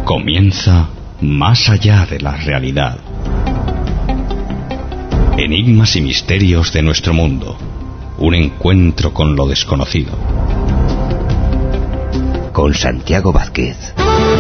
Comienza Más allá de la realidad. Enigmas y misterios de nuestro mundo. Un encuentro con lo desconocido. Con Santiago Vázquez.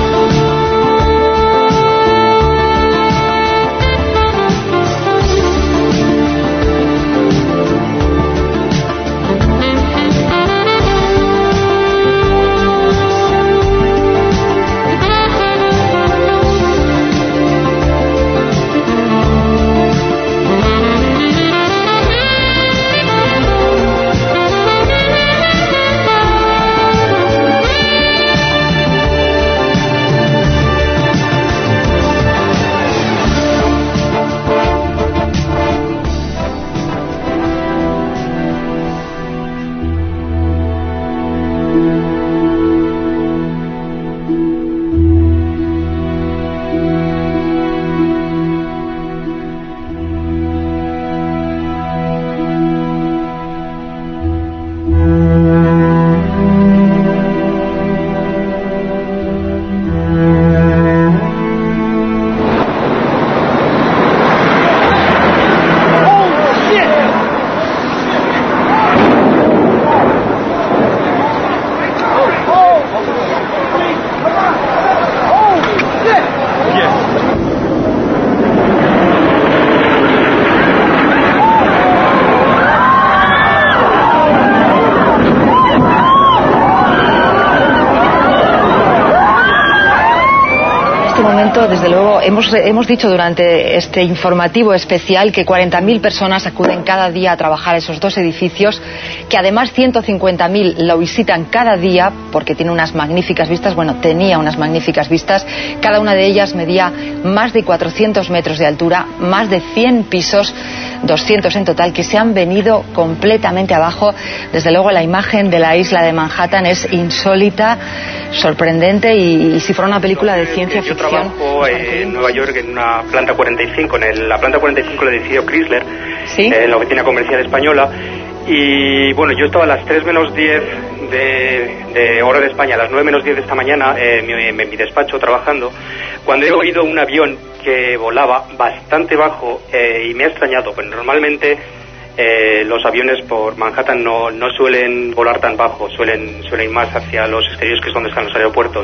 Desde luego, hemos dicho durante este informativo especial que 40.000 personas acuden cada día a trabajar a esos dos edificios, que además 150.000 lo visitan cada día porque tiene unas magníficas vistas, tenía unas magníficas vistas, cada una de ellas medía más de 400 metros de altura, más de 100 pisos, 200 en total, que se han venido completamente abajo. Desde luego la imagen de la isla de Manhattan es insólita, sorprendente y si fuera una película de ciencia ficción. Yo trabajo en Nueva York en una planta 45, la planta 45 del edificio Chrysler, ¿sí? En la oficina comercial española, y yo estaba a las 3 menos 10 de hora de España, a las 9 menos 10 de esta mañana en mi despacho trabajando, cuando he oído un avión que volaba bastante bajo y me ha extrañado, pues normalmente los aviones por Manhattan no suelen volar tan bajo, suelen ir más hacia los exteriores, que es donde están los aeropuertos,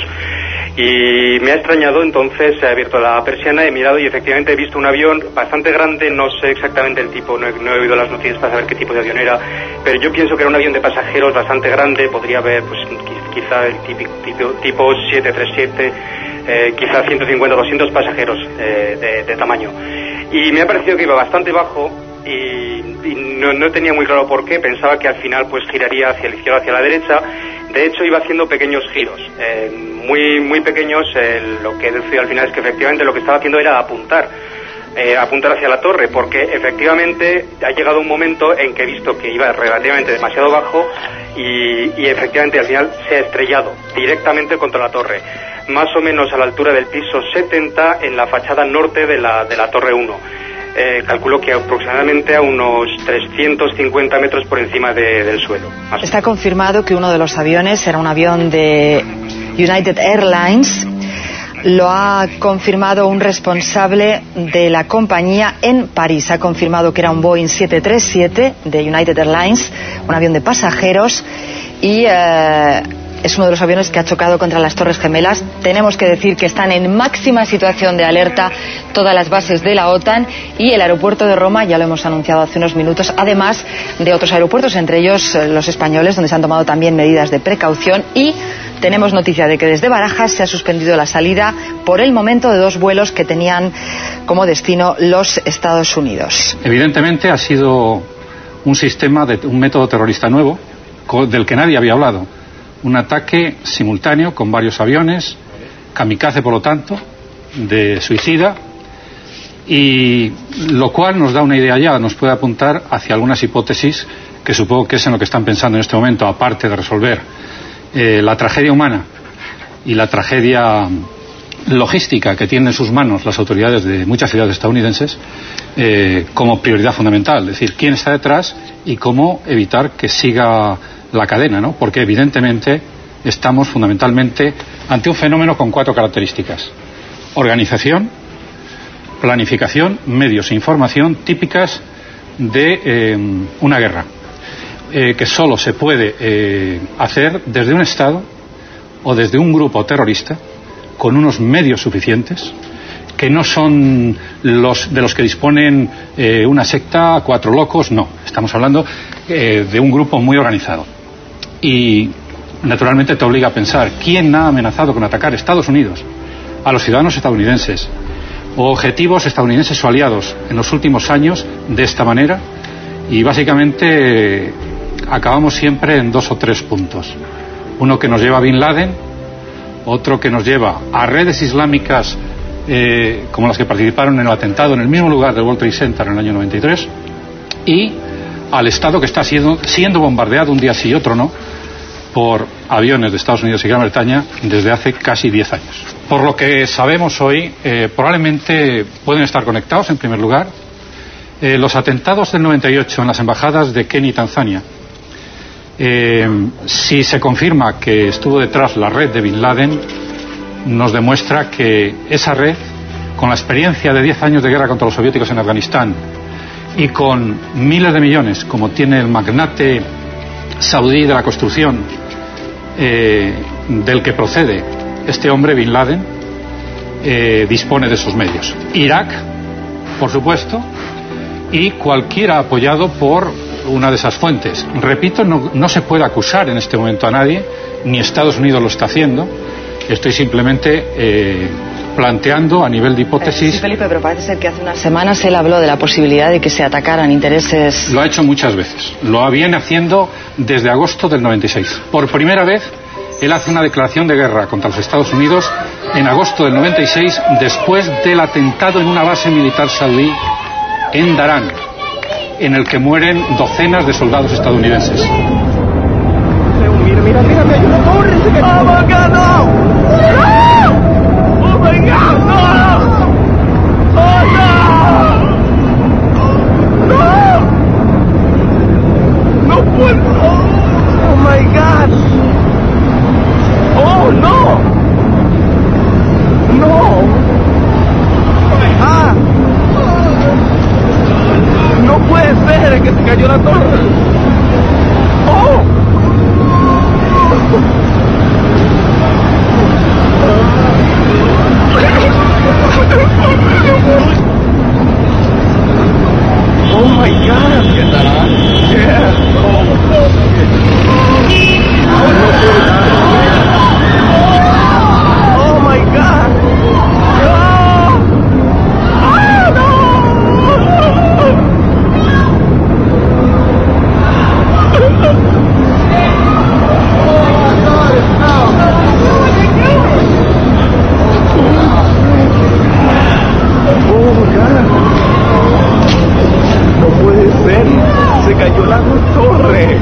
y me ha extrañado. Entonces he abierto la persiana, he mirado y efectivamente he visto un avión bastante grande, no sé exactamente el tipo, no he oído las noticias para saber qué tipo de avión era, pero yo pienso que era un avión de pasajeros bastante grande, podría haber quizá el tipo 737, quizá 150 o 200 pasajeros de tamaño, y me ha parecido que iba bastante bajo y no tenía muy claro por qué. Pensaba que al final pues giraría hacia la izquierda, hacia la derecha. De hecho iba haciendo pequeños giros, muy pequeños. Lo que he decidido al final es que efectivamente lo que estaba haciendo era apuntar hacia la torre, porque efectivamente ha llegado un momento en que he visto que iba relativamente demasiado bajo y efectivamente al final se ha estrellado directamente contra la torre, más o menos a la altura del piso 70 en la fachada norte de la torre 1. Calculo que aproximadamente a unos 350 metros por encima del suelo. Está confirmado que uno de los aviones era un avión de United Airlines. Lo ha confirmado un responsable de la compañía en París. Ha confirmado que era un Boeing 737 de United Airlines, un avión de pasajeros, y es uno de los aviones que ha chocado contra las Torres Gemelas. Tenemos que decir que están en máxima situación de alerta todas las bases de la OTAN y el aeropuerto de Roma, ya lo hemos anunciado hace unos minutos, además de otros aeropuertos, entre ellos los españoles, donde se han tomado también medidas de precaución, y tenemos noticia de que desde Barajas se ha suspendido la salida por el momento de 2 vuelos que tenían como destino los Estados Unidos. Evidentemente ha sido un método terrorista nuevo del que nadie había hablado. Un ataque simultáneo con varios aviones, kamikaze por lo tanto, de suicida, y lo cual nos da una idea ya, nos puede apuntar hacia algunas hipótesis que supongo que es en lo que están pensando en este momento, aparte de resolver la tragedia humana y la tragedia logística que tienen en sus manos las autoridades de muchas ciudades estadounidenses como prioridad fundamental, es decir, quién está detrás y cómo evitar que siga la cadena, ¿no? Porque evidentemente estamos fundamentalmente ante un fenómeno con 4 características: organización, planificación, medios e información típicas de una guerra, que solo se puede hacer desde un Estado o desde un grupo terrorista con unos medios suficientes, que no son los de los que disponen una secta, 4 locos, no. Estamos hablando de un grupo muy organizado. Y naturalmente te obliga a pensar quién ha amenazado con atacar Estados Unidos, a los ciudadanos estadounidenses o objetivos estadounidenses o aliados en los últimos años de esta manera. Y básicamente acabamos siempre en 2 o 3 puntos. Uno que nos lleva a Bin Laden, otro que nos lleva a redes islámicas como las que participaron en el atentado en el mismo lugar del World Trade Center en el año 93, y al Estado que está siendo bombardeado un día sí y otro no por aviones de Estados Unidos y Gran Bretaña desde hace casi 10 años. Por lo que sabemos hoy, probablemente pueden estar conectados, en primer lugar, los atentados del 98 en las embajadas de Kenia y Tanzania. Si se confirma que estuvo detrás la red de Bin Laden, nos demuestra que esa red, con la experiencia de 10 años de guerra contra los soviéticos en Afganistán y con miles de millones, como tiene el magnate saudí de la construcción, del que procede este hombre, Bin Laden, dispone de esos medios. Irak, por supuesto, y cualquiera apoyado por una de esas fuentes. Repito, no se puede acusar en este momento a nadie, ni Estados Unidos lo está haciendo. Estoy simplemente planteando a nivel de hipótesis. Sí, Felipe, pero parece ser que hace unas semanas él habló de la posibilidad de que se atacaran intereses. Lo ha hecho muchas veces. Lo viene haciendo desde agosto del 96. Por primera vez, él hace una declaración de guerra contra los Estados Unidos en agosto del 96, después del atentado en una base militar saudí en Darán, en el que mueren docenas de soldados estadounidenses. Mira, hay una torre. ¡Oh, my God, no! ¡Oh, my God, no! ¡Oh, no! ¡No! ¡No puedo! ¡Oh, my God! ¡Oh, no! ¡No! ¡Ah! ¡No puede ser que se cayó la torre! ¡Oh! Oh my God! Yeah. Oh my God! No puede ser, se cayó la torre.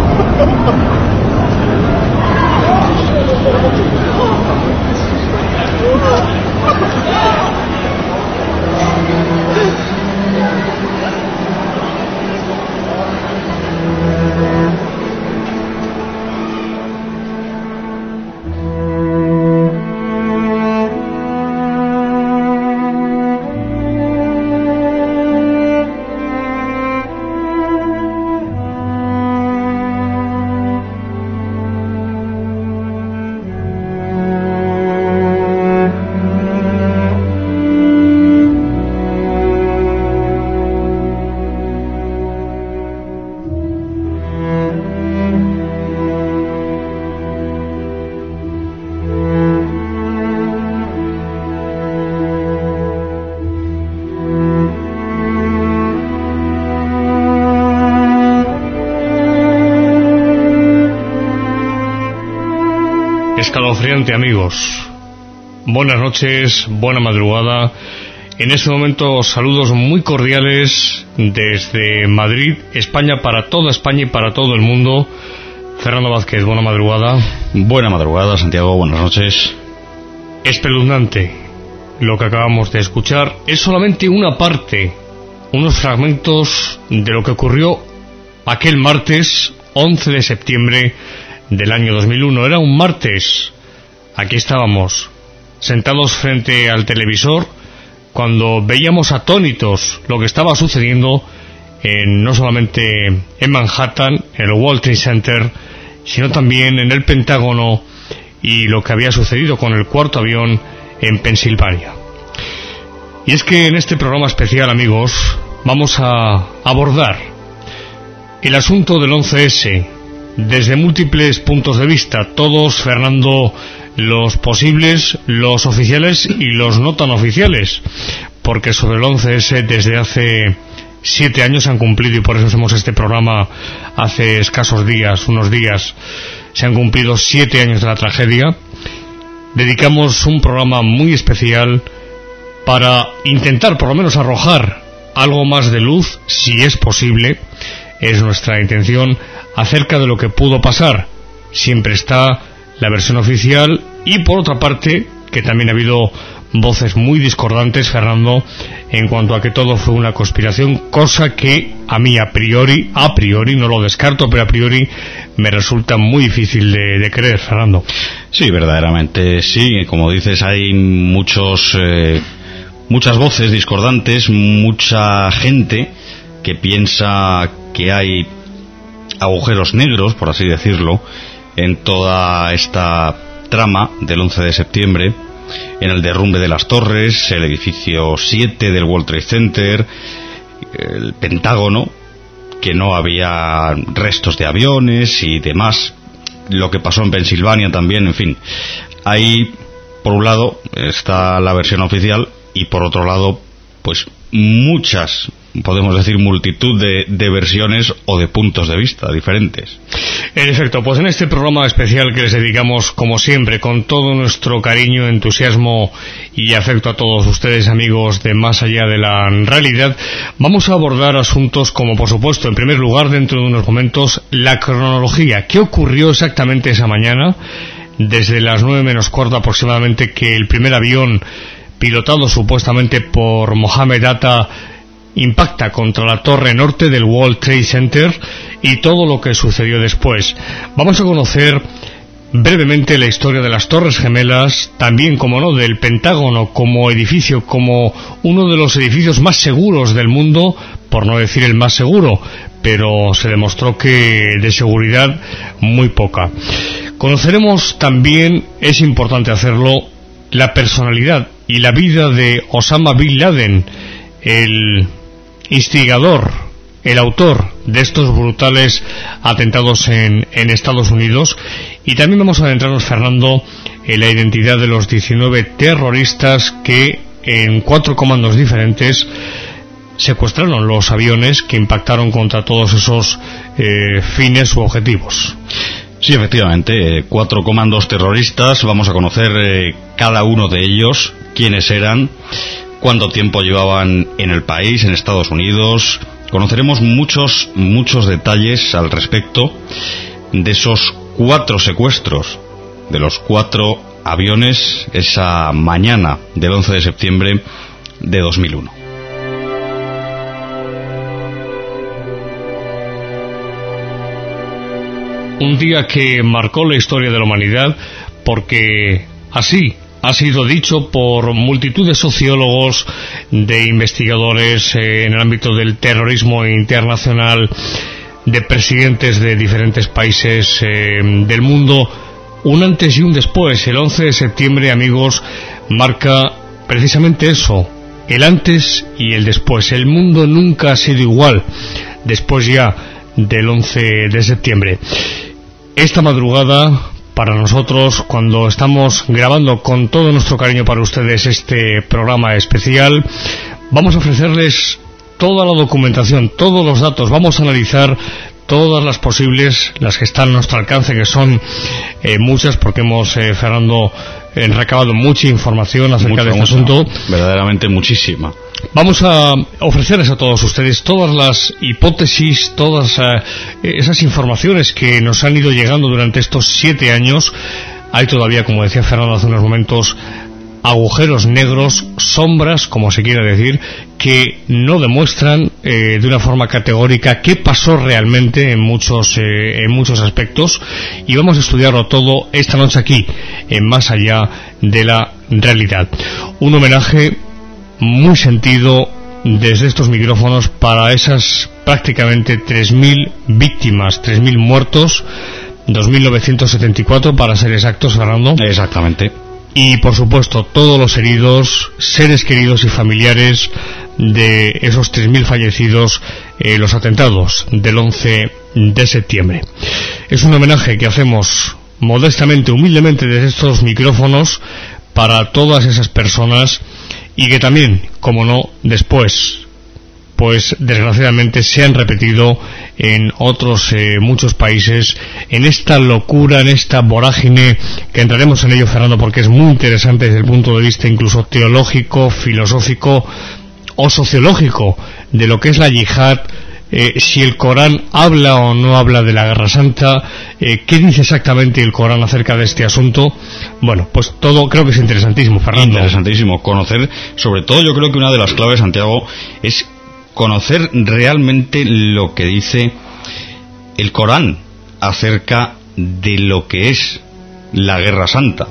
Escalofriante, amigos. Buenas noches, buena madrugada. En este momento, saludos muy cordiales desde Madrid, España, para toda España y para todo el mundo. Fernando Vázquez, buena madrugada. Buena madrugada, Santiago, buenas noches. Espeluznante lo que acabamos de escuchar. Es solamente una parte, unos fragmentos de lo que ocurrió aquel martes 11 de septiembre del año 2001. Era un martes. Aquí estábamos, sentados frente al televisor, cuando veíamos atónitos lo que estaba sucediendo no solamente en Manhattan, en el World Trade Center, sino también en el Pentágono y lo que había sucedido con el cuarto avión en Pensilvania. Y es que en este programa especial, amigos, vamos a abordar el asunto del 11S desde múltiples puntos de vista, todos, Fernando, los posibles, los oficiales y los no tan oficiales, porque sobre el 11S desde hace 7 años se han cumplido, y por eso hacemos este programa hace escasos días, unos días, se han cumplido 7 años de la tragedia. Dedicamos un programa muy especial para intentar por lo menos arrojar algo más de luz, si es posible, es nuestra intención, acerca de lo que pudo pasar. Siempre está la versión oficial y, por otra parte, que también ha habido voces muy discordantes, Fernando, en cuanto a que todo fue una conspiración, cosa que a mí a priori, no lo descarto, pero a priori me resulta muy difícil de creer, Fernando. Sí, verdaderamente sí, como dices, hay muchas voces discordantes, mucha gente que piensa que hay agujeros negros, por así decirlo, en toda esta trama del 11 de septiembre, en el derrumbe de las torres, el edificio 7 del World Trade Center, el Pentágono, que no había restos de aviones y demás, lo que pasó en Pensilvania también, en fin. Ahí, por un lado, está la versión oficial y por otro lado, pues muchas, podemos decir multitud de versiones o de puntos de vista diferentes. En efecto, pues en este programa especial que les dedicamos, como siempre, con todo nuestro cariño, entusiasmo y afecto a todos ustedes, amigos de Más Allá de la Realidad, vamos a abordar asuntos como, por supuesto, en primer lugar, dentro de unos momentos, la cronología. ¿Qué ocurrió exactamente esa mañana? Desde las 9 menos cuarto aproximadamente, que el primer avión, pilotado supuestamente por Mohamed Atta, impacta contra la torre norte del World Trade Center, y todo lo que sucedió después. Vamos a conocer brevemente la historia de las Torres Gemelas, también, como no, del Pentágono como edificio, como uno de los edificios más seguros del mundo, por no decir el más seguro, pero se demostró que de seguridad muy poca. Conoceremos también, es importante hacerlo, la personalidad y la vida de Osama Bin Laden, el instigador, el autor de estos brutales atentados en Estados Unidos, y también vamos a adentrarnos, Fernando, en la identidad de los 19 terroristas que en 4 comandos diferentes secuestraron los aviones que impactaron contra todos esos fines u objetivos. Sí, efectivamente, 4 comandos terroristas. Vamos a conocer cada uno de ellos, quiénes eran, cuánto tiempo llevaban en el país, en Estados Unidos. Conoceremos muchos detalles al respecto de esos 4 secuestros, de los 4 aviones, esa mañana del 11 de septiembre de 2001. Un día que marcó la historia de la humanidad, porque así ha sido dicho por multitud de sociólogos, de investigadores en el ámbito del terrorismo internacional, de presidentes de diferentes países del mundo. Un antes y un después. El 11 de septiembre, amigos, marca precisamente eso, el antes y el después. El mundo nunca ha sido igual después ya del 11 de septiembre. Esta madrugada, para nosotros, cuando estamos grabando con todo nuestro cariño para ustedes este programa especial, vamos a ofrecerles toda la documentación, todos los datos. Vamos a analizar todas las posibles, las que están a nuestro alcance, que son muchas, porque hemos, Fernando, recabado mucha información acerca de este asunto. Verdaderamente muchísima. Vamos a ofrecerles a todos ustedes todas las hipótesis, todas esas informaciones que nos han ido llegando durante estos 7 años. Hay todavía, como decía Fernando hace unos momentos, agujeros negros, sombras, como se quiera decir, que no demuestran de una forma categórica qué pasó realmente en muchos aspectos, y vamos a estudiarlo todo esta noche aquí en Más Allá de la Realidad. Un homenaje muy sentido desde estos micrófonos para esas prácticamente 3.000 víctimas, 3.000 muertos, 2.974 para ser exactos, Fernando. Exactamente. Y por supuesto todos los heridos, seres queridos y familiares de esos 3.000 fallecidos en los atentados del 11 de septiembre. Es un homenaje que hacemos modestamente, humildemente desde estos micrófonos para todas esas personas, y que también, como no, después, pues desgraciadamente se han repetido en otros muchos países, en esta locura, en esta vorágine, que entraremos en ello, Fernando, porque es muy interesante desde el punto de vista incluso teológico, filosófico o sociológico de lo que es la yihad. Si el Corán habla o no habla de la Guerra Santa, qué dice exactamente el Corán acerca de este asunto. Bueno, pues todo creo que es interesantísimo, Fernando. Interesantísimo conocer, sobre todo yo creo que una de las claves, Santiago, es conocer realmente lo que dice el Corán acerca de lo que es la Guerra Santa,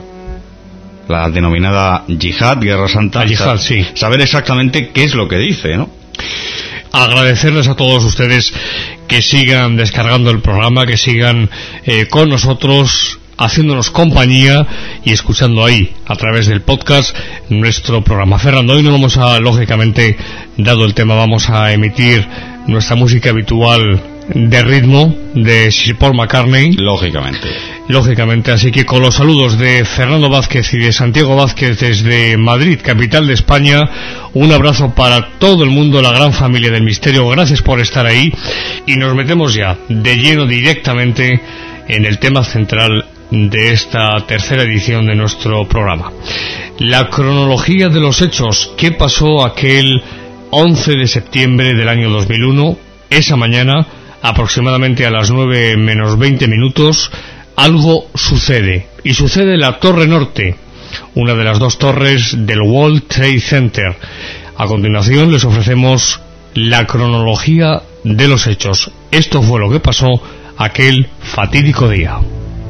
la denominada yihad, Guerra Santa. La yihad, sí. Saber exactamente qué es lo que dice, ¿no? Agradecerles a todos ustedes que sigan descargando el programa, que sigan con nosotros, haciéndonos compañía y escuchando ahí, a través del podcast, nuestro programa. Fernando, hoy no vamos a, lógicamente, dado el tema, vamos a emitir nuestra música habitual de ritmo de Sir Paul McCartney. Lógicamente, así que con los saludos de Fernando Vázquez y de Santiago Vázquez desde Madrid, capital de España, un abrazo para todo el mundo, la gran familia del misterio. Gracias por estar ahí, y nos metemos ya de lleno directamente en el tema central de esta tercera edición de nuestro programa. La cronología de los hechos. ¿Qué pasó aquel 11 de septiembre del año 2001? Esa mañana, aproximadamente a las 9 menos 20 minutos, algo sucede. Y sucede en la Torre Norte, una de las dos torres del World Trade Center. A continuación les ofrecemos la cronología de los hechos. Esto fue lo que pasó aquel fatídico día.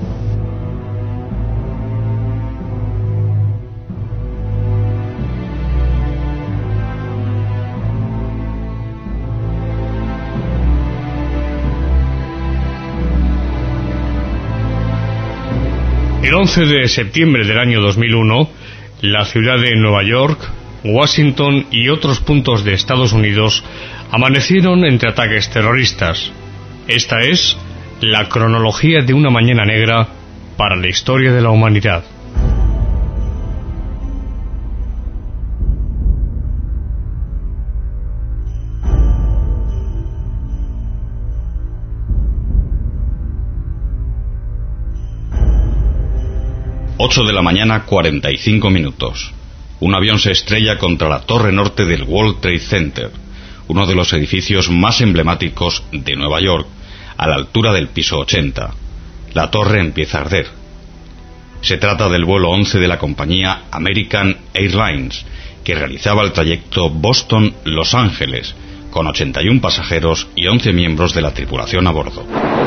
El 11 de septiembre del año 2001, la ciudad de Nueva York, Washington y otros puntos de Estados Unidos amanecieron entre ataques terroristas. Esta es la cronología de una mañana negra para la historia de la humanidad. Ocho de la mañana, 45 minutos. Un avión se estrella contra la torre norte del World Trade Center, uno de los edificios más emblemáticos de Nueva York, a la altura del piso 80. La torre empieza a arder. Se trata del vuelo 11 de la compañía American Airlines, que realizaba el trayecto Boston-Los Ángeles, con 81 pasajeros y 11 miembros de la tripulación a bordo.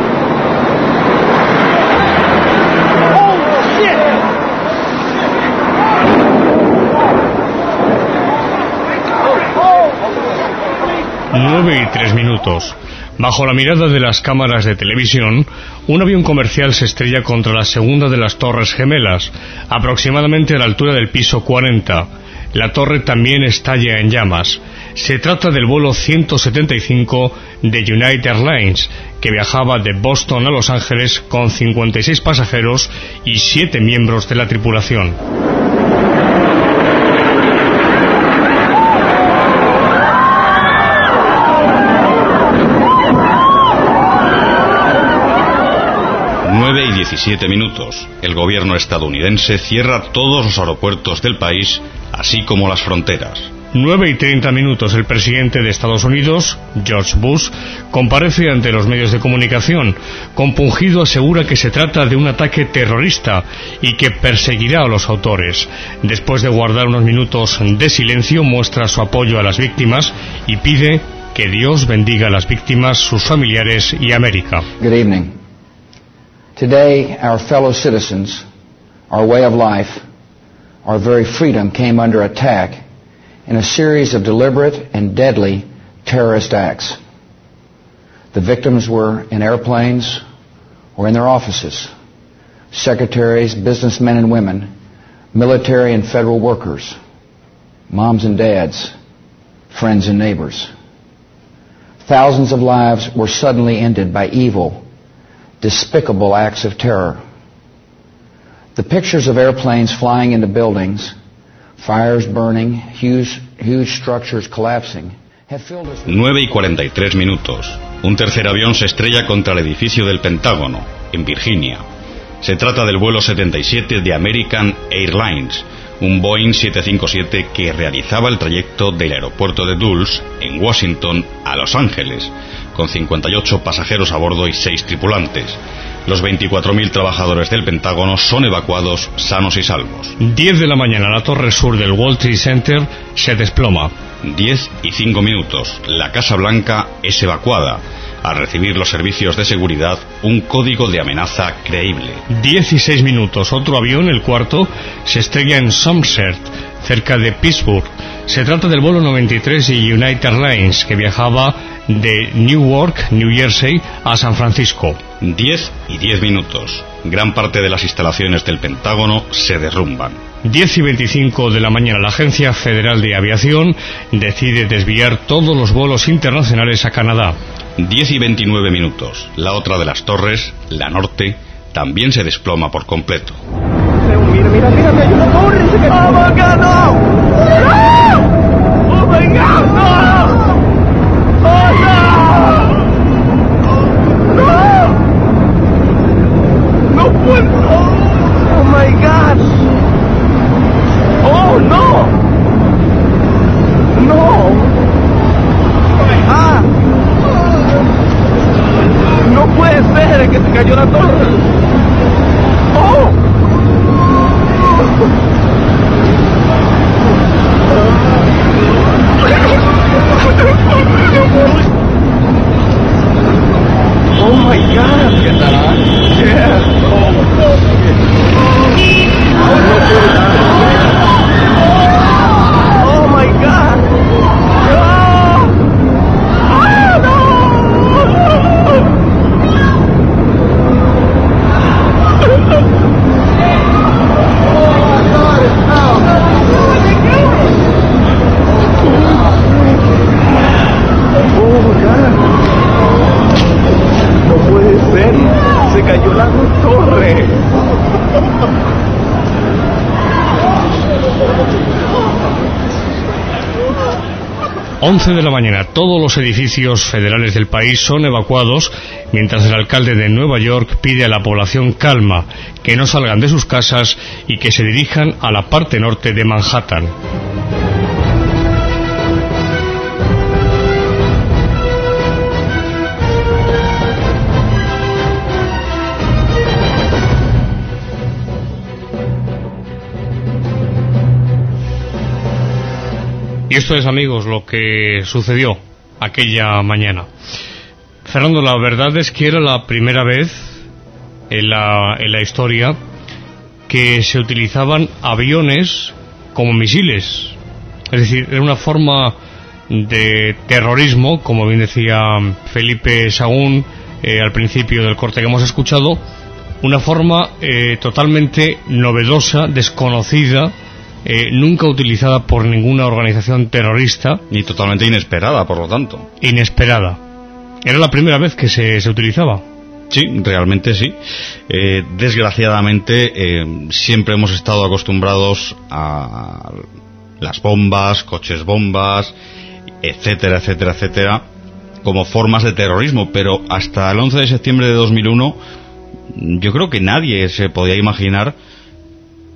Nueve y 3 minutos. Bajo la mirada de las cámaras de televisión, un avión comercial se estrella contra la segunda de las torres gemelas, aproximadamente a la altura del piso 40. La torre también estalla en llamas. Se trata del vuelo 175 de United Airlines, que viajaba de Boston a Los Ángeles con 56 pasajeros y 7 miembros de la tripulación. Y 17 minutos. El gobierno estadounidense cierra todos los aeropuertos del país, así como las fronteras. 9:30 el presidente de Estados Unidos, George Bush, comparece ante los medios de comunicación. Compungido asegura que se trata de un ataque terrorista y que perseguirá a los autores. Después de guardar unos minutos de silencio, muestra su apoyo a las víctimas y pide que Dios bendiga a las víctimas, sus familiares y América. Good evening. Today, our fellow citizens, our way of life, our very freedom came under attack in a series of deliberate and deadly terrorist acts. The victims were in airplanes or in their offices, secretaries, businessmen and women, military and federal workers, moms and dads, friends and neighbors. Thousands of lives were suddenly ended by evil, despicable acts of terror. The pictures of airplanes flying into buildings, fires burning, huge structures collapsing, have filled us. 9:43. Un tercer avión se estrella contra el edificio del Pentágono, en Virginia. Se trata del vuelo 77 de American Airlines, un Boeing 757 que realizaba el trayecto del aeropuerto de Dulles, en Washington, a Los Ángeles, con 58 pasajeros a bordo y 6 tripulantes. Los 24.000 trabajadores del Pentágono son evacuados sanos y salvos. 10 de la mañana, la torre sur del World Trade Center se desploma. 10:05. La Casa Blanca es evacuada. Al recibir los servicios de seguridad, un código de amenaza creíble. 16:00. Otro avión, el cuarto, se estrella en Somerset, cerca de Pittsburgh. Se trata del vuelo 93 de United Airlines, que viajaba de Newark, New Jersey, a San Francisco. 10:10. Gran parte de las instalaciones del Pentágono se derrumban. 10:25 de la mañana, la Agencia Federal de Aviación decide desviar todos los vuelos internacionales a Canadá. 10:29. La otra de las torres, la norte, también se desploma por completo. Mira, hay una torre. ¡Oh, my God, no! ¡No! ¡Oh, my God, no! ¡Oh, no! ¡No! ¡No puedo! ¡Oh, my God! ¡Oh, no! ¡No! ¡Ah! ¡No puede ser que se cayó la torre! ¡Oh! Oh my God! ¿Qué tal? Yeah. Oh my God! No! Oh no! No puede ser, se cayó la torre. 11 de la mañana, todos los edificios federales del país son evacuados, mientras el alcalde de Nueva York pide a la población calma, que no salgan de sus casas y que se dirijan a la parte norte de Manhattan. Y esto es, amigos, lo que sucedió aquella mañana. Fernando, la verdad es que era la primera vez en la historia que se utilizaban aviones como misiles. Es decir, era una forma de terrorismo, como bien decía Felipe Sagún al principio del corte que hemos escuchado, una forma totalmente novedosa, desconocida, nunca utilizada por ninguna organización terrorista. Y totalmente inesperada, por lo tanto. Inesperada. Era la primera vez que se utilizaba. Sí, realmente sí. Desgraciadamente, siempre hemos estado acostumbrados a las bombas, coches bombas, etcétera, etcétera, etcétera, como formas de terrorismo, pero hasta el 11 de septiembre de 2001 yo creo que nadie se podía imaginar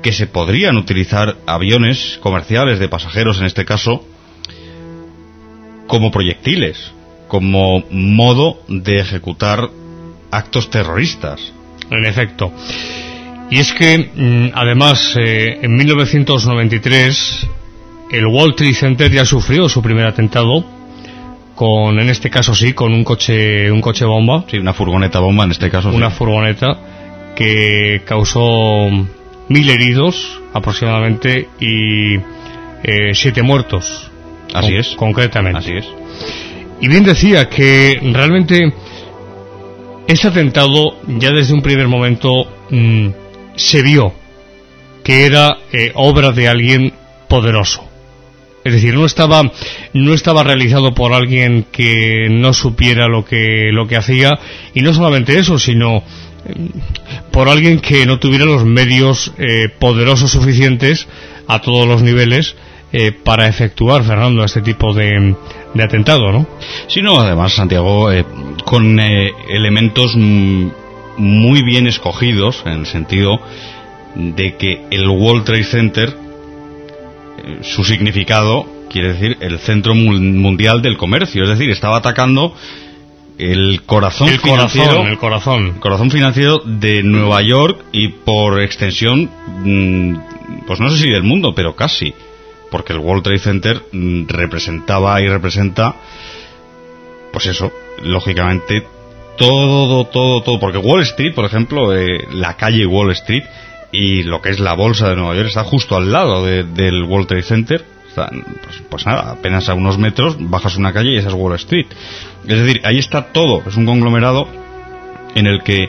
que se podrían utilizar aviones comerciales de pasajeros, en este caso, como proyectiles, como modo de ejecutar actos terroristas. En efecto. Y es que, además, en 1993, el World Trade Center ya sufrió su primer atentado, en este caso con un coche bomba. Sí, una furgoneta bomba en este caso. Una furgoneta que causó 1.000 heridos aproximadamente y 7 muertos. Así es. Concretamente. Así es. Y bien decía que realmente ese atentado ya desde un primer momento se vio que era obra de alguien poderoso. Es decir, no estaba realizado por alguien que no supiera lo que hacía, y no solamente eso, sino por alguien que no tuviera los medios poderosos suficientes a todos los niveles para efectuar, Fernando, este tipo de atentado, ¿no? Sí, no, además, Santiago, con elementos muy bien escogidos, en el sentido de que el World Trade Center, su significado quiere decir el centro mundial del comercio, es decir, estaba atacando el corazón financiero de Nueva York y por extensión, pues no sé si del mundo, pero casi, porque el World Trade Center representaba y representa, pues eso, lógicamente todo, porque Wall Street, por ejemplo, la calle Wall Street y lo que es la bolsa de Nueva York está justo al lado del World Trade Center. Pues nada, apenas a unos metros bajas una calle y esa es Wall Street. Es decir, ahí está todo, es un conglomerado en el que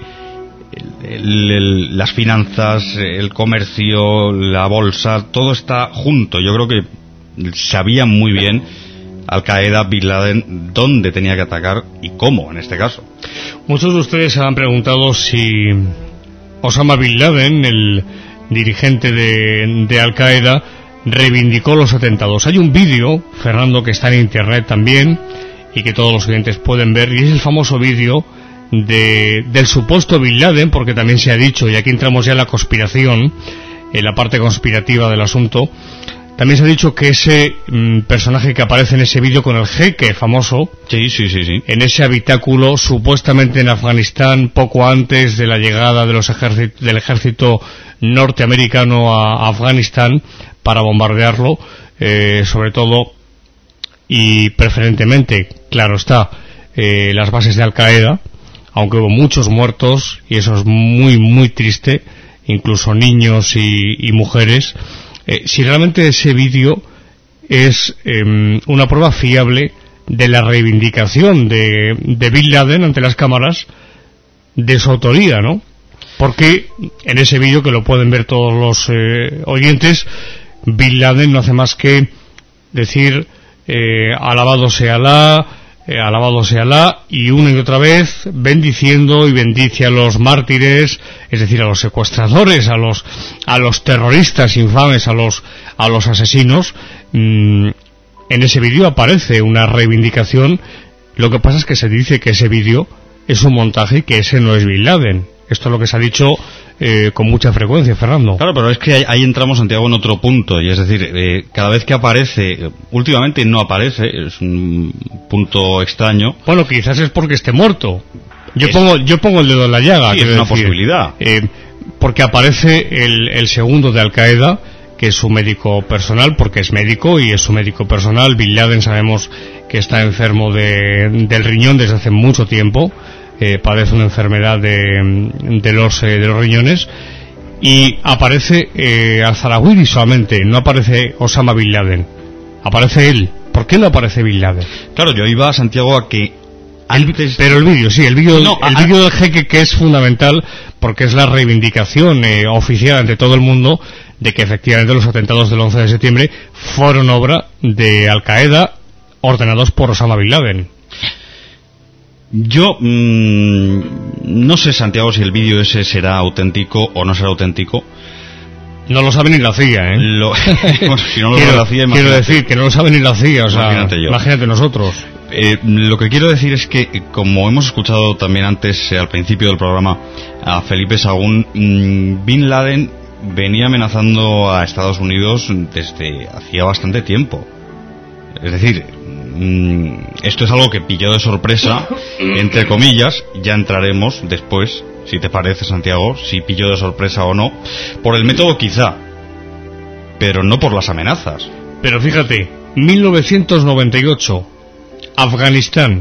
las finanzas, el comercio, la bolsa, todo está junto. Yo creo que sabían muy bien Al Qaeda, Bin Laden, dónde tenía que atacar y cómo, en este caso. Muchos de ustedes se han preguntado si Osama Bin Laden, el dirigente de Al Qaeda, reivindicó los atentados. Hay un vídeo, Fernando, que está en internet también y que todos los oyentes pueden ver, y es el famoso vídeo del supuesto Bin Laden, porque también se ha dicho, y aquí entramos ya en la conspiración, en la parte conspirativa del asunto, también se ha dicho que ese personaje que aparece en ese vídeo con el jeque famoso, sí, en ese habitáculo supuestamente en Afganistán poco antes de la llegada de del ejército norteamericano a Afganistán para bombardearlo, sobre todo y preferentemente, claro está, las bases de Al Qaeda, aunque hubo muchos muertos y eso es muy muy triste, incluso niños y mujeres. Si realmente ese vídeo es una prueba fiable de la reivindicación de Bin Laden ante las cámaras, de su autoría, ¿no? Porque en ese vídeo, que lo pueden ver todos los oyentes, Bin Laden no hace más que decir alabado sea Alá, y una y otra vez bendiciendo y bendice a los mártires, es decir, a los secuestradores, a los terroristas infames, a los asesinos. En ese vídeo aparece una reivindicación. Lo que pasa es que se dice que ese vídeo es un montaje y que ese no es Bin Laden. Esto es lo que se ha dicho con mucha frecuencia, Fernando. Claro, pero es que ahí entramos, Santiago, en otro punto, y es decir, cada vez que aparece, últimamente no aparece, es un punto extraño. Bueno, quizás es porque esté muerto. Yo pongo el dedo en la llaga. Sí, es una posibilidad. Porque aparece el segundo de Al Qaeda, que es su médico personal, porque es médico y es su médico personal. Bin Laden sabemos que está enfermo del riñón desde hace mucho tiempo. Padece una enfermedad de los riñones, y aparece al-Zawahiri solamente, no aparece Osama Bin Laden, aparece él. ¿Por qué no aparece Bin Laden? Claro, yo iba, Santiago, a que antes... Pero el vídeo del jeque, que es fundamental, porque es la reivindicación oficial ante todo el mundo de que efectivamente los atentados del 11 de septiembre fueron obra de Al Qaeda, ordenados por Osama Bin Laden. Yo no sé, Santiago, si el vídeo ese será auténtico o no será auténtico. No lo sabe ni la CIA, ¿eh? Bueno, si no lo sabe la CIA, imagínate. Quiero decir que no lo sabe ni la CIA, o sea, imagínate nosotros. Lo que quiero decir es que, como hemos escuchado también antes, al principio del programa, a Felipe Sagún, Bin Laden venía amenazando a Estados Unidos desde hacía bastante tiempo. Es decir, esto es algo que pilló de sorpresa, entre comillas. Ya entraremos después, si te parece, Santiago, si pilló de sorpresa o no. Por el método quizá, pero no por las amenazas. Pero fíjate, 1998, Afganistán,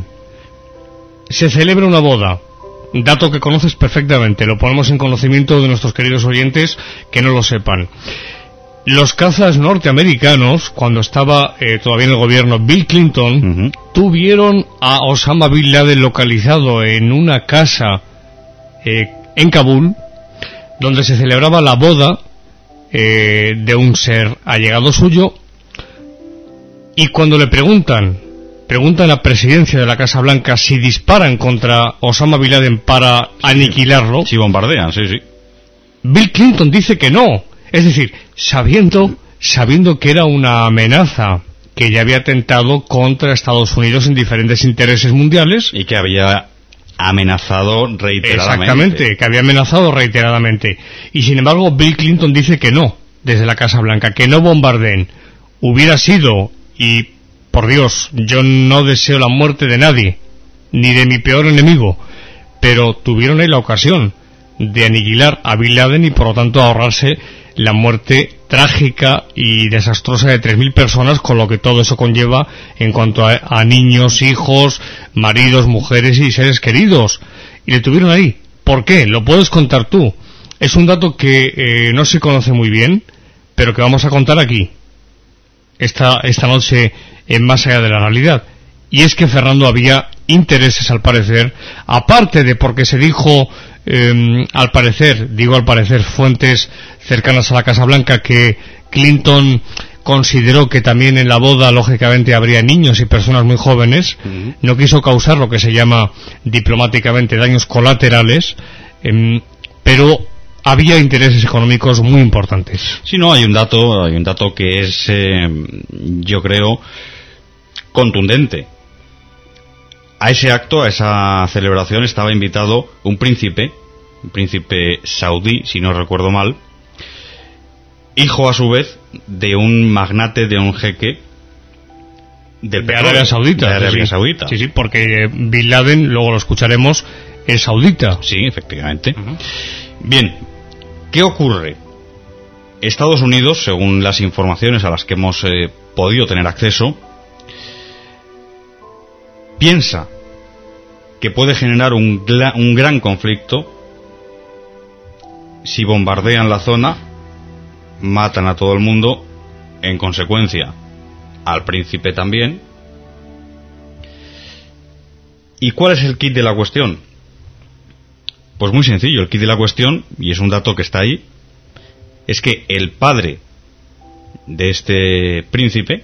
se celebra una boda, dato que conoces perfectamente, lo ponemos en conocimiento de nuestros queridos oyentes que no lo sepan. Los cazas norteamericanos, cuando estaba todavía en el gobierno Bill Clinton, tuvieron a Osama Bin Laden localizado en una casa en Kabul, donde se celebraba la boda de un ser allegado suyo, y cuando le preguntan a la presidencia de la Casa Blanca si disparan contra Osama Bin Laden para aniquilarlo, si bombardean, sí. Bill Clinton dice que no. Es decir, sabiendo que era una amenaza que ya había atentado contra Estados Unidos en diferentes intereses mundiales. Y que había amenazado reiteradamente. Exactamente, que había amenazado reiteradamente. Y sin embargo, Bill Clinton dice que no, desde la Casa Blanca, que no bombardeen. Hubiera sido, y por Dios, yo no deseo la muerte de nadie, ni de mi peor enemigo, pero tuvieron ahí la ocasión de aniquilar a Bin Laden y por lo tanto ahorrarse la muerte trágica y desastrosa de 3.000 personas, con lo que todo eso conlleva en cuanto a niños, hijos, maridos, mujeres y seres queridos. Y le tuvieron ahí. ¿Por qué? Lo puedes contar tú. Es un dato que no se conoce muy bien, pero que vamos a contar aquí, esta noche, en Más allá de la realidad. Y es que Fernando había intereses, al parecer, aparte de porque se dijo, al parecer, fuentes cercanas a la Casa Blanca, que Clinton consideró que también en la boda, lógicamente, habría niños y personas muy jóvenes. No quiso causar lo que se llama diplomáticamente daños colaterales, pero había intereses económicos muy importantes. Sí, no, hay un dato que es, yo creo, contundente. A ese acto, a esa celebración, estaba invitado un príncipe saudí, si no recuerdo mal, hijo a su vez de un magnate, de un jeque de Arabia Saudita. Sí, porque Bin Laden, luego lo escucharemos, es saudita. Sí, efectivamente. Bien, ¿qué ocurre? Estados Unidos, según las informaciones a las que hemos podido tener acceso, piensa que puede generar un gran conflicto si bombardean la zona, matan a todo el mundo, en consecuencia al príncipe también. ¿Y cuál es el kit de la cuestión? Pues muy sencillo, el kit de la cuestión, y es un dato que está ahí, es que el padre de este príncipe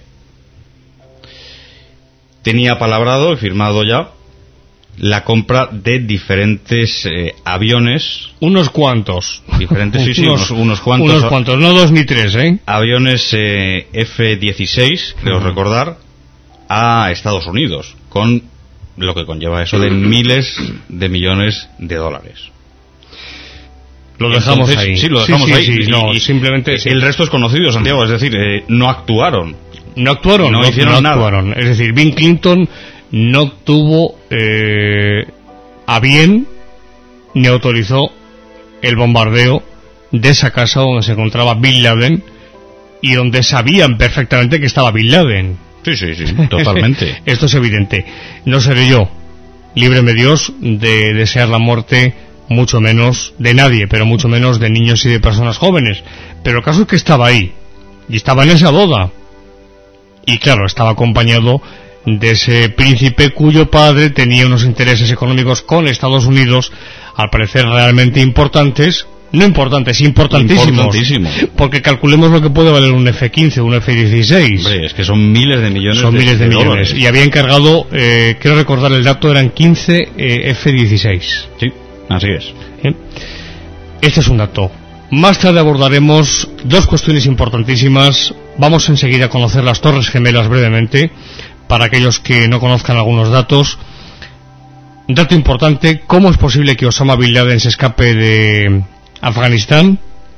tenía palabrado y firmado ya la compra de diferentes aviones. Unos cuantos. Diferentes, sí, unos cuantos. Unos cuantos, no 2 ni 3, Aviones F-16, creo recordar, a Estados Unidos, con lo que conlleva eso de miles de millones de dólares. Lo dejamos ahí. Sí, lo dejamos ahí. Sí, no, simplemente... El resto es conocido, Santiago, es decir, no actuaron. No hicieron nada. Es decir, Bill Clinton no tuvo a bien ni autorizó el bombardeo de esa casa donde se encontraba Bin Laden y donde sabían perfectamente que estaba Bin Laden. Sí, totalmente. Esto es evidente. No seré yo, líbreme Dios, de desear la muerte, mucho menos de nadie, pero mucho menos de niños y de personas jóvenes. Pero el caso es que estaba ahí, y estaba en esa boda. Y claro, estaba acompañado de ese príncipe cuyo padre tenía unos intereses económicos con Estados Unidos, al parecer realmente importantes. No importantes, importantísimos. Porque calculemos lo que puede valer un F-15, un F-16. Hombre, es que son miles de millones. Son miles de millones. Dólares. Y había encargado, quiero recordar el dato, eran 15 F-16. Sí, así es. Este es un dato. Más tarde abordaremos dos cuestiones importantísimas. Vamos enseguida a conocer las Torres Gemelas brevemente, para aquellos que no conozcan algunos datos. Un dato importante: ¿cómo es posible que Osama Bin Laden se escape de Afganistán?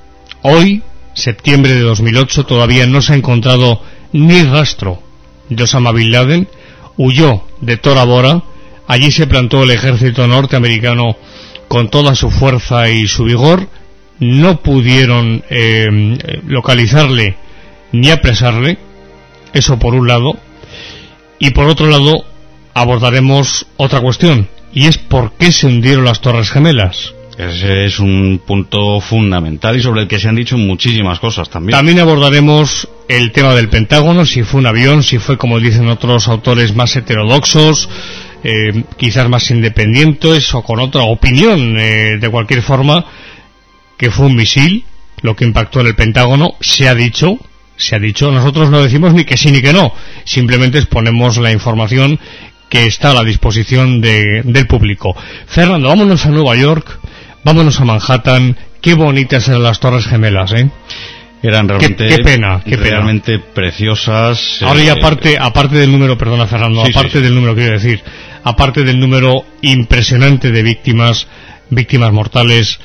Hoy, septiembre de 2008, todavía no se ha encontrado ni rastro de Osama Bin Laden. Huyó de Tora Bora. Allí se plantó el ejército norteamericano con toda su fuerza y su vigor. No pudieron localizarle ni apresarle. Eso por un lado. Y por otro lado abordaremos otra cuestión, y es por qué se hundieron las Torres Gemelas. Ese es un punto fundamental y sobre el que se han dicho muchísimas cosas también. También abordaremos el tema del Pentágono, si fue un avión, si fue, como dicen otros autores, más heterodoxos, quizás más independientes o con otra opinión, de cualquier forma, que fue un misil lo que impactó en el Pentágono. Se ha dicho, nosotros no decimos ni que sí ni que no, simplemente exponemos la información que está a la disposición del público. Fernando, vámonos a Nueva York, vámonos a Manhattan. Qué bonitas eran las Torres Gemelas, ¿eh? Eran realmente, qué pena. Realmente preciosas. Ahora, y aparte del número, perdona Fernando, del número, quiero decir, aparte del número impresionante de víctimas mortales,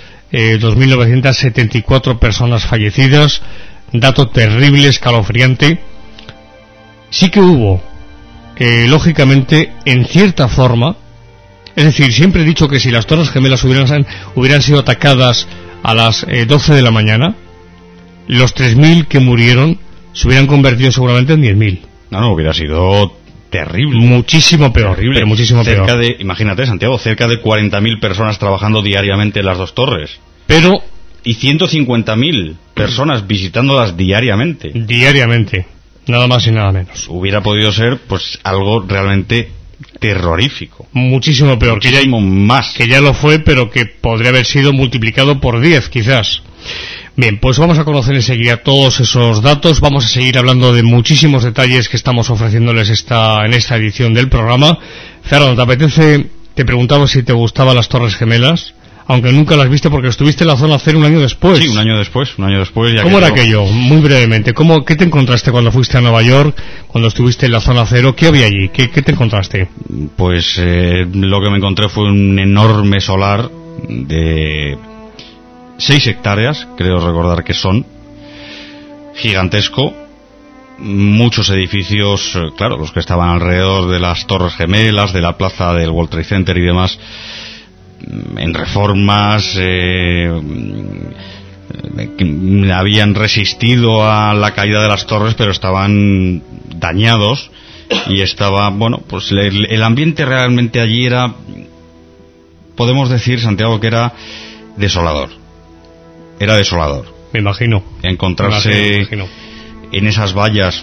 2.974 personas fallecidas, dato terrible, escalofriante. Sí que hubo, lógicamente, en cierta forma, es decir, siempre he dicho que si las Torres Gemelas hubieran sido atacadas a las 12 de la mañana, los 3.000 que murieron se hubieran convertido seguramente en 10.000. No, hubiera sido terrible. Muchísimo peor. Terrible. Muchísimo peor. Imagínate, Santiago, cerca de 40.000 personas trabajando diariamente en las dos torres. Pero... Y 150.000 personas visitándolas diariamente. Nada más y nada menos. Hubiera podido ser, pues, algo realmente terrorífico. Muchísimo peor. Más. Que ya lo fue, pero que podría haber sido multiplicado por 10, quizás. Bien, pues vamos a conocer enseguida todos esos datos. Vamos a seguir hablando de muchísimos detalles que estamos ofreciéndoles en esta edición del programa. Fernando, te preguntaba si te gustaban las Torres Gemelas, aunque nunca las viste porque estuviste en la zona cero un año después. Sí, un año después. Ya. ¿Cómo era aquello? Muy brevemente. ¿Qué te encontraste cuando fuiste a Nueva York, cuando estuviste en la zona cero? ¿Qué había allí? ¿Qué te encontraste? Pues lo que me encontré fue un enorme solar de 6 hectáreas, creo recordar que son, gigantesco, muchos edificios, claro, los que estaban alrededor de las Torres Gemelas, de la plaza del World Trade Center y demás, en reformas, habían resistido a la caída de las torres, pero estaban dañados y estaba, bueno, pues el ambiente realmente allí era, podemos decir, Santiago, que era desolador. Era desolador. Me imagino. Encontrarse en esas vallas,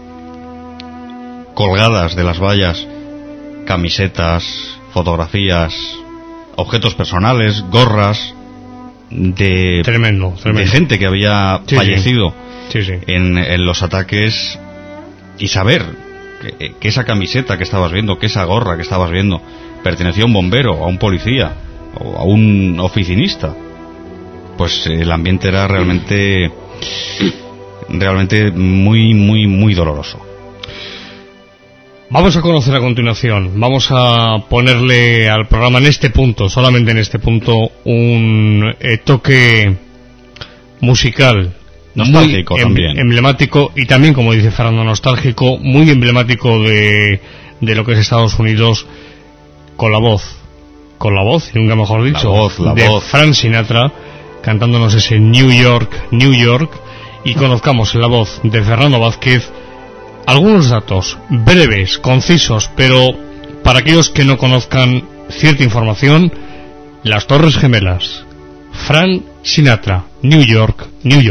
colgadas de las vallas, camisetas, fotografías, objetos personales, gorras de gente que había fallecido en los ataques, y saber que esa camiseta que estabas viendo, que esa gorra que estabas viendo pertenecía a un bombero, a un policía o a un oficinista. Pues el ambiente era realmente muy, muy, muy doloroso. Vamos a conocer a continuación, vamos a ponerle al programa en este punto, solamente en este punto, un toque musical nostálgico, muy también emblemático, y también, como dice Fernando, nostálgico, muy emblemático de lo que es Estados Unidos, con la voz, y nunca mejor dicho, de Frank Sinatra, cantándonos ese New York, y conozcamos en la voz de Fernando Vázquez algunos datos breves, concisos, pero para aquellos que no conozcan cierta información: las Torres Gemelas, Frank Sinatra, New York.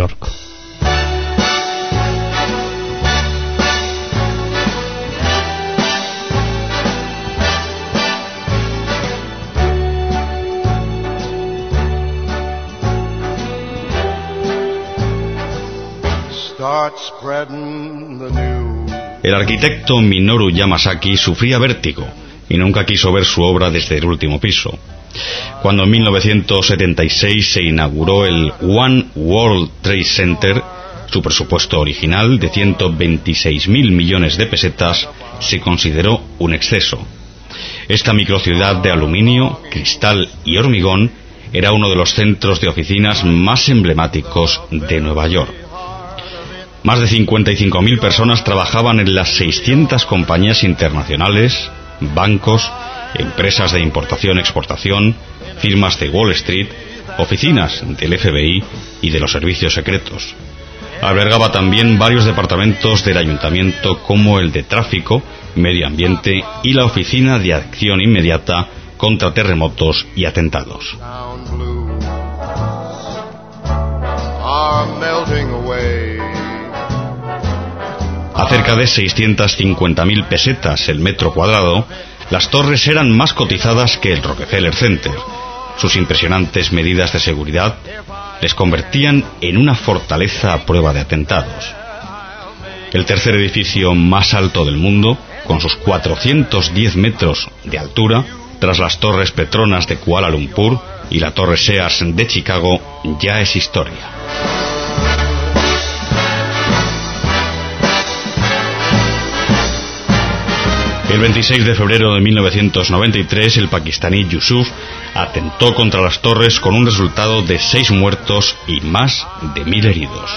El arquitecto Minoru Yamasaki sufría vértigo y nunca quiso ver su obra desde el último piso. Cuando en 1976 se inauguró el One World Trade Center, su presupuesto original de 126.000 millones de pesetas se consideró un exceso. Esta microciudad de aluminio, cristal y hormigón era uno de los centros de oficinas más emblemáticos de Nueva York. Más de 55.000 personas trabajaban en las 600 compañías internacionales, bancos, empresas de importación-exportación, firmas de Wall Street, oficinas del FBI y de los servicios secretos. Albergaba también varios departamentos del ayuntamiento como el de tráfico, medio ambiente y la oficina de acción inmediata contra terremotos y atentados. A cerca de 650.000 pesetas el metro cuadrado, las torres eran más cotizadas que el Rockefeller Center. Sus impresionantes medidas de seguridad les convertían en una fortaleza a prueba de atentados. El tercer edificio más alto del mundo, con sus 410 metros de altura, tras las torres Petronas de Kuala Lumpur y la torre Sears de Chicago, ya es historia. El 26 de febrero de 1993, el pakistaní Yusuf atentó contra las torres con un resultado de 6 muertos y más de 1.000 heridos.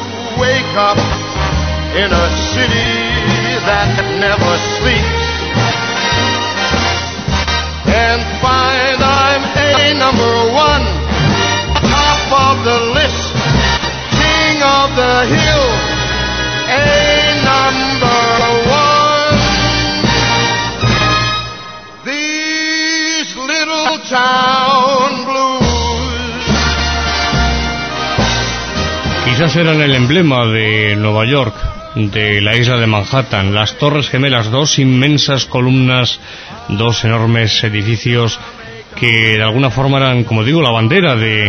Quizás eran el emblema de Nueva York, de la isla de Manhattan, las Torres Gemelas, 2 inmensas columnas, 2 enormes edificios que de alguna forma eran, como digo, la bandera de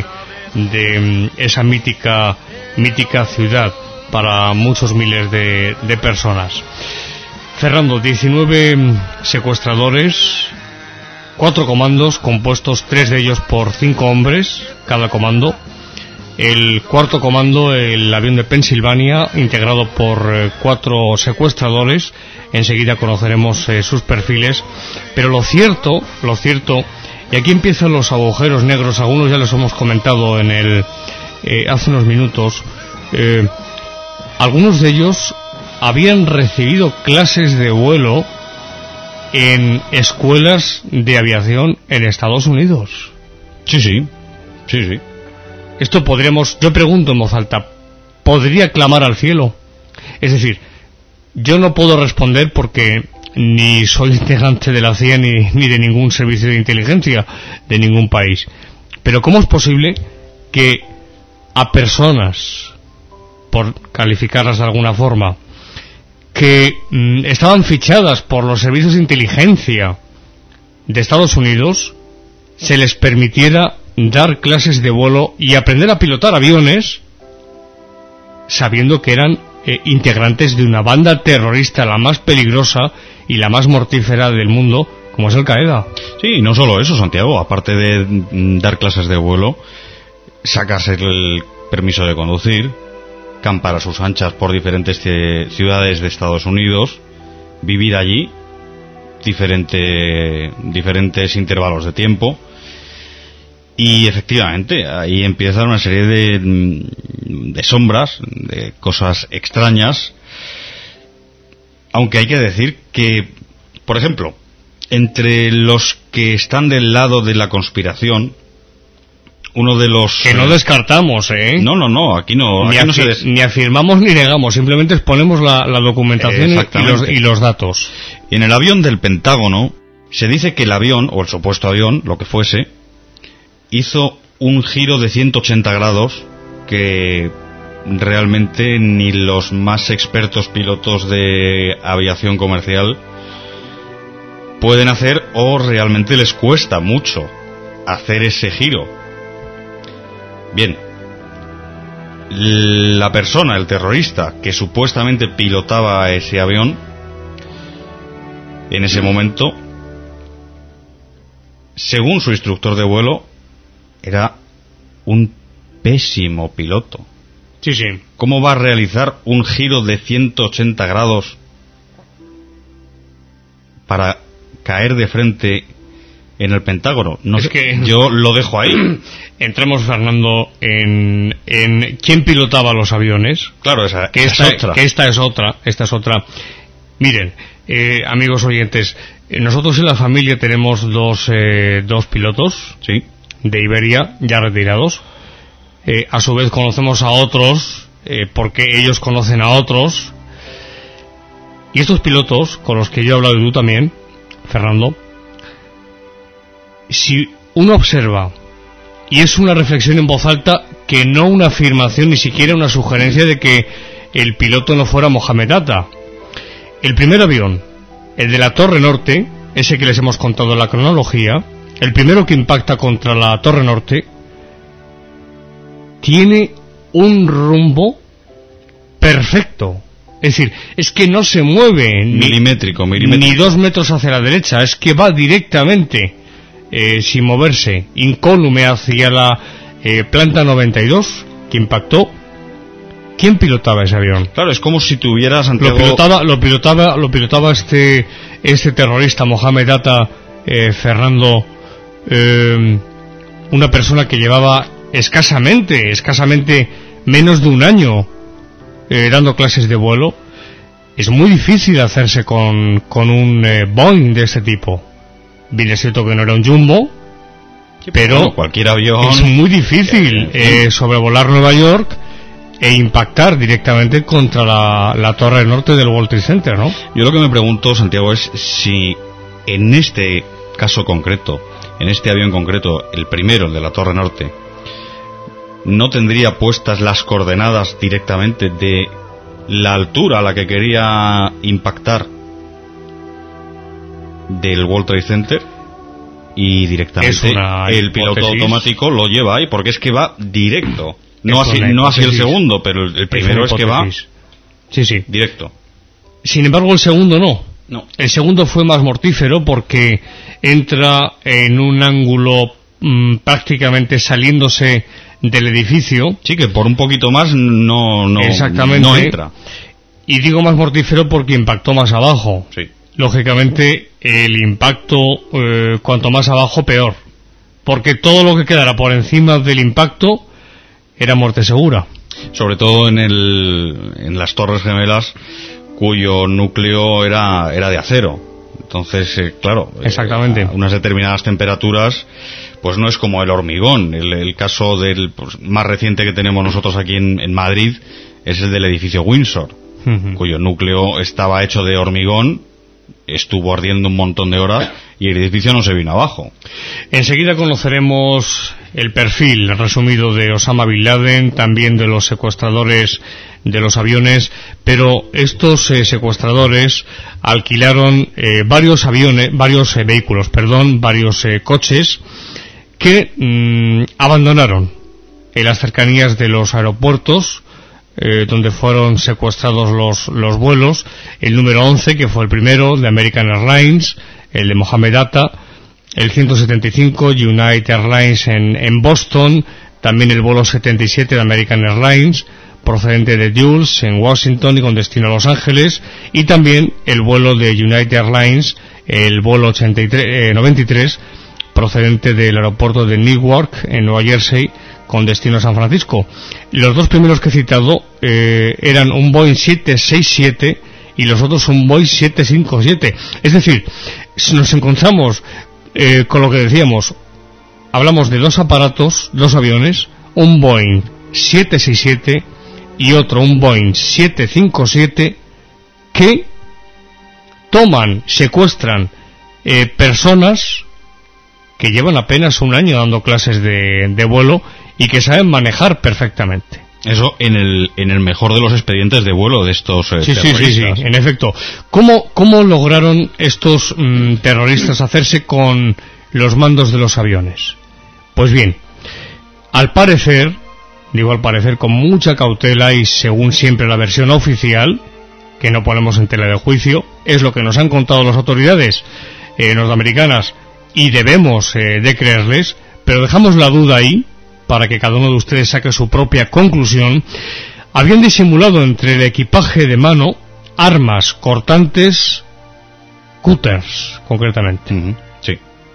esa mítica ciudad para muchos miles de personas. Fernando, 19 secuestradores, 4 comandos compuestos, 3 de ellos por 5 hombres cada comando. El cuarto comando, el avión de Pensilvania, integrado por 4 secuestradores. Enseguida conoceremos sus perfiles. Pero lo cierto, y aquí empiezan los agujeros negros, algunos ya los hemos comentado hace unos minutos. Algunos de ellos habían recibido clases de vuelo en escuelas de aviación en Estados Unidos. Sí. Esto yo pregunto en voz alta, ¿podría clamar al cielo? Es decir, yo no puedo responder porque ni soy integrante de la CIA ni de ningún servicio de inteligencia de ningún país. Pero ¿cómo es posible que a personas, por calificarlas de alguna forma, que estaban fichadas por los servicios de inteligencia de Estados Unidos, se les permitiera dar clases de vuelo y aprender a pilotar aviones sabiendo que eran integrantes de una banda terrorista, la más peligrosa y la más mortífera del mundo, como es Al Qaeda? Sí, y no solo eso, Santiago, aparte de dar clases de vuelo, sacas el permiso de conducir, campar a sus anchas por diferentes ciudades de Estados Unidos, vivir allí diferentes intervalos de tiempo. Y efectivamente, ahí empieza una serie de sombras, de cosas extrañas, aunque hay que decir que, por ejemplo, entre los que están del lado de la conspiración, uno de los... Que no descartamos, ¿eh? No, aquí no... Ni afirmamos ni negamos, simplemente exponemos la documentación y los datos. Y en el avión del Pentágono, se dice que el avión, o el supuesto avión, lo que fuese, hizo un giro de 180 grados que realmente ni los más expertos pilotos de aviación comercial pueden hacer, o realmente les cuesta mucho hacer ese giro. Bien, la persona, el terrorista que supuestamente pilotaba ese avión en ese momento, según su instructor de vuelo, era un pésimo piloto. Sí. ¿Cómo va a realizar un giro de 180 grados para caer de frente en el Pentágono. No sé, que yo lo dejo ahí. Entremos, Fernando, en quién pilotaba los aviones. Claro, esta es otra. Miren, amigos oyentes, nosotros en la familia tenemos dos pilotos, sí, de Iberia, ya retirados. A su vez conocemos a otros, porque ellos conocen a otros. Y estos pilotos, con los que yo he hablado, y tú también, Fernando, si uno observa, y es una reflexión en voz alta, que no una afirmación, ni siquiera una sugerencia de que el piloto no fuera Mohamed Atta. El primer avión, el de la Torre Norte, ese que les hemos contado en la cronología, el primero que impacta contra la Torre Norte, tiene un rumbo perfecto. Es decir, es que no se mueve milimétrico. Ni 2 metros hacia la derecha, es que va directamente, sin moverse, incólume hacia la planta 92, que impactó. ¿Quién pilotaba ese avión? Claro, es como si tuviera Santiago... Lo pilotaba este terrorista, Mohamed Atta, Fernando, una persona que llevaba escasamente menos de un año dando clases de vuelo. Es muy difícil hacerse con un Boeing de este tipo. Bien, es cierto que no era un Jumbo, pero bueno, cualquier avión... es muy difícil sobrevolar Nueva York e impactar directamente contra la torre norte del World Trade Center, ¿no? Yo lo que me pregunto, Santiago, es si en este caso concreto, en este avión concreto, el primero, el de la torre norte, no tendría puestas las coordenadas directamente de la altura a la que quería impactar del World Trade Center, y directamente el piloto automático lo lleva ahí, porque es que va directo. No así el segundo, pero el primero es que va directo. Sin embargo, el segundo no. El segundo fue más mortífero porque entra en un ángulo prácticamente saliéndose del edificio. Sí, que por un poquito más no entra. Y digo más mortífero porque impactó más abajo. Sí. Lógicamente, el impacto, cuanto más abajo, peor. Porque todo lo que quedara por encima del impacto era muerte segura. Sobre todo en las Torres Gemelas, cuyo núcleo era de acero. Entonces, claro, exactamente, a unas determinadas temperaturas, pues no es como el hormigón. El caso del más reciente que tenemos nosotros aquí en Madrid es el del edificio Windsor, cuyo núcleo estaba hecho de hormigón, estuvo ardiendo un montón de horas y el edificio no se vino abajo. Enseguida conoceremos el perfil resumido de Osama Bin Laden, también de los secuestradores de los aviones, pero estos secuestradores alquilaron varios coches que abandonaron en las cercanías de los aeropuertos donde fueron secuestrados los vuelos. El número 11, que fue el primero, de American Airlines, el de Mohamed Atta, el 175, United Airlines en Boston, también el vuelo 77 de American Airlines, procedente de Dulles, en Washington y con destino a Los Ángeles, y también el vuelo de United Airlines, el vuelo 93, procedente del aeropuerto de Newark, en Nueva Jersey, con destino a San Francisco. Los dos primeros que he citado eran un Boeing 767 y los otros un Boeing 757. Es decir, nos encontramos con lo que decíamos, hablamos de dos aparatos, dos aviones, un Boeing 767 y otro, un Boeing 757, que secuestran personas que llevan apenas un año dando clases de vuelo y que saben manejar perfectamente. Eso en el mejor de los expedientes de vuelo de estos terroristas. Sí, en efecto. ¿Cómo lograron estos terroristas hacerse con los mandos de los aviones? Pues bien, al parecer con mucha cautela y según siempre la versión oficial, que no ponemos en tela de juicio, es lo que nos han contado las autoridades norteamericanas y debemos de creerles, pero dejamos la duda ahí para que cada uno de ustedes saque su propia conclusión. Habían disimulado entre el equipaje de mano armas cortantes, cutters concretamente. Sí.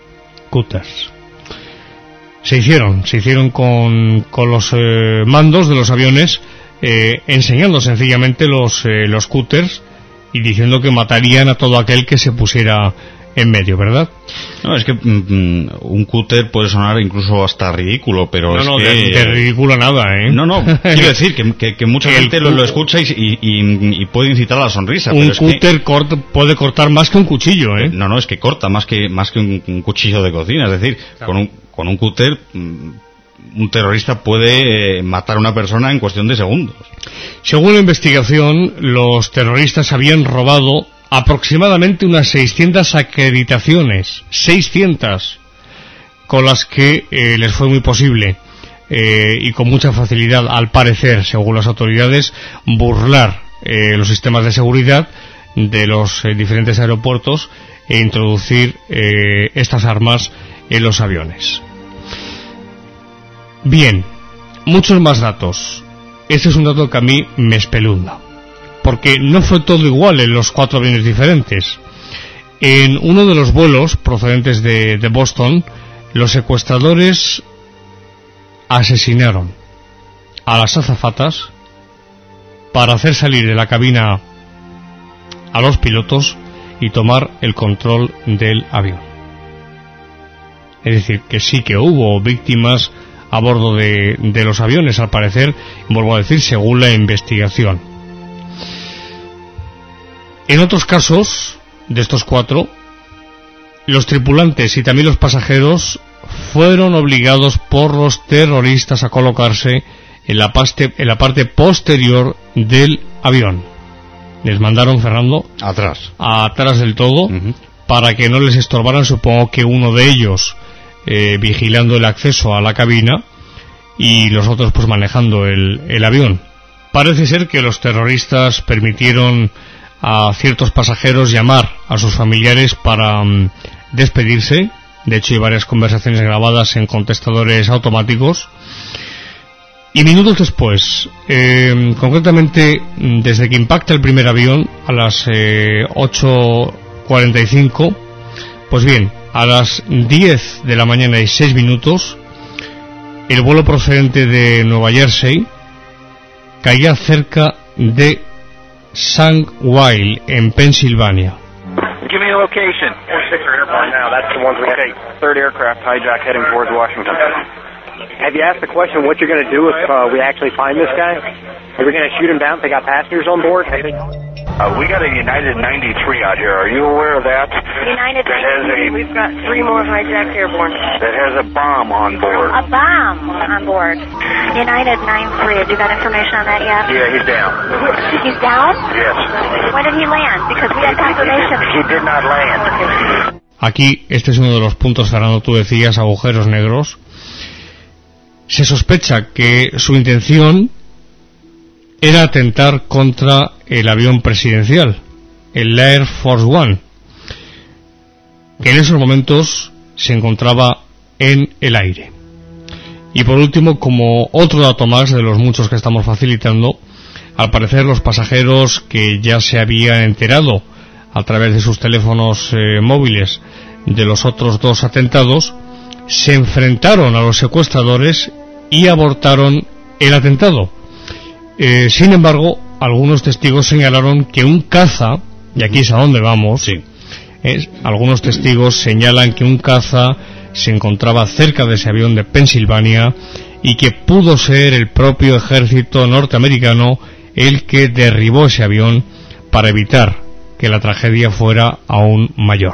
cutters. Se hicieron con los mandos de los aviones, enseñando sencillamente los cutters y diciendo que matarían a todo aquel que se pusiera en medio, ¿verdad? No, es que un cúter puede sonar incluso hasta ridículo, pero de ridículo nada, ¿eh? No, quiero decir que mucha gente lo escucha y puede incitar a la sonrisa. Un cúter puede cortar más que un cuchillo, ¿eh? No, es que corta más que un cuchillo de cocina, es decir, claro. Con un cúter un terrorista puede matar a una persona en cuestión de segundos. Según la investigación, los terroristas habían robado aproximadamente unas 600 acreditaciones, 600, con las que les fue muy posible y con mucha facilidad, al parecer, según las autoridades, burlar los sistemas de seguridad de los diferentes aeropuertos e introducir estas armas en los aviones. Bien, muchos más datos. Este es un dato que a mí me espelunda, porque no fue todo igual en los 4 aviones diferentes. En uno de los vuelos procedentes de Boston, los secuestradores asesinaron a las azafatas para hacer salir de la cabina a los pilotos y tomar el control del avión. Es decir, que sí que hubo víctimas a bordo de los aviones, al parecer, vuelvo a decir, según la investigación. En otros casos, de estos 4, los tripulantes y también los pasajeros fueron obligados por los terroristas a colocarse en la parte posterior del avión. Les mandaron, Fernando, atrás del todo, para que no les estorbaran, supongo que uno de ellos vigilando el acceso a la cabina y los otros pues manejando el avión. Parece ser que los terroristas permitieron a ciertos pasajeros llamar a sus familiares para despedirse. De hecho, hay varias conversaciones grabadas en contestadores automáticos. Y minutos después, concretamente desde que impacta el primer avión a las 8:45, pues bien, a las 10 de la mañana y 6 minutos, el vuelo procedente de Nueva Jersey caía cerca de Sankweiler, en Pensilvania. Give me a location. 46 are airborne now. That's the ones we take. Third aircraft hijack heading towards Washington. Have you asked the question what you're going to do if we actually find this guy? Are we going to shoot him down if they got passengers on board? We got a United 93 out here. Are you aware of that? United 93, we've got 3 more hijacked airborne. That has a bomb on board. A bomb on board. United 93, have you got information on that yet? Yeah, he's down. He's down? Yes. When did he land? Because we had confirmation. He did not land. Aquí, este es uno de los puntos, Fernando, tú decías, agujeros negros. Se sospecha que su intención era atentar contra el avión presidencial, el Air Force One, que en esos momentos se encontraba en el aire. Y por último, como otro dato más de los muchos que estamos facilitando, al parecer los pasajeros que ya se habían enterado a través de sus teléfonos móviles de los otros 2 atentados, se enfrentaron a los secuestradores y abortaron el atentado. Sin embargo, algunos testigos señalaron que un caza, y aquí es a donde vamos, sí. Algunos testigos señalan que un caza se encontraba cerca de ese avión de Pensilvania y que pudo ser el propio ejército norteamericano el que derribó ese avión para evitar que la tragedia fuera aún mayor.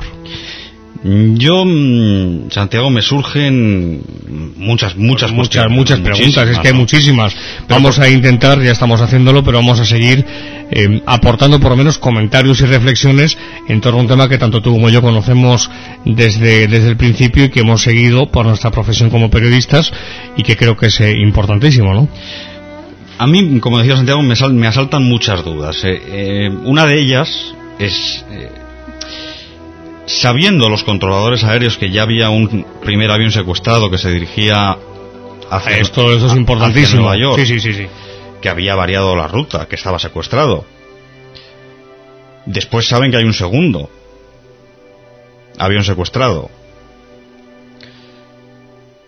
Yo, Santiago, me surgen muchas preguntas, es que hay muchísimas. Vamos a intentar, ya estamos haciéndolo, pero vamos a seguir aportando por lo menos comentarios y reflexiones en torno a un tema que tanto tú como yo conocemos desde el principio y que hemos seguido por nuestra profesión como periodistas y que creo que es importantísimo, ¿no? A mí, como decía Santiago, me asaltan muchas dudas. Una de ellas es... sabiendo los controladores aéreos que ya había un primer avión secuestrado que se dirigía hacia esto es importantísimo, Nueva York, sí, que había variado la ruta, que estaba secuestrado. Después saben que hay un segundo avión secuestrado.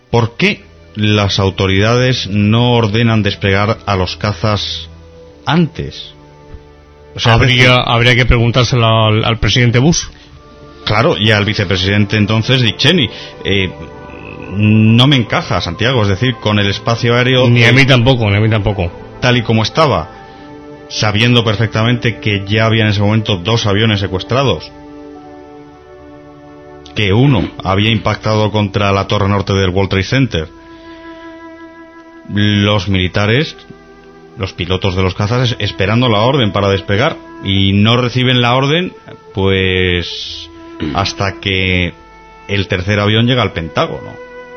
¿por qué las autoridades no ordenan desplegar a los cazas antes? O sea, habría que preguntárselo al presidente Bush. Claro, y al vicepresidente entonces, Dick Cheney. No me encaja, Santiago, es decir, con el espacio aéreo... Ni a mí tampoco. Tal y como estaba, sabiendo perfectamente que ya había en ese momento 2 aviones secuestrados, que uno había impactado contra la torre norte del World Trade Center. Los militares, los pilotos de los cazas, esperando la orden para despegar, y no reciben la orden pues hasta que el tercer avión llega al Pentágono.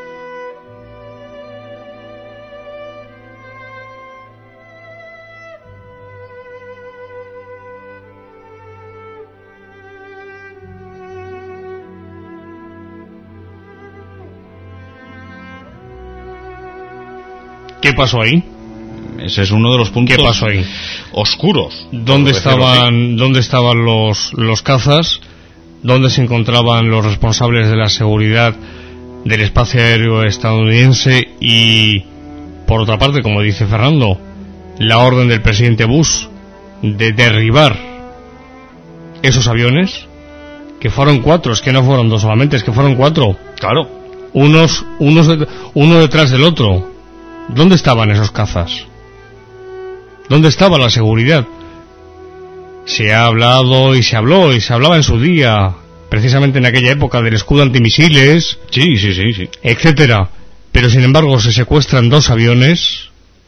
¿Qué pasó ahí? Ese es uno de los puntos. ¿Qué pasó ahí? Oscuros. ¿Dónde estaban los cazas? ¿Dónde se encontraban los responsables de la seguridad del espacio aéreo estadounidense? Y, por otra parte, como dice Fernando, la orden del presidente Bush de derribar esos aviones, que fueron 4, es que no fueron 2 solamente, es que fueron 4. Claro. Uno detrás del otro. ¿Dónde estaban esos cazas? ¿Dónde estaba la seguridad? Se ha hablado y se habló y se hablaba en su día, precisamente en aquella época, del escudo antimisiles, sí, etcétera. Pero sin embargo se secuestran 2 aviones.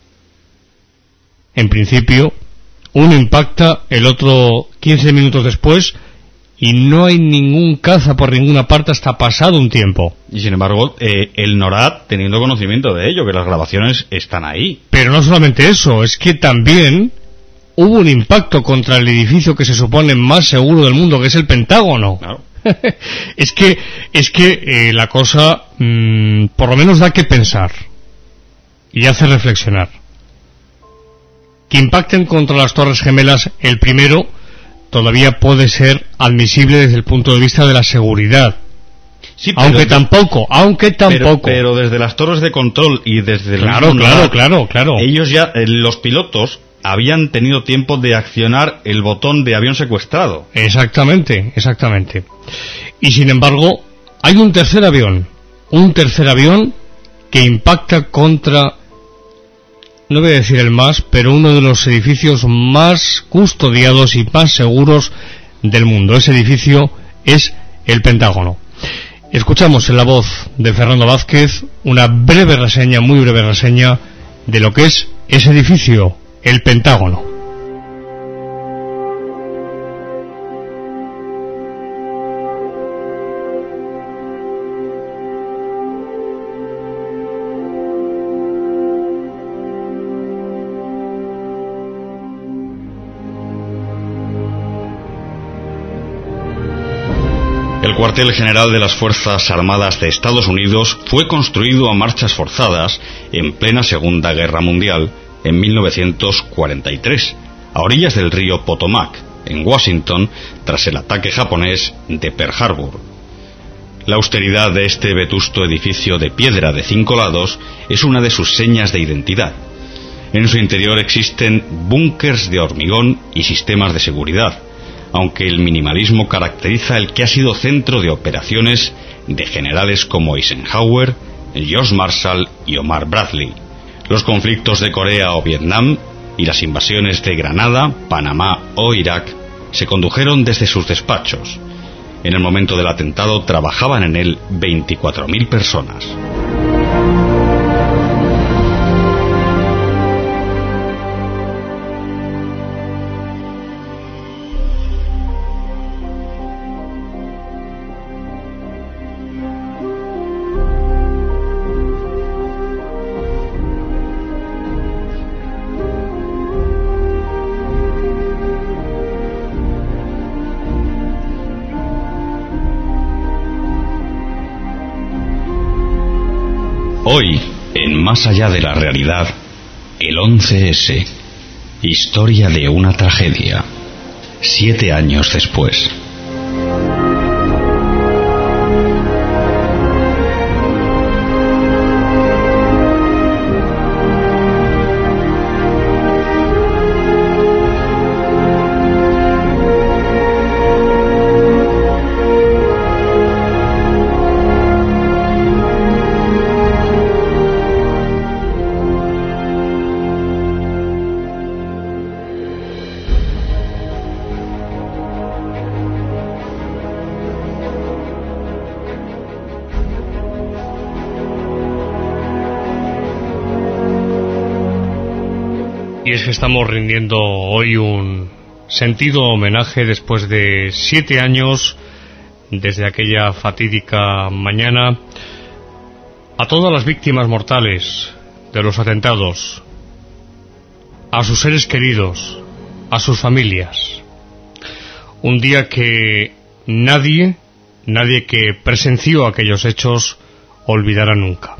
En principio, uno impacta, el otro 15 minutos después, y no hay ningún caza por ninguna parte hasta pasado un tiempo. Y sin embargo, el NORAD, teniendo conocimiento de ello, que las grabaciones están ahí. Pero no solamente eso, es que también hubo un impacto contra el edificio que se supone más seguro del mundo, que es el Pentágono. Claro. es que la cosa por lo menos da que pensar y hace reflexionar. Que impacten contra las Torres Gemelas el primero todavía puede ser admisible desde el punto de vista de la seguridad. Sí, aunque tampoco. Pero desde las torres de control y desde claro. Ellos ya, los pilotos, habían tenido tiempo de accionar el botón de avión secuestrado. Exactamente. Y sin embargo, hay un tercer avión que impacta contra, no voy a decir el más, pero uno de los edificios más custodiados y más seguros del mundo. Ese edificio es el Pentágono. Escuchamos en la voz de Fernando Vázquez una breve reseña, muy breve reseña, de lo que es ese edificio, el Pentágono. El cuartel general de las Fuerzas Armadas de Estados Unidos fue construido a marchas forzadas en plena Segunda Guerra Mundial en 1943, a orillas del río Potomac, en Washington, tras el ataque japonés de Pearl Harbor. La austeridad de este vetusto edificio de piedra de 5 lados es una de sus señas de identidad. En su interior existen búnkers de hormigón y sistemas de seguridad, aunque el minimalismo caracteriza el que ha sido centro de operaciones de generales como Eisenhower, George Marshall y Omar Bradley, los conflictos de Corea o Vietnam y las invasiones de Granada, Panamá o Irak se condujeron desde sus despachos. En el momento del atentado trabajaban en él 24.000 personas. Hoy, en Más allá de la realidad, el 11S, historia de una tragedia, 7 años después. y es que estamos rindiendo hoy un sentido homenaje después de 7 años desde aquella fatídica mañana a todas las víctimas mortales de los atentados, a sus seres queridos, a sus familias. Un día que nadie que presenció aquellos hechos olvidará nunca.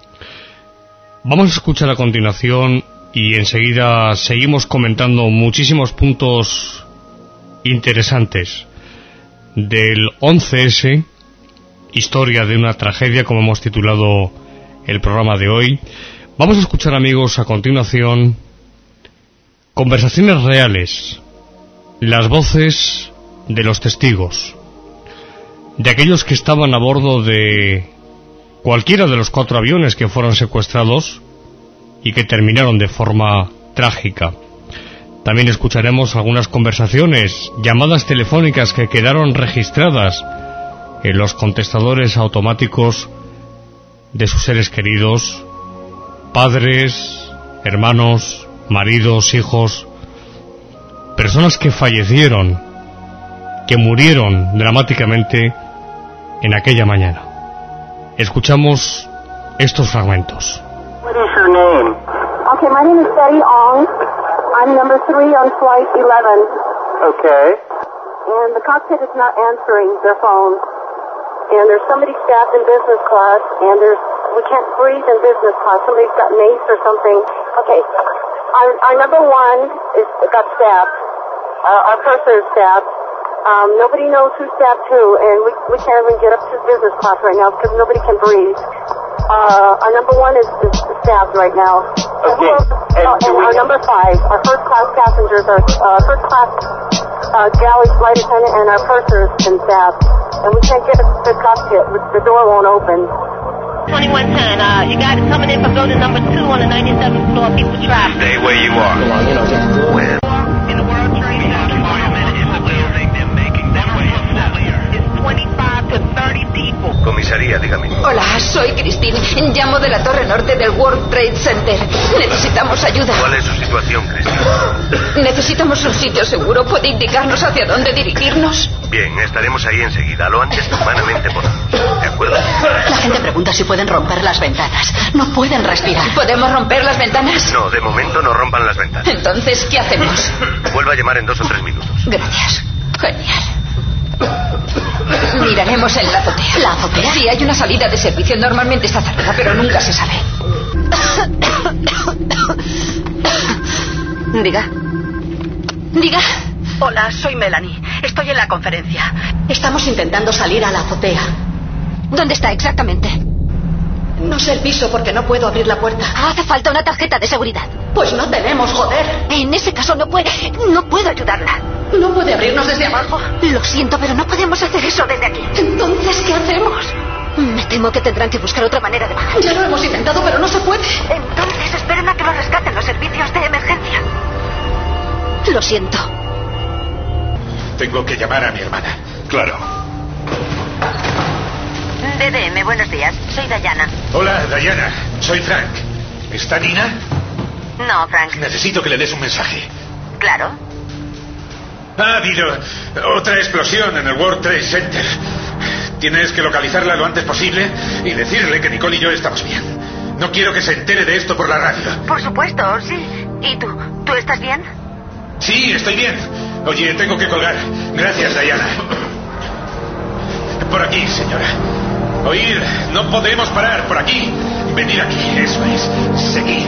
Vamos a escuchar a continuación y enseguida seguimos comentando muchísimos puntos interesantes del 11S, historia de una tragedia, como hemos titulado el programa de hoy. Vamos a escuchar, amigos, a continuación conversaciones reales, las voces de los testigos, de aquellos que estaban a bordo de cualquiera de los 4 aviones que fueron secuestrados y que terminaron de forma trágica. También escucharemos algunas conversaciones, llamadas telefónicas que quedaron registradas en los contestadores automáticos de sus seres queridos, padres, hermanos, maridos, hijos, personas que fallecieron, que murieron dramáticamente en aquella mañana. Escuchamos estos fragmentos. What is your name? Okay, my name is Betty Ong. I'm number 3 on flight 11. Okay. And the cockpit is not answering their phone. And there's somebody stabbed in business class, and we can't breathe in business class. Somebody's got mace or something. Okay. Our number 1 got stabbed. Our purser is stabbed. Nobody knows who stabbed who, and we can't even get up to business class right now because nobody can breathe. Our number 1 is stabbed right now. Okay. And our number 5, our first class passengers, our first class galley flight attendant, and our purser has been stabbed. And we can't get to the cockpit. The door won't open. 2110, you guys are coming in from building number 2 on the 97th floor. People trapped. Stay where you are. Where? In the World Trade Center. It's 25 to 30 people. Comisaría, dígame. Hola, soy Christine. Llamo de la torre norte del World Trade Center. Necesitamos ayuda. ¿Cuál es su situación, Christine? Necesitamos un sitio seguro. ¿Puede indicarnos hacia dónde dirigirnos? Bien, estaremos ahí enseguida, lo antes que humanamente podamos. ¿De acuerdo? La gente pregunta si pueden romper las ventanas. No pueden respirar. ¿Podemos romper las ventanas? No, de momento no rompan las ventanas. Entonces, ¿qué hacemos? Vuelva a llamar en 2 o 3 minutos. Gracias. Genial. Miraremos en la azotea. ¿La azotea? Sí, hay una salida de servicio. Normalmente está cerrada, pero nunca se sabe. Diga. Diga. Hola, soy Melanie. Estoy en la conferencia. Estamos intentando salir a la azotea. ¿Dónde está exactamente? No sé el piso porque no puedo abrir la puerta. Hace falta una tarjeta de seguridad. Pues no tenemos, joder. En ese caso no puedo ayudarla. ¿No puede abrirnos desde abajo? Lo siento, pero no podemos hacer eso desde aquí. Entonces, ¿qué hacemos? Me temo que tendrán que buscar otra manera de bajar. Ya lo hemos intentado, pero no se puede. Entonces esperen a que lo rescaten los servicios de emergencia. Lo siento. Tengo que llamar a mi hermana. Claro. DDM, buenos días. Soy Diana. Hola, Diana. Soy Frank. ¿Está Nina? No, Frank. Necesito que le des un mensaje. Claro. Ha habido otra explosión en el World Trade Center. Tienes que localizarla lo antes posible y decirle que Nicole y yo estamos bien. No quiero que se entere de esto por la radio. Por supuesto, sí. ¿Y tú? ¿Tú estás bien? Sí, estoy bien. Oye, tengo que colgar. Gracias, Diana. Por aquí, señora. Oír, no podemos parar. Por aquí. Venid aquí, eso es. Seguid.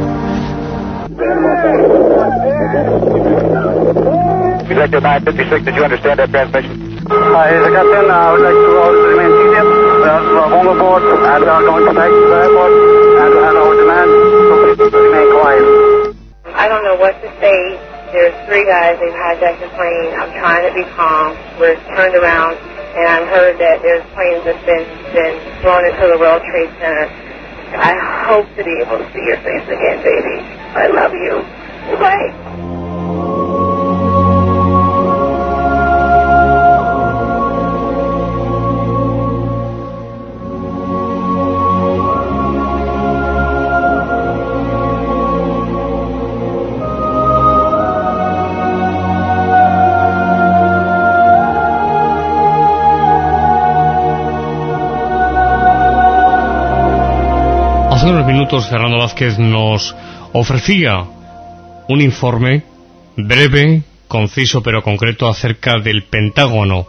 Director 956, did you understand that transmission? Hi, the captain. I would like to remain seated. All aboard and going to taxi to the airport and our demand to remain quiet. I don't know what to say. There's 3 guys. They've hijacked the plane. I'm trying to be calm. We're turned around, and I've heard that there's planes that's been thrown into the World Trade Center. I hope to be able to see your face again, baby. I love you. Bye. hace unos minutos Fernando Vázquez nos ofrecía un informe breve, conciso pero concreto acerca del Pentágono.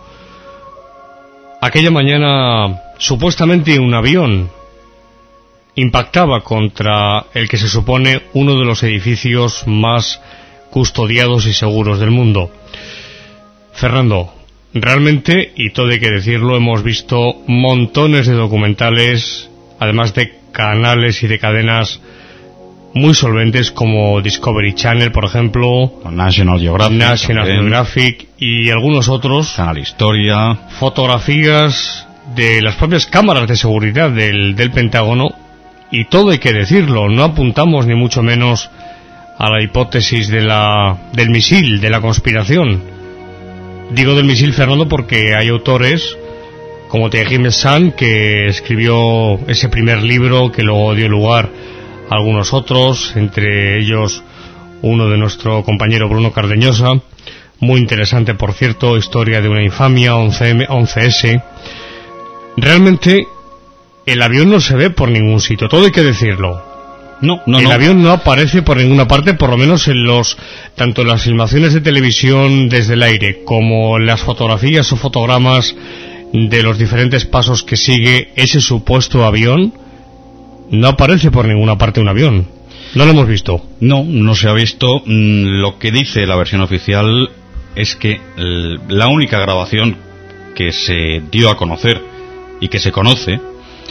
Aquella mañana, supuestamente un avión impactaba contra el que se supone uno de los edificios más custodiados y seguros del mundo. Fernando, realmente, y todo hay que decirlo, hemos visto montones de documentales, además de canales y de cadenas muy solventes como Discovery Channel, por ejemplo, National Geographic y algunos otros. Canal Historia. Fotografías de las propias cámaras de seguridad del Pentágono, y todo hay que decirlo, no apuntamos ni mucho menos a la hipótesis del misil, de la conspiración. Digo del misil, Fernando, porque hay autores como Thierry Meyssan, que escribió ese primer libro que luego dio lugar a algunos otros, entre ellos uno de nuestro compañero Bruno Cardeñosa, muy interesante, por cierto, Historia de una infamia, 11S. Realmente el avión no se ve por ningún sitio, todo hay que decirlo. El avión no aparece por ninguna parte, por lo menos tanto en las filmaciones de televisión desde el aire como en las fotografías o fotogramas de los diferentes pasos que sigue ese supuesto avión. No aparece por ninguna parte un avión. No lo hemos visto. No se ha visto. Lo que dice la versión oficial es que la única grabación que se dio a conocer y que se conoce,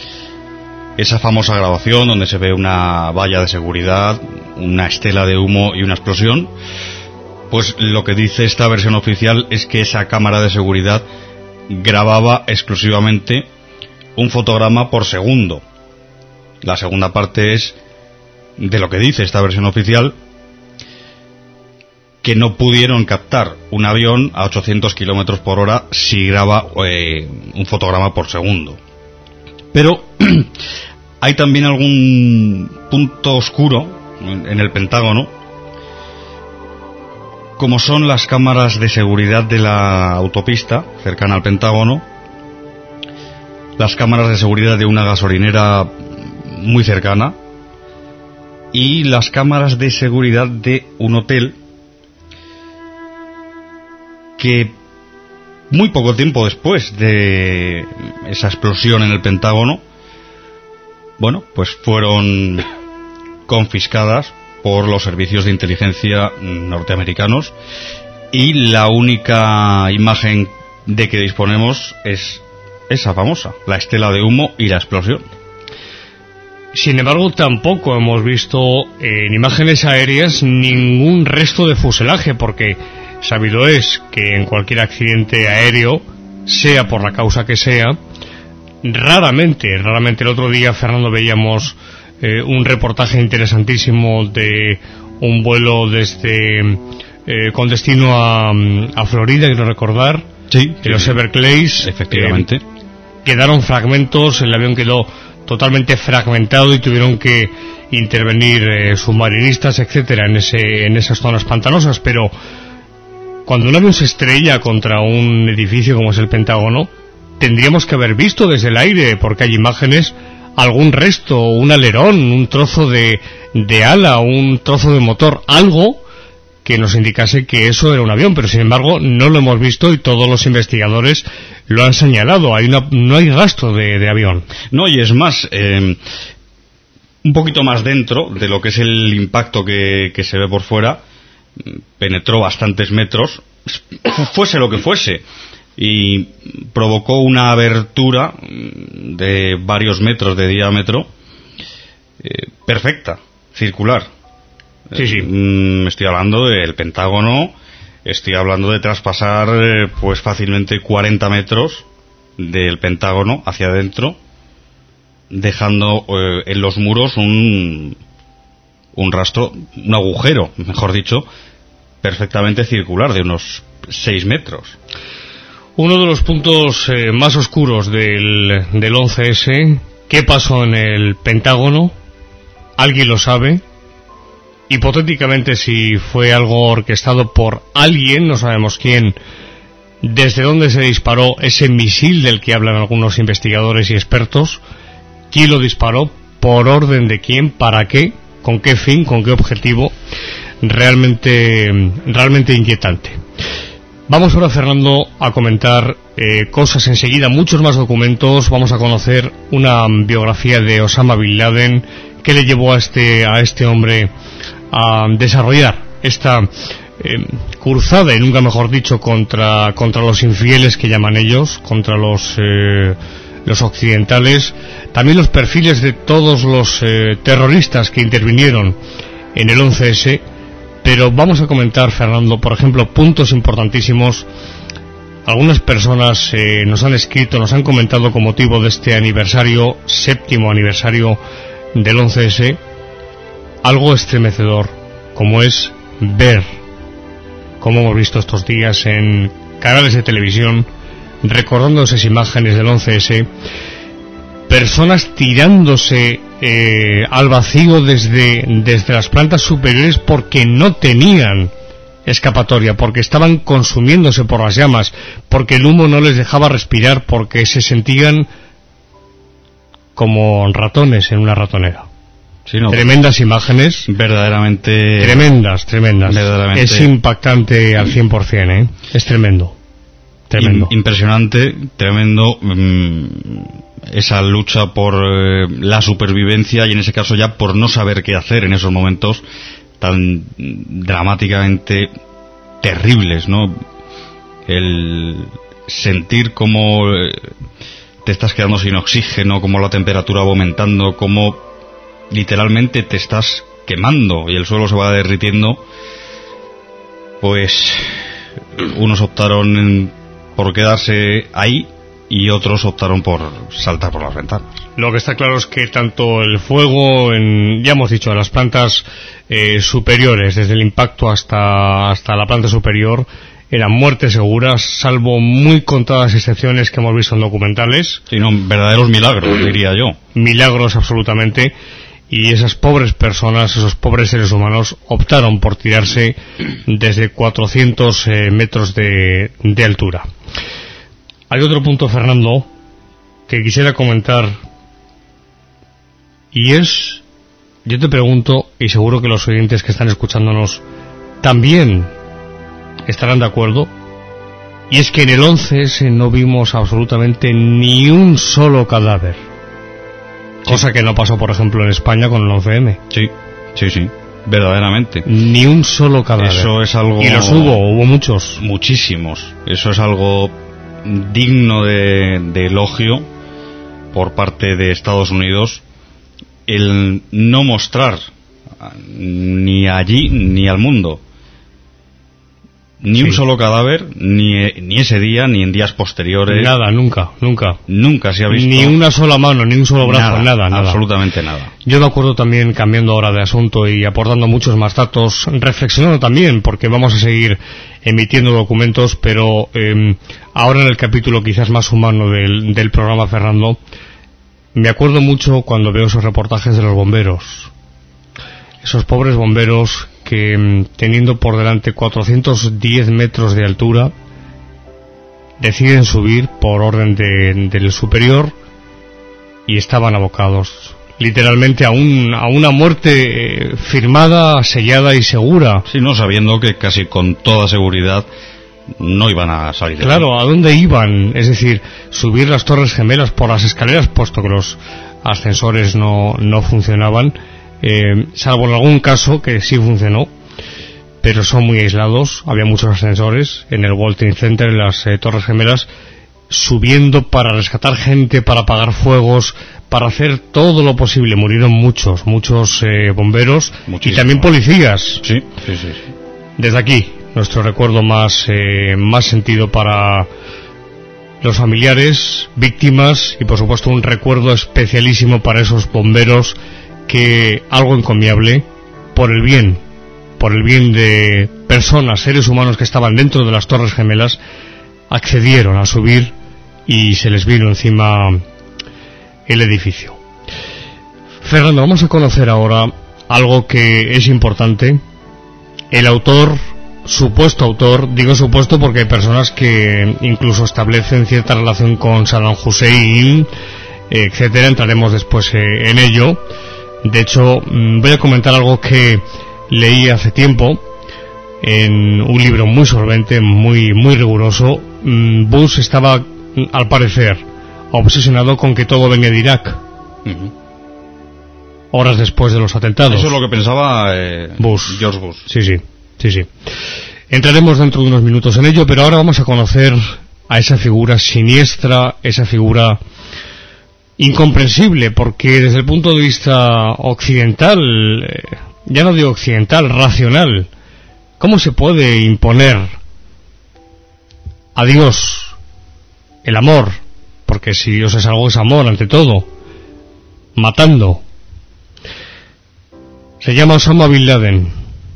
esa famosa grabación donde se ve una valla de seguridad, una estela de humo y una explosión, pues lo que dice esta versión oficial es que esa cámara de seguridad grababa exclusivamente un fotograma por segundo. La segunda parte es de lo que dice esta versión oficial, que no pudieron captar un avión a 800 kilómetros por hora si graba un fotograma por segundo. Pero hay también algún punto oscuro en el Pentágono, como son las cámaras de seguridad de la autopista cercana al Pentágono, las cámaras de seguridad de una gasolinera muy cercana y las cámaras de seguridad de un hotel que muy poco tiempo después de esa explosión en el Pentágono, bueno, pues fueron confiscadas por los servicios de inteligencia norteamericanos, y la única imagen de que disponemos es esa famosa, la estela de humo y la explosión. Sin embargo, tampoco hemos visto en imágenes aéreas ningún resto de fuselaje, porque sabido es que en cualquier accidente aéreo, sea por la causa que sea, raramente el otro día, Fernando, veíamos un reportaje interesantísimo de un vuelo desde con destino a Florida, quiero recordar, de los Everglades, efectivamente. Quedaron fragmentos, el avión quedó totalmente fragmentado y tuvieron que intervenir submarinistas, etcétera, en esas zonas pantanosas. Pero cuando un avión se estrella contra un edificio como es el Pentágono, tendríamos que haber visto desde el aire, porque hay imágenes, algún resto, un alerón, un trozo de ala, un trozo de motor, algo que nos indicase que eso era un avión, pero sin embargo no lo hemos visto y todos los investigadores lo han señalado. No hay rastro de avión. No, y es más, un poquito más dentro de lo que es el impacto que se ve por fuera, penetró bastantes metros, fuese lo que fuese, y provocó una abertura de varios metros de diámetro, perfecta, circular. Sí. Estoy hablando del Pentágono, estoy hablando de traspasar pues fácilmente 40 metros del Pentágono hacia adentro, dejando en los muros un rastro, un agujero, mejor dicho, perfectamente circular de unos 6 metros. Uno de los puntos más oscuros del 11S, ¿qué pasó en el Pentágono? ¿Alguien lo sabe? Hipotéticamente, si fue algo orquestado por alguien, no sabemos quién, desde dónde se disparó ese misil del que hablan algunos investigadores y expertos, quién lo disparó, por orden de quién, para qué, con qué fin, con qué objetivo. Realmente inquietante. Vamos ahora, Fernando, a comentar cosas enseguida, muchos más documentos. Vamos a conocer una biografía de Osama Bin Laden, que le llevó a este hombre a desarrollar esta cruzada, y nunca mejor dicho, contra los infieles, que llaman ellos, contra los occidentales. También los perfiles de todos los terroristas que intervinieron en el 11S. Pero vamos a comentar, Fernando, por ejemplo, puntos importantísimos. Algunas personas nos han escrito, nos han comentado con motivo de este aniversario, 7º aniversario del 11S, algo estremecedor, como es ver, como hemos visto estos días en canales de televisión, recordando esas imágenes del 11S, personas tirándose al vacío desde las plantas superiores porque no tenían escapatoria, porque estaban consumiéndose por las llamas, porque el humo no les dejaba respirar, porque se sentían como ratones en una ratonera. Sí, no, tremendas imágenes. Verdaderamente. Tremendas. Verdaderamente. Es impactante al 100%, ¿eh? Es tremendo. Impresionante, tremendo. Esa lucha por la supervivencia, y en ese caso ya por no saber qué hacer en esos momentos tan dramáticamente terribles, ¿no? El sentir cómo te estás quedando sin oxígeno, cómo la temperatura va aumentando, cómo literalmente te estás quemando y el suelo se va derritiendo. Pues unos optaron por quedarse ahí y otros optaron por saltar por las ventanas. Lo que está claro es que tanto el fuego, ya hemos dicho, en las plantas superiores, desde el impacto hasta la planta superior, eran muertes seguras, salvo muy contadas excepciones que hemos visto en documentales. Sí, no, verdaderos milagros, diría yo. Milagros, absolutamente. Y esas pobres personas, esos pobres seres humanos, optaron por tirarse desde 400 metros de altura. Hay otro punto, Fernando, que quisiera comentar, y es, yo te pregunto, y seguro que los oyentes que están escuchándonos también estarán de acuerdo, y es que en el 11S no vimos absolutamente ni un solo cadáver, cosa que no pasó, por ejemplo, en España con el 11M. Sí, verdaderamente. Ni un solo cadáver. Eso es algo... Y los hubo muchos. Muchísimos. Eso es algo digno de elogio por parte de Estados Unidos, el no mostrar ni allí ni al mundo ni un solo cadáver, ni ese día ni en días posteriores. Nada, nunca se ha visto ni una sola mano, ni un solo brazo, nada. Absolutamente nada. Yo me acuerdo también, cambiando ahora de asunto y aportando muchos más datos, reflexionando también, porque vamos a seguir emitiendo documentos, pero ahora en el capítulo quizás más humano del programa, Fernando, me acuerdo mucho cuando veo esos reportajes de los bomberos, esos pobres bomberos que, teniendo por delante 410 metros de altura, deciden subir por orden del superior y estaban abocados literalmente a una muerte firmada, sellada y segura. Sí, no, sabiendo que casi con toda seguridad no iban a salir. Claro, ¿a dónde iban? Es decir, subir las Torres Gemelas por las escaleras, puesto que los ascensores no funcionaban, salvo en algún caso que sí funcionó, pero son muy aislados. Había muchos ascensores en el World Trade Center, en las Torres Gemelas, subiendo para rescatar gente, para apagar fuegos, para hacer todo lo posible. Murieron muchos bomberos. Muchísimo. Y también policías. Sí. Desde aquí, nuestro recuerdo más sentido para los familiares, víctimas, y por supuesto un recuerdo especialísimo para esos bomberos que, algo encomiable, por el bien de personas, seres humanos que estaban dentro de las Torres Gemelas, accedieron a subir y se les vino encima el edificio. Fernando, vamos a conocer ahora algo que es importante. El autor, supuesto autor, digo supuesto porque hay personas que incluso establecen cierta relación con Saddam Hussein, etcétera. Entraremos después en ello. De hecho, voy a comentar algo que leí hace tiempo en un libro muy solvente, muy riguroso. Bush estaba, al parecer, obsesionado con que todo venga de Irak. Horas después de los atentados. Eso es lo que pensaba George Bush. Sí. Entraremos dentro de unos minutos en ello, pero ahora vamos a conocer a esa figura siniestra, esa figura incomprensible, porque desde el punto de vista occidental, ya no digo occidental, racional, ¿cómo se puede imponer a Dios el amor? Porque si Dios es algo, es amor ante todo, matando. Se llama Osama Bin Laden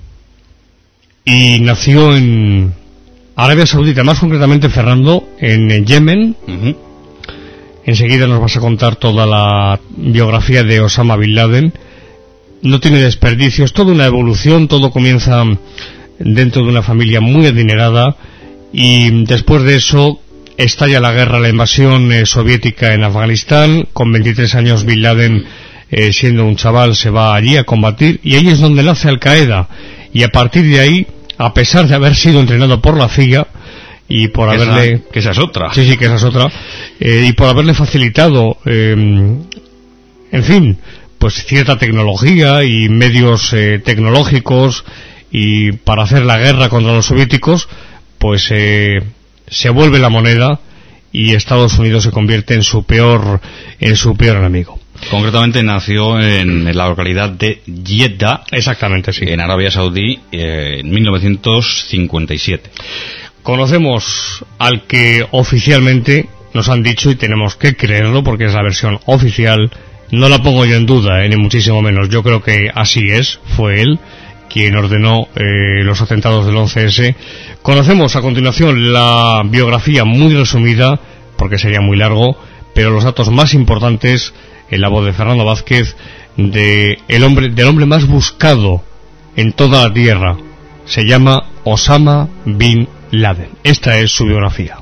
y nació en Arabia Saudita, más concretamente, Fernando, en Yemen. Enseguida nos vas a contar toda la biografía de Osama Bin Laden. No tiene desperdicios, toda una evolución. Todo comienza dentro de una familia muy adinerada y después de eso estalla la guerra, la invasión soviética en Afganistán. Con 23 años Bin Laden, siendo un chaval, se va allí a combatir y ahí es donde nace Al Qaeda, y a partir de ahí, a pesar de haber sido entrenado por la CIA y por haberle... Que esa es otra. Sí, que esa es otra. Y por haberle facilitado, en fin, pues cierta tecnología y medios tecnológicos y para hacer la guerra contra los soviéticos, pues se vuelve la moneda y Estados Unidos se convierte en su peor enemigo. Concretamente nació en la localidad de Jeddah, exactamente, sí, en Arabia Saudí, en 1957. Conocemos al que oficialmente nos han dicho, y tenemos que creerlo porque es la versión oficial, no la pongo yo en duda, ni muchísimo menos. Yo creo que así es, fue él quien ordenó los atentados del 11S. Conocemos a continuación la biografía muy resumida, porque sería muy largo, pero los datos más importantes en la voz de Fernando Vázquez, del hombre más buscado en toda la tierra. Se llama Osama Bin Laden. Esta es su biografía.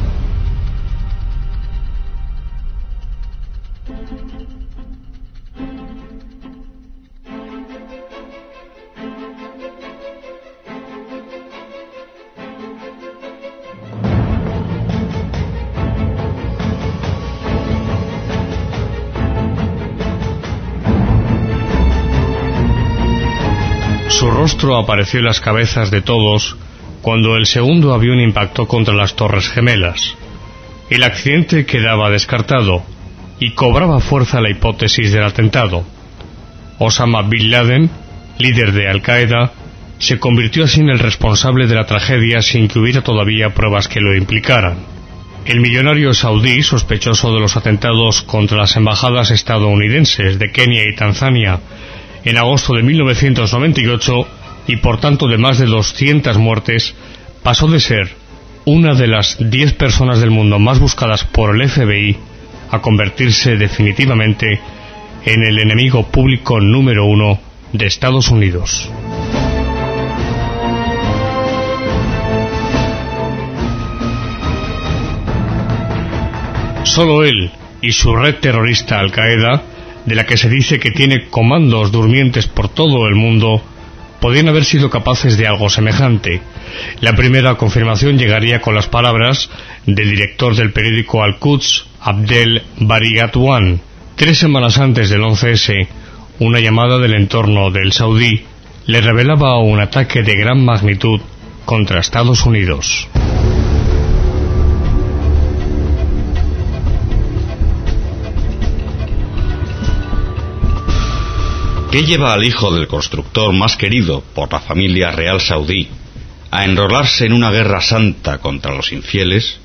Su rostro apareció en las cabezas de todos cuando el segundo avión impactó contra las Torres Gemelas. El accidente quedaba descartado y cobraba fuerza la hipótesis del atentado. Osama Bin Laden, líder de Al Qaeda, se convirtió así en el responsable de la tragedia sin que hubiera todavía pruebas que lo implicaran. El millonario saudí, sospechoso de los atentados contra las embajadas estadounidenses de Kenia y Tanzania en agosto de 1998, y por tanto de más de 200 muertes, pasó de ser una de las 10 personas del mundo más buscadas por el FBI a convertirse definitivamente en el enemigo público número 1 de Estados Unidos. Solo él y su red terrorista Al Qaeda, de la que se dice que tiene comandos durmientes por todo el mundo, podían haber sido capaces de algo semejante. La primera confirmación llegaría con las palabras del director del periódico Al-Quds, Abdel Bari Atwan. 3 semanas antes del 11S, una llamada del entorno del saudí le revelaba un ataque de gran magnitud contra Estados Unidos. ¿Qué lleva al hijo del constructor más querido por la familia real saudí a enrolarse en una guerra santa contra los infieles?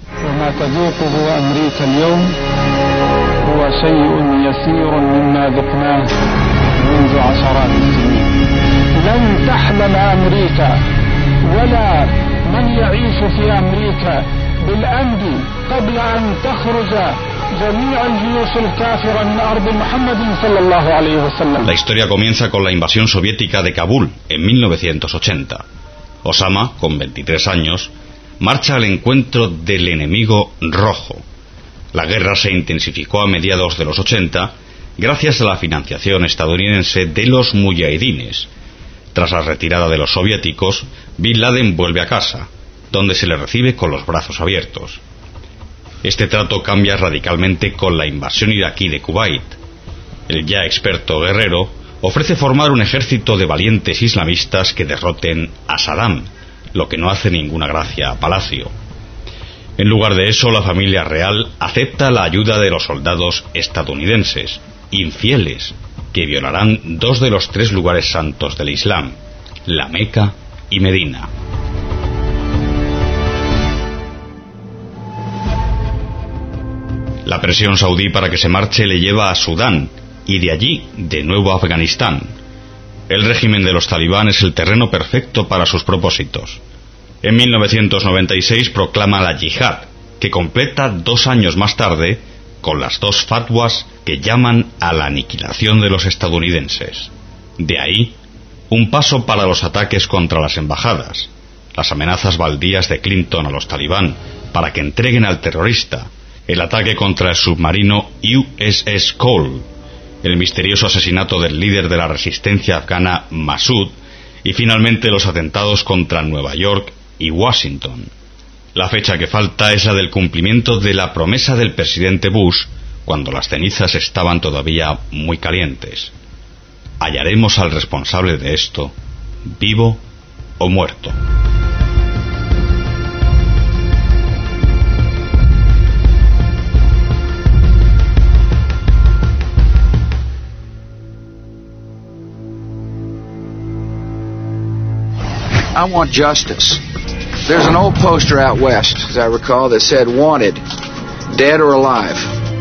La historia comienza con la invasión soviética de Kabul en 1980. Osama, con 23 años, marcha al encuentro del enemigo rojo. La guerra se intensificó a mediados de los 80 gracias a la financiación estadounidense de los muyahidines. Tras la retirada de los soviéticos, Bin Laden vuelve a casa, donde se le recibe con los brazos abiertos. Este trato cambia radicalmente con la invasión iraquí de Kuwait. El ya experto guerrero ofrece formar un ejército de valientes islamistas que derroten a Saddam, lo que no hace ninguna gracia a Palacio. En lugar de eso, la familia real acepta la ayuda de los soldados estadounidenses, infieles, que violarán 2 de los 3 lugares santos del Islam, la Meca y Medina. La presión saudí para que se marche le lleva a Sudán y de allí de nuevo a Afganistán. El régimen de los talibán es el terreno perfecto para sus propósitos. En 1996 proclama la yihad, que completa 2 años más tarde con las 2 fatwas que llaman a la aniquilación de los estadounidenses. De ahí, un paso para los ataques contra las embajadas, las amenazas baldías de Clinton a los talibán para que entreguen al terrorista, el ataque contra el submarino USS Cole, el misterioso asesinato del líder de la resistencia afgana Massoud y finalmente los atentados contra Nueva York y Washington. La fecha que falta es la del cumplimiento de la promesa del presidente Bush cuando las cenizas estaban todavía muy calientes. Hallaremos al responsable de esto, vivo o muerto. I want justice. There's an old poster out west, as I recall, that said, "Wanted, dead or alive."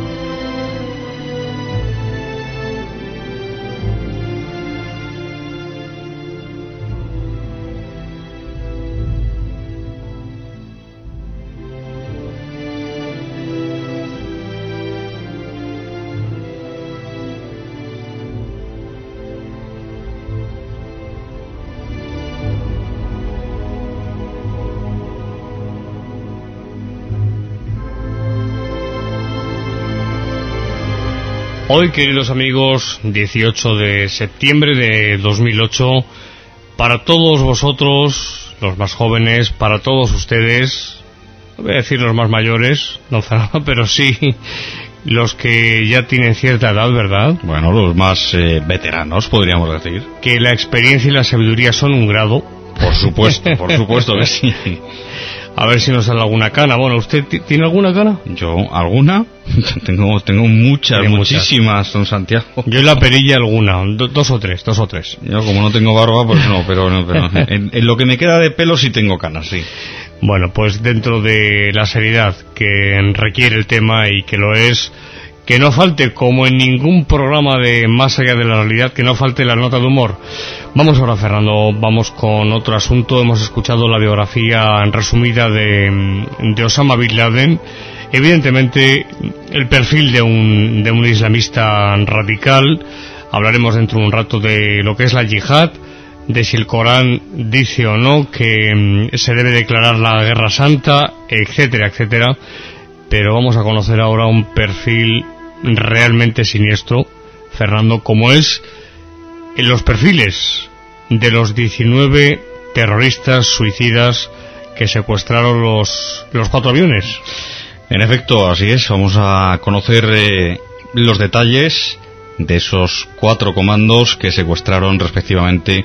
Hoy, queridos amigos, 18 de septiembre de 2008, para todos vosotros, los más jóvenes, para todos ustedes, no voy a decir los más mayores, don Fernando, pero sí los que ya tienen cierta edad, ¿verdad? Bueno, los más veteranos, podríamos decir. Que la experiencia y la sabiduría son un grado. Por supuesto que sí. A ver si nos sale alguna cana. Bueno, ¿usted tiene alguna cana? Yo, ¿alguna? Tengo muchísimas, don Santiago. Yo en la perilla alguna, 2 o 3. Yo como no tengo barba, pues no, pero en lo que me queda de pelo sí tengo canas, sí. Bueno, pues dentro de la seriedad que requiere el tema y que lo es, que no falte, como en ningún programa de Más allá de la realidad, que no falte la nota de humor. Vamos ahora, Fernando, vamos con otro asunto. Hemos escuchado la biografía resumida de Osama Bin Laden. Evidentemente, el perfil de un islamista radical. Hablaremos dentro de un rato de lo que es la yihad, de si el Corán dice o no que se debe declarar la guerra santa, etcétera, etcétera. Pero vamos a conocer ahora un perfil realmente siniestro, Fernando, como es en los perfiles de los 19 terroristas suicidas que secuestraron los 4 aviones. En efecto, así es. Vamos a conocer los detalles de esos 4 comandos que secuestraron respectivamente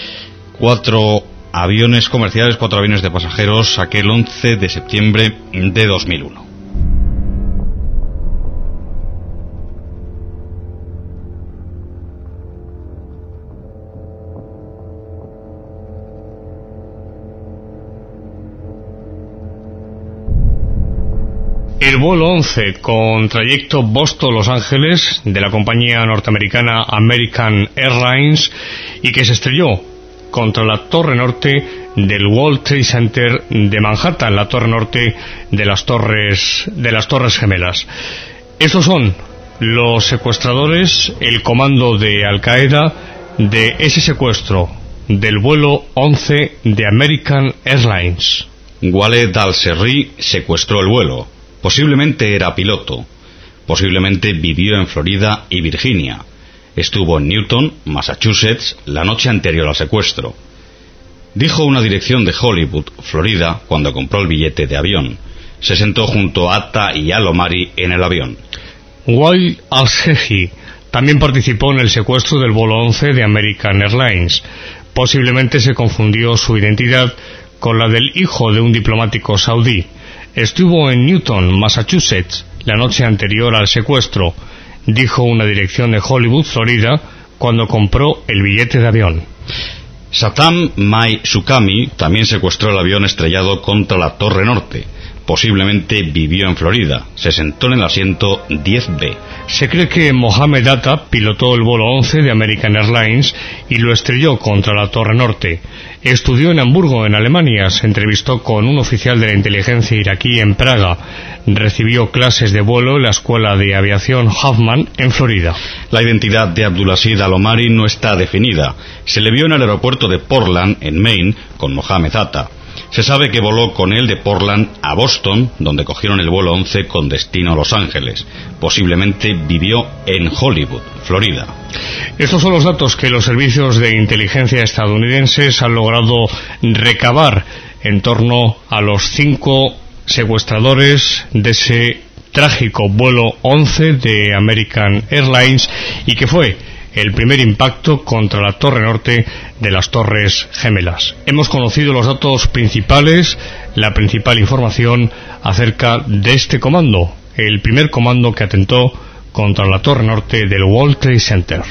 4 aviones comerciales, 4 aviones de pasajeros, aquel 11 de septiembre de 2001. El vuelo 11 con trayecto Boston-Los Ángeles de la compañía norteamericana American Airlines y que se estrelló contra la torre norte del World Trade Center de Manhattan, la torre norte de las torres gemelas. Estos son los secuestradores, el comando de Al Qaeda de ese secuestro del vuelo 11 de American Airlines. Walid al-Serri secuestró el vuelo. Posiblemente era piloto. Posiblemente vivió en Florida y Virginia. Estuvo en Newton, Massachusetts, la noche anterior al secuestro. Dijo una dirección de Hollywood, Florida, cuando compró el billete de avión. Se sentó junto a Atta y Al-Omari en el avión. Wael al-Shehi también participó en el secuestro del vuelo 11 de American Airlines. Posiblemente se confundió su identidad con la del hijo de un diplomático saudí. Estuvo en Newton, Massachusetts, la noche anterior al secuestro. Dijo una dirección de Hollywood, Florida, cuando compró el billete de avión. Saddam Mai-Sukami también secuestró el avión estrellado contra la Torre Norte. Posiblemente vivió en Florida. Se sentó en el asiento 10B. Se cree que Mohamed Atta pilotó el vuelo 11 de American Airlines y lo estrelló contra la Torre Norte. Estudió en Hamburgo, en Alemania. Se entrevistó con un oficial de la inteligencia iraquí en Praga. Recibió clases de vuelo en la Escuela de Aviación Hoffman en Florida. La identidad de Abdulaziz Al-Omari no está definida. Se le vio en el aeropuerto de Portland, en Maine, con Mohamed Atta. Se sabe que voló con él de Portland a Boston, donde cogieron el vuelo 11 con destino a Los Ángeles. Posiblemente vivió en Hollywood, Florida. Estos son los datos que los servicios de inteligencia estadounidenses han logrado recabar en torno a los 5 secuestradores de ese trágico vuelo 11 de American Airlines y que fue el primer impacto contra la Torre Norte de las Torres Gemelas. Hemos conocido los datos principales, la principal información acerca de este comando, el primer comando que atentó contra la Torre Norte del World Trade Center.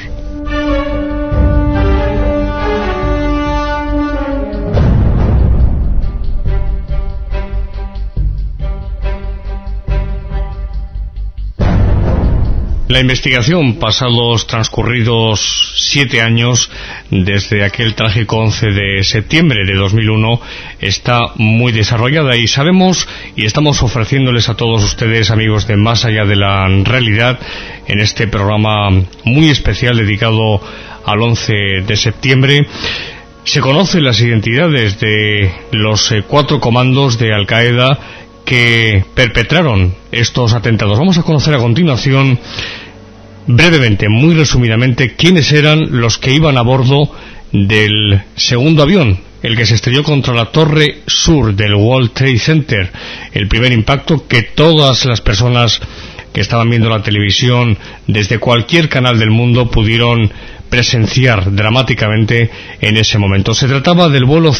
La investigación, pasados transcurridos 7 años desde aquel trágico 11 de septiembre de 2001, está muy desarrollada y sabemos y estamos ofreciéndoles a todos ustedes, amigos de Más Allá de la Realidad, en este programa muy especial dedicado al 11 de septiembre. Se conocen las identidades de los 4 comandos de Al-Qaeda que perpetraron estos atentados. Vamos a conocer a continuación, brevemente, muy resumidamente, quiénes eran los que iban a bordo del segundo avión, el que se estrelló contra la torre sur del World Trade Center, el primer impacto que todas las personas que estaban viendo la televisión desde cualquier canal del mundo pudieron presenciar dramáticamente en ese momento. Se trataba del vuelo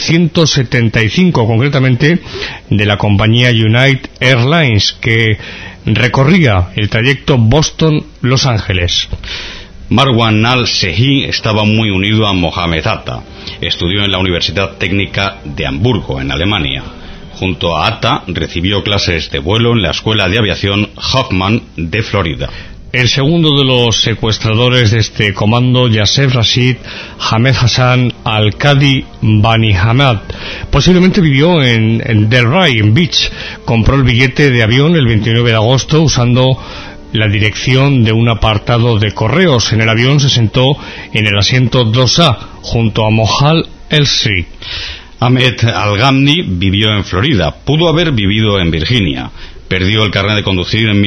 175, concretamente de la compañía United Airlines, que recorría el trayecto Boston-Los Ángeles. Marwan al-Shehi estaba muy unido a Mohamed Atta. Estudió en la Universidad Técnica de Hamburgo, en Alemania. Junto a Atta recibió clases de vuelo en la Escuela de Aviación Hoffman de Florida. El segundo de los secuestradores de este comando, Yasser Rashid Hamed Hassan Al-Qadi Bani Hamad, posiblemente vivió en Delray, en Beach. Compró el billete de avión el 29 de agosto usando la dirección de un apartado de correos. En el avión se sentó en el asiento 2A junto a Mohal El-Sri. Ahmed Al-Ghamdi vivió en Florida. Pudo haber vivido en Virginia. Perdió el carnet de conducir en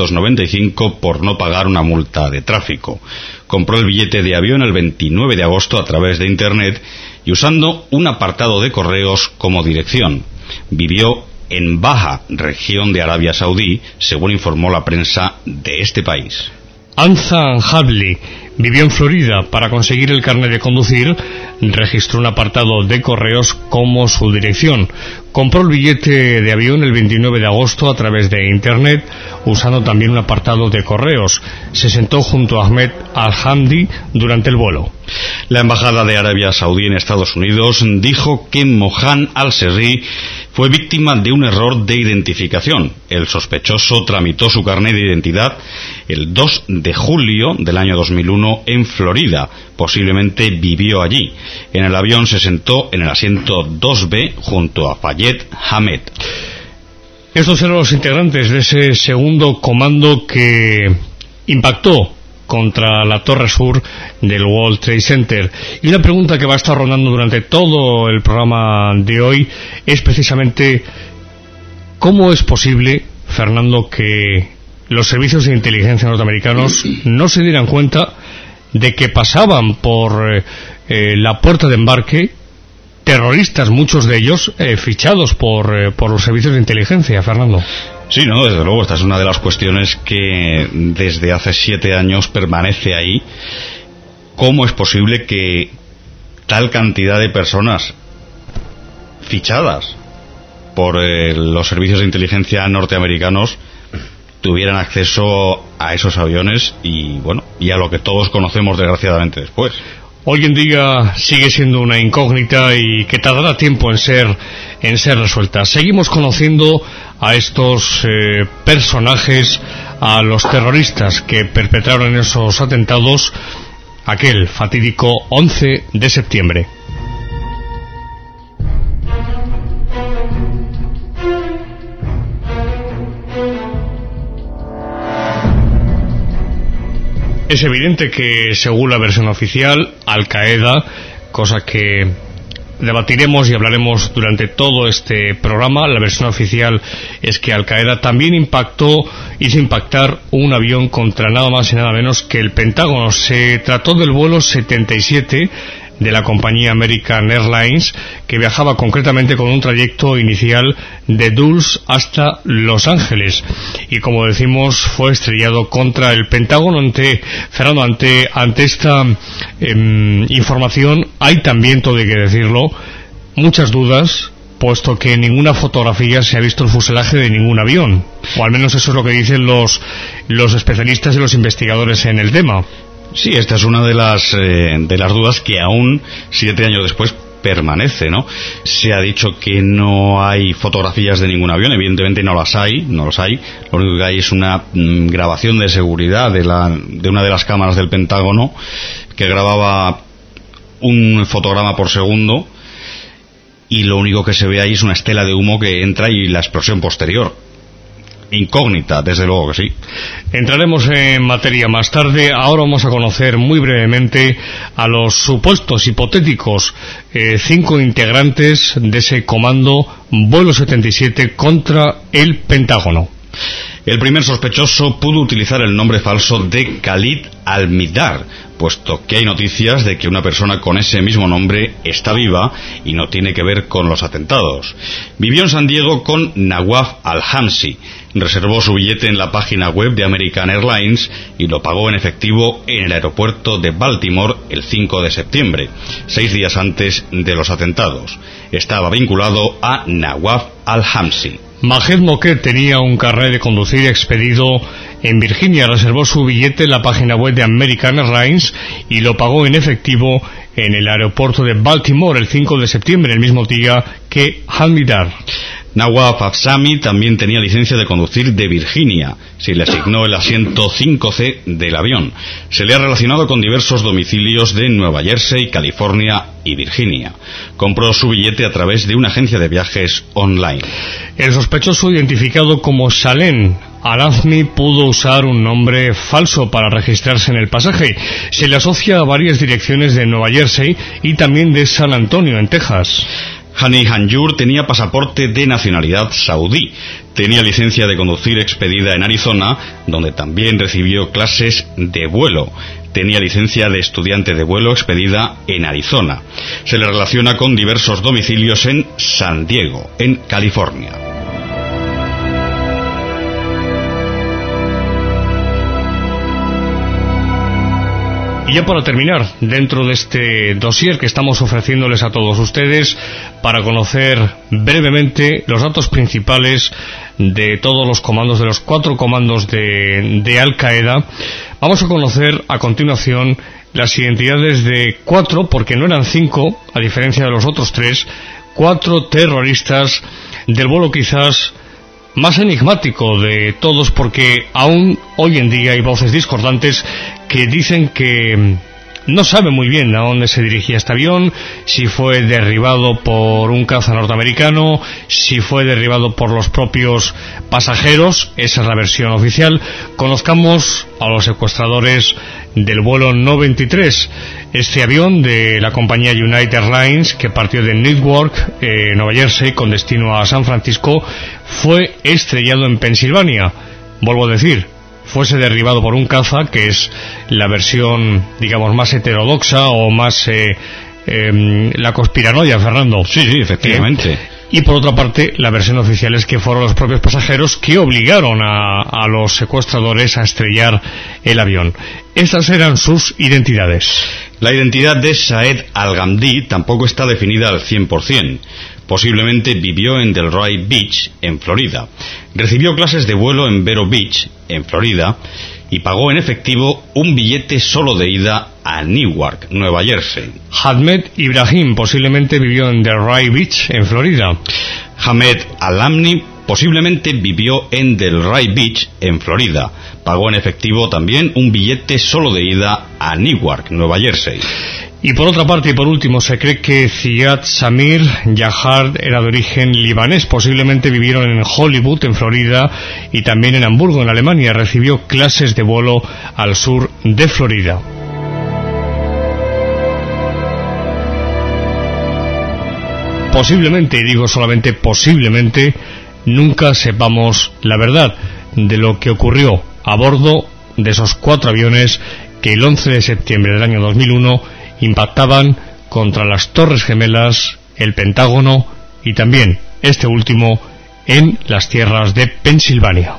1995 por no pagar una multa de tráfico. Compró el billete de avión el 29 de agosto a través de Internet y usando un apartado de correos como dirección. Vivió en Baja, región de Arabia Saudí, según informó la prensa de este país. Anzan Habli vivió en Florida. Para conseguir el carnet de conducir, registró un apartado de correos como su dirección. Compró el billete de avión el 29 de agosto a través de Internet, usando también un apartado de correos. Se sentó junto a Ahmed Al-Ghamdi durante el vuelo. La Embajada de Arabia Saudí en Estados Unidos dijo que Mohan al-Serri fue víctima de un error de identificación. El sospechoso tramitó su carnet de identidad el 2 de julio del año 2001 en Florida. Posiblemente vivió allí. En el avión se sentó en el asiento 2B junto a Fayed Hamed. Estos eran los integrantes de ese segundo comando que impactó contra la torre sur del World Trade Center. Y una pregunta que va a estar rondando durante todo el programa de hoy es precisamente ¿cómo es posible Fernando, que los servicios de inteligencia norteamericanos no se dieran cuenta de que pasaban por la puerta de embarque terroristas, muchos de ellos fichados por los servicios de inteligencia, Fernando? Sí, no, desde luego, esta es una de las cuestiones que desde hace 7 años permanece ahí. ¿Cómo es posible que tal cantidad de personas fichadas por los servicios de inteligencia norteamericanos tuvieran acceso a esos aviones y a lo que todos conocemos desgraciadamente después? Hoy en día sigue siendo una incógnita y que tardará tiempo en ser resuelta. Seguimos conociendo a estos personajes, a los terroristas que perpetraron esos atentados aquel fatídico 11 de septiembre. Es evidente que, según la versión oficial, Al-Qaeda, cosa que debatiremos y hablaremos durante todo este programa, la versión oficial es que Al-Qaeda también hizo impactar un avión contra nada más y nada menos que el Pentágono. Se trató del vuelo 77 de la compañía American Airlines, que viajaba concretamente con un trayecto inicial de Dulles hasta Los Ángeles, y como decimos fue estrellado contra el Pentágono. Fernando, ante esta información hay también, todo hay que decirlo, muchas dudas, puesto que en ninguna fotografía se ha visto el fuselaje de ningún avión, o al menos eso es lo que dicen los especialistas y los investigadores en el tema. Sí, esta es una de las dudas que aún 7 años después permanece, ¿no? Se ha dicho que no hay fotografías de ningún avión, evidentemente no los hay. Lo único que hay es una grabación de seguridad de una de las cámaras del Pentágono que grababa un fotograma por segundo, y lo único que se ve ahí es una estela de humo que entra y la explosión posterior. Incógnita, desde luego que sí. Entraremos en materia más tarde. Ahora vamos a conocer muy brevemente a los supuestos hipotéticos 5 integrantes de ese comando vuelo 77 contra el Pentágono. El primer sospechoso pudo utilizar el nombre falso de Khalid Al-Mihdhar, puesto que hay noticias de que una persona con ese mismo nombre está viva y no tiene que ver con los atentados. Vivió en San Diego con Nawaf Al-Hamsi, reservó su billete en la página web de American Airlines y lo pagó en efectivo en el aeropuerto de Baltimore el 5 de septiembre, 6 días antes de los atentados. Estaba vinculado a Nawaf Al-Hamsi. Mahed Moquet tenía un carnet de conducir expedido en Virginia, reservó su billete en la página web de American Airlines y lo pagó en efectivo en el aeropuerto de Baltimore el 5 de septiembre, el mismo día que Al-Mihdhar. Nawaf Afsami también tenía licencia de conducir de Virginia, se le asignó el asiento 5C del avión. Se le ha relacionado con diversos domicilios de Nueva Jersey, California y Virginia. Compró su billete a través de una agencia de viajes online. El sospechoso, identificado como Salem Al-Azmi, pudo usar un nombre falso para registrarse en el pasaje. Se le asocia a varias direcciones de Nueva Jersey y también de San Antonio, en Texas. Hani Hanjour tenía pasaporte de nacionalidad saudí. Tenía licencia de conducir expedida en Arizona, donde también recibió clases de vuelo. Tenía licencia de estudiante de vuelo expedida en Arizona. Se le relaciona con diversos domicilios en San Diego, en California. Y ya para terminar, dentro de este dossier que estamos ofreciéndoles a todos ustedes para conocer brevemente los datos principales de todos los comandos, de los 4 comandos de Al-Qaeda, vamos a conocer a continuación las identidades de 4, porque no eran 5, a diferencia de los otros 3, 4 terroristas del vuelo quizás más enigmático de todos, porque aún hoy en día hay voces discordantes que dicen que no sabe muy bien a dónde se dirigía este avión, si fue derribado por un caza norteamericano, si fue derribado por los propios pasajeros. Esa es la versión oficial. Conozcamos a los secuestradores del vuelo 93, este avión de la compañía United Airlines que partió de Newark, Nueva Jersey, con destino a San Francisco, fue estrellado en Pensilvania. Vuelvo a decir, fuese derribado por un caza, que es la versión, digamos, más heterodoxa o más la conspiranoia, Fernando. Sí, efectivamente. Y por otra parte, la versión oficial es que fueron los propios pasajeros que obligaron a los secuestradores a estrellar el avión. Estas eran sus identidades. La identidad de Saed Al-Ghamdi tampoco está definida al 100%. Posiblemente vivió en Delray Beach, en Florida. Recibió clases de vuelo en Vero Beach, en Florida, y pagó en efectivo un billete solo de ida a Newark, Nueva Jersey. Ahmed Ibrahim posiblemente vivió en Delray Beach, en Florida. Hamed Al-Amni posiblemente vivió en Delray Beach, en Florida. Pagó en efectivo también un billete solo de ida a Newark, Nueva Jersey. Y por otra parte, y por último, se cree que Ziad Samir Yahard era de origen libanés. Posiblemente vivieron en Hollywood, en Florida, y también en Hamburgo, en Alemania. Recibió clases de vuelo al sur de Florida. Posiblemente, y digo solamente posiblemente, nunca sepamos la verdad de lo que ocurrió a bordo de esos 4 aviones que el 11 de septiembre del año 2001 impactaban contra las Torres Gemelas, el Pentágono y también, este último, en las tierras de Pensilvania.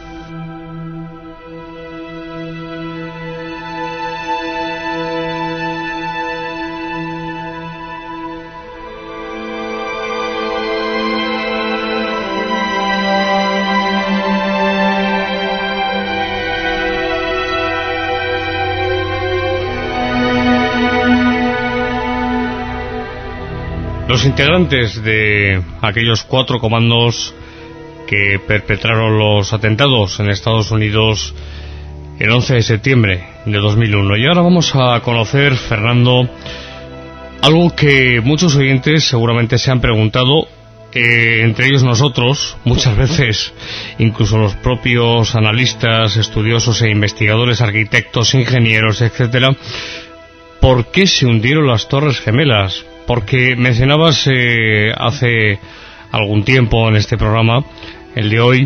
Los integrantes de aquellos 4 comandos que perpetraron los atentados en Estados Unidos el 11 de septiembre de 2001. Y ahora vamos a conocer, Fernando, algo que muchos oyentes seguramente se han preguntado, entre ellos nosotros, muchas veces, incluso los propios analistas, estudiosos e investigadores, arquitectos, ingenieros, etcétera. ¿Por qué se hundieron las Torres Gemelas? Porque mencionabas hace algún tiempo en este programa, el de hoy,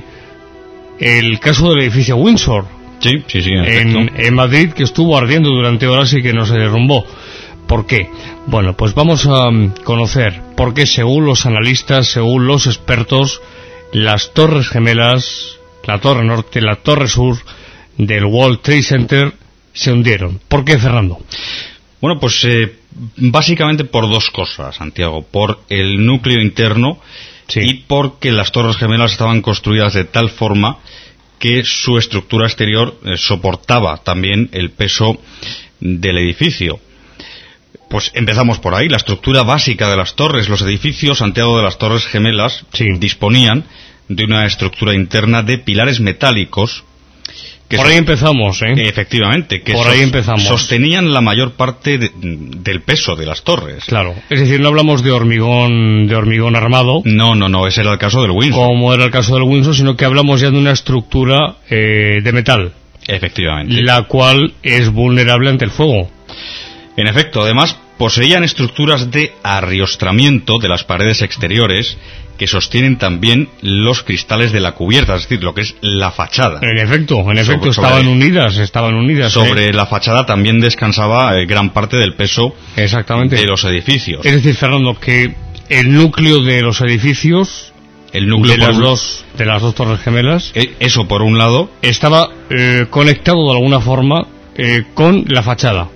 el caso del edificio Windsor. Sí, en Madrid, que estuvo ardiendo durante horas y que no se derrumbó. ¿Por qué? Bueno, pues vamos a conocer por qué, según los analistas, según los expertos, las Torres Gemelas, la Torre Norte, la Torre Sur del World Trade Center se hundieron. ¿Por qué, Fernando? Bueno, pues básicamente por 2 cosas, Santiago. Por el núcleo interno, sí, y porque las Torres Gemelas estaban construidas de tal forma que su estructura exterior soportaba también el peso del edificio. Pues empezamos por ahí. La estructura básica de las torres. Los edificios, Santiago, de las Torres Gemelas, sí, disponían de una estructura interna de pilares metálicos. Por ahí empezamos, Efectivamente, que por ahí empezamos. Sostenían la mayor parte del peso de las torres. Claro, es decir, no hablamos de hormigón armado. No, ese era el caso del Windsor. Como era el caso del Windsor, sino que hablamos ya de una estructura de metal. Efectivamente. La cual es vulnerable ante el fuego. En efecto, además, poseían estructuras de arriostramiento de las paredes exteriores que sostienen también los cristales de la cubierta, es decir, lo que es la fachada. En efecto, estaban unidas. Sobre la fachada también descansaba gran parte del peso, exactamente, de los edificios. Es decir, Fernando, que el núcleo de los edificios, el núcleo de las dos Torres Gemelas, eso por un lado, estaba conectado de alguna forma con la fachada.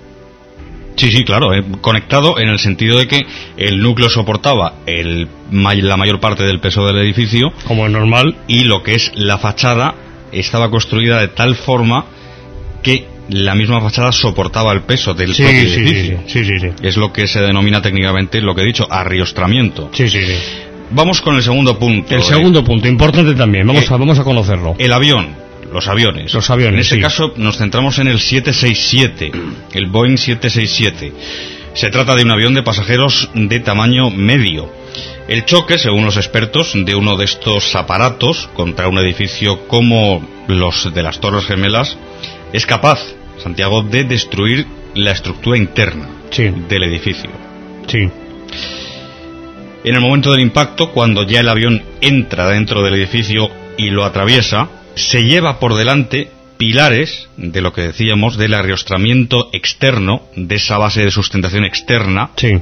Sí, claro, conectado en el sentido de que el núcleo soportaba la mayor parte del peso del edificio, como es normal, y lo que es la fachada estaba construida de tal forma que la misma fachada soportaba el peso del propio edificio. Sí. Es lo que se denomina técnicamente, lo que he dicho, arriostramiento. Sí. Vamos con el segundo punto. El segundo punto, importante también, vamos a conocerlo. El avión. los aviones. Los aviones, en este sí. caso nos centramos en el 767, el Boeing 767. Se trata de un avión de pasajeros de tamaño medio. El choque, según los expertos, de uno de estos aparatos contra un edificio como los de las Torres Gemelas es capaz, Santiago, de destruir la estructura interna del edificio. Sí. En el momento del impacto, cuando ya el avión entra dentro del edificio y lo atraviesa, se lleva por delante pilares de lo que decíamos del arriostramiento externo, de esa base de sustentación externa. Sí.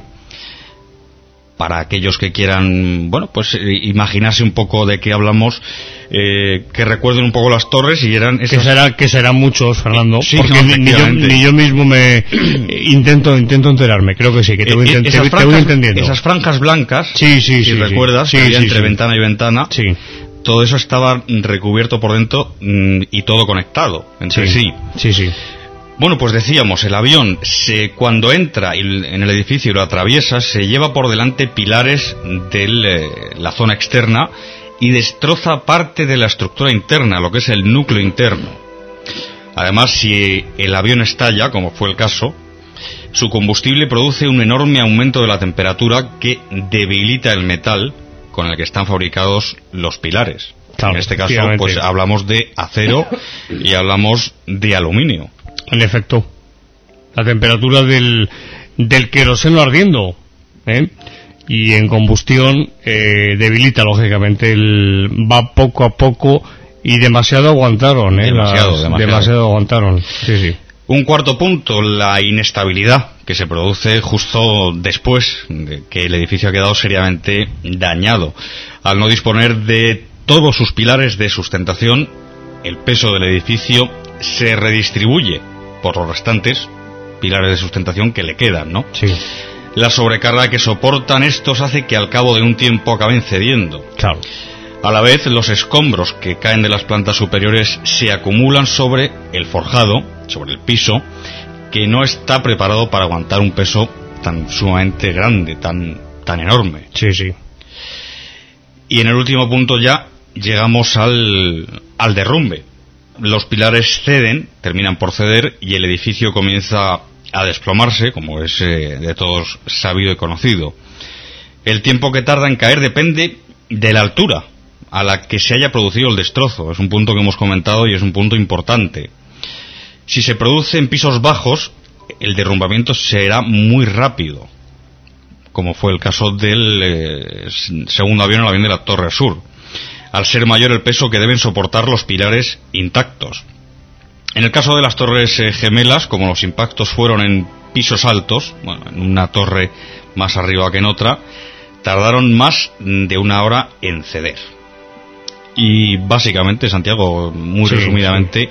Para aquellos que quieran, bueno, pues imaginarse un poco de qué hablamos, que recuerden un poco las torres y eran esas... Que serán muchos, Fernando, sí, porque no, ni yo mismo me intento enterarme, creo que sí, que te voy entendiendo. Esas franjas blancas, si recuerdas, que había entre ventana y ventana, todo eso estaba recubierto por dentro y todo conectado entre sí. Sí. Bueno, pues decíamos, el avión, cuando entra en el edificio y lo atraviesa, se lleva por delante pilares de la zona externa y destroza parte de la estructura interna, lo que es el núcleo interno. Además, si el avión estalla, como fue el caso, su combustible produce un enorme aumento de la temperatura que debilita el metal con el que están fabricados los pilares. Claro, en este caso, pues hablamos de acero y hablamos de aluminio. En efecto, la temperatura del queroseno ardiendo, y en combustión debilita lógicamente, va poco a poco, y demasiado aguantaron, demasiado aguantaron. Sí. Un cuarto punto, la inestabilidad que se produce justo después de que el edificio ha quedado seriamente dañado. Al no disponer de todos sus pilares de sustentación, el peso del edificio se redistribuye por los restantes pilares de sustentación que le quedan, ¿no? Sí. La sobrecarga que soportan estos hace que al cabo de un tiempo acaben cediendo. Claro. A la vez, los escombros que caen de las plantas superiores se acumulan sobre el forjado, sobre el piso, que no está preparado para aguantar un peso tan sumamente grande, tan enorme. Sí. Y en el último punto ya llegamos al derrumbe. Los pilares ceden, terminan por ceder, y el edificio comienza a desplomarse, como es de todos sabido y conocido. El tiempo que tarda en caer depende de la altura a la que se haya producido el destrozo. Es un punto que hemos comentado y es un punto importante. Si se produce en pisos bajos, el derrumbamiento será muy rápido, como fue el caso del segundo avión, el avión de la Torre Sur, al ser mayor el peso que deben soportar los pilares intactos. En el caso de las Torres Gemelas, como los impactos fueron en pisos altos, en una torre más arriba que en otra, tardaron más de una hora en ceder. Y básicamente, Santiago, muy resumidamente,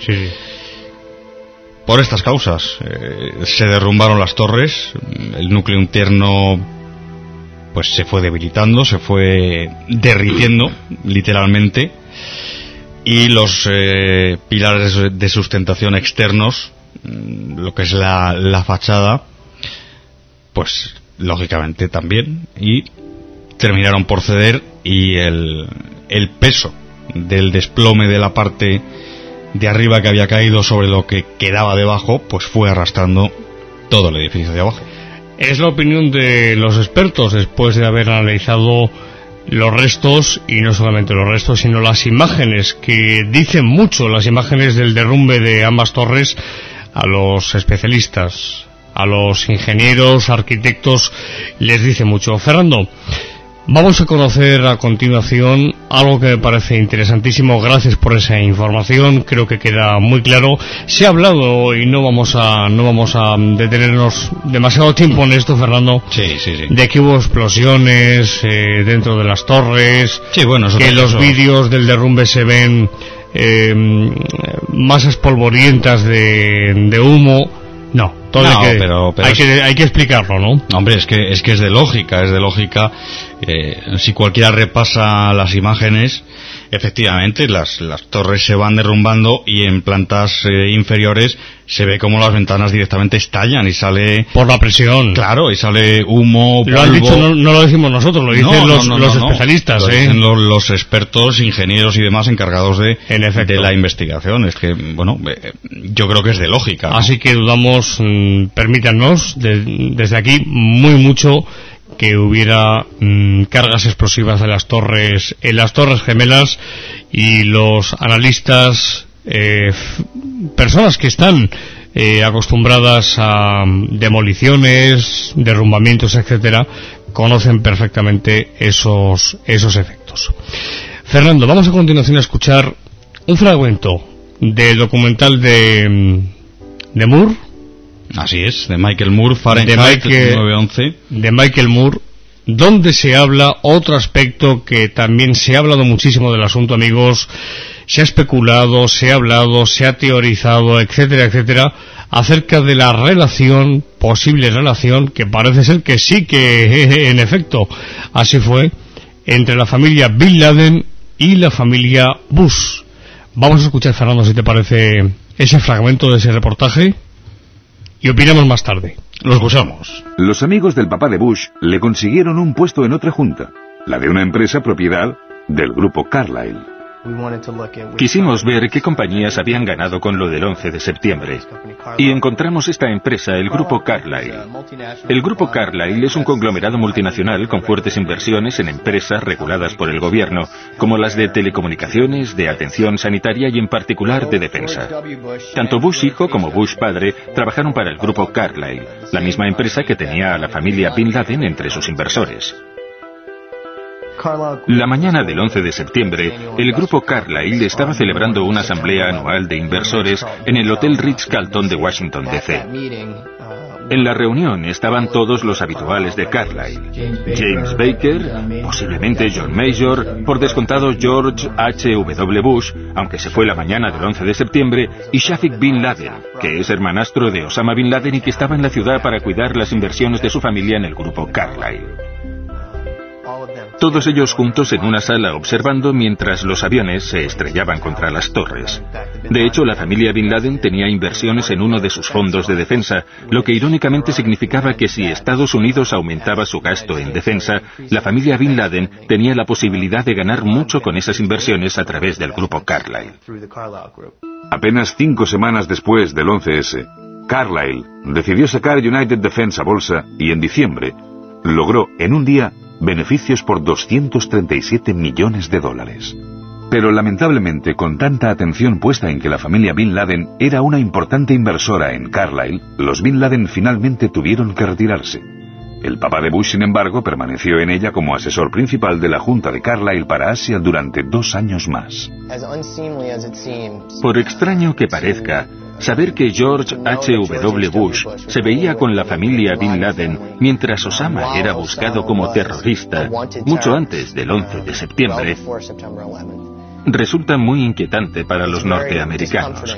por estas causas se derrumbaron las torres, el núcleo interno pues se fue debilitando, se fue derritiendo literalmente, y los pilares de sustentación externos, lo que es la fachada, pues lógicamente también, y terminaron por ceder, y el peso del desplome de la parte de arriba que había caído sobre lo que quedaba debajo, pues fue arrastrando todo el edificio de abajo. Es la opinión de los expertos después de haber analizado los restos, y no solamente los restos, sino las imágenes, que dicen mucho, las imágenes del derrumbe de ambas torres. A los especialistas, a los ingenieros, arquitectos, les dice mucho. Fernando, vamos a conocer a continuación algo que me parece interesantísimo. Gracias por esa información, creo que queda muy claro. Se ha hablado, y no vamos a detenernos demasiado tiempo en esto, Fernando, de que hubo explosiones dentro de las torres, que los vídeos del derrumbe se ven masas polvorientas de humo. No, todo hay que explicarlo, ¿no? Hombre, es que es de lógica. Si cualquiera repasa las imágenes, efectivamente las torres se van derrumbando y en plantas inferiores se ve como las ventanas directamente estallan y sale... Por la presión. Claro, y sale humo, polvo. Lo han dicho, no lo decimos nosotros, lo dicen los especialistas. Lo dicen los expertos, ingenieros y demás encargados de la investigación. Es que, bueno, yo creo que es de lógica, ¿no? Así que dudamos, permítanos, desde aquí, muy mucho que hubiera cargas explosivas en las torres gemelas, y los analistas, personas que están acostumbradas a demoliciones, derrumbamientos, etcétera, conocen perfectamente esos efectos. Fernando, vamos a continuación a escuchar un fragmento del documental de Moore. Así es, de Michael Moore, Fahrenheit 9/11. De Michael Moore, donde se habla otro aspecto que también se ha hablado muchísimo del asunto, amigos. Se ha especulado, se ha hablado, se ha teorizado, etcétera, etcétera, acerca de la posible relación, que parece ser que sí, que en efecto así fue, entre la familia Bin Laden y la familia Bush. Vamos a escuchar, Fernando, si te parece, ese fragmento de ese reportaje, y opinamos más tarde. Lo escuchamos. Los amigos del papá de Bush le consiguieron un puesto en otra junta, la de una empresa propiedad del grupo Carlyle. Quisimos ver qué compañías habían ganado con lo del 11 de septiembre y encontramos esta empresa, el Grupo Carlyle. El Grupo Carlyle es un conglomerado multinacional con fuertes inversiones en empresas reguladas por el gobierno, como las de telecomunicaciones, de atención sanitaria y en particular de defensa. Tanto Bush hijo como Bush padre trabajaron para el Grupo Carlyle, la misma empresa que tenía a la familia Bin Laden entre sus inversores. La mañana del 11 de septiembre, el grupo Carlyle estaba celebrando una asamblea anual de inversores en el Hotel Ritz-Carlton de Washington, D.C. En la reunión estaban todos los habituales de Carlyle: James Baker, posiblemente John Major, por descontado George H.W. Bush, aunque se fue la mañana del 11 de septiembre, y Shafiq Bin Laden, que es hermanastro de Osama Bin Laden y que estaba en la ciudad para cuidar las inversiones de su familia en el grupo Carlyle. Todos ellos juntos en una sala observando mientras los aviones se estrellaban contra las torres. De hecho, la familia Bin Laden tenía inversiones en uno de sus fondos de defensa, lo que irónicamente significaba que si Estados Unidos aumentaba su gasto en defensa, la familia Bin Laden tenía la posibilidad de ganar mucho con esas inversiones a través del grupo Carlyle. Apenas 5 semanas después del 11S, Carlyle decidió sacar United Defense a bolsa y en diciembre logró en un día beneficios por $237 millones. Pero lamentablemente, con tanta atención puesta en que la familia Bin Laden era una importante inversora en Carlyle, los Bin Laden finalmente tuvieron que retirarse. El papá de Bush, sin embargo, permaneció en ella como asesor principal de la Junta de Carlyle para Asia durante 2 años más. Por extraño que parezca, saber que George H.W. Bush se veía con la familia Bin Laden mientras Osama era buscado como terrorista mucho antes del 11 de septiembre resulta muy inquietante para los norteamericanos.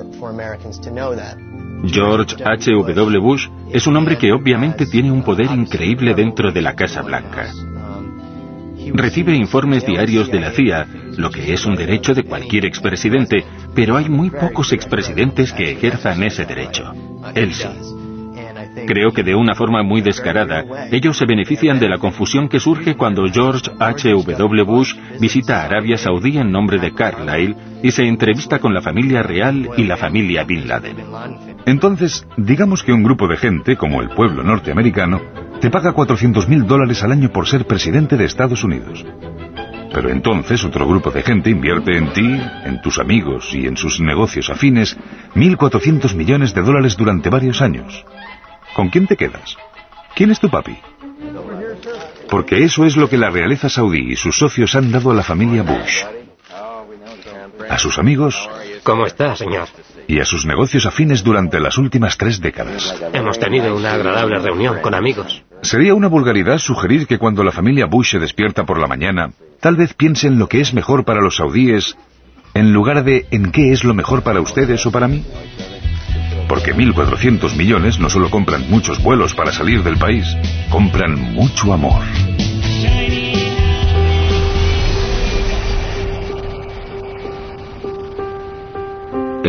George H.W. Bush es un hombre que obviamente tiene un poder increíble dentro de la Casa Blanca. Recibe informes diarios de la CIA, lo que es un derecho de cualquier expresidente, pero hay muy pocos expresidentes que ejerzan ese derecho. Él sí. Creo que de una forma muy descarada, ellos se benefician de la confusión que surge cuando George H.W. Bush visita Arabia Saudí en nombre de Carlyle y se entrevista con la familia real y la familia Bin Laden. Entonces, digamos que un grupo de gente, como el pueblo norteamericano, te paga $400.000 al año por ser presidente de Estados Unidos. Pero entonces otro grupo de gente invierte en ti, en tus amigos y en sus negocios afines $1.400 millones durante varios años. ¿Con quién te quedas? ¿Quién es tu papi? Porque eso es lo que la realeza saudí y sus socios han dado a la familia Bush. A sus amigos... ¿Cómo está, señor? Y a sus negocios afines durante las últimas 3 décadas. Hemos tenido una agradable reunión con amigos. Sería una vulgaridad sugerir que cuando la familia Bush se despierta por la mañana, tal vez piense en lo que es mejor para los saudíes, en lugar de en qué es lo mejor para ustedes o para mí. Porque 1.400 millones no solo compran muchos vuelos para salir del país, compran mucho amor.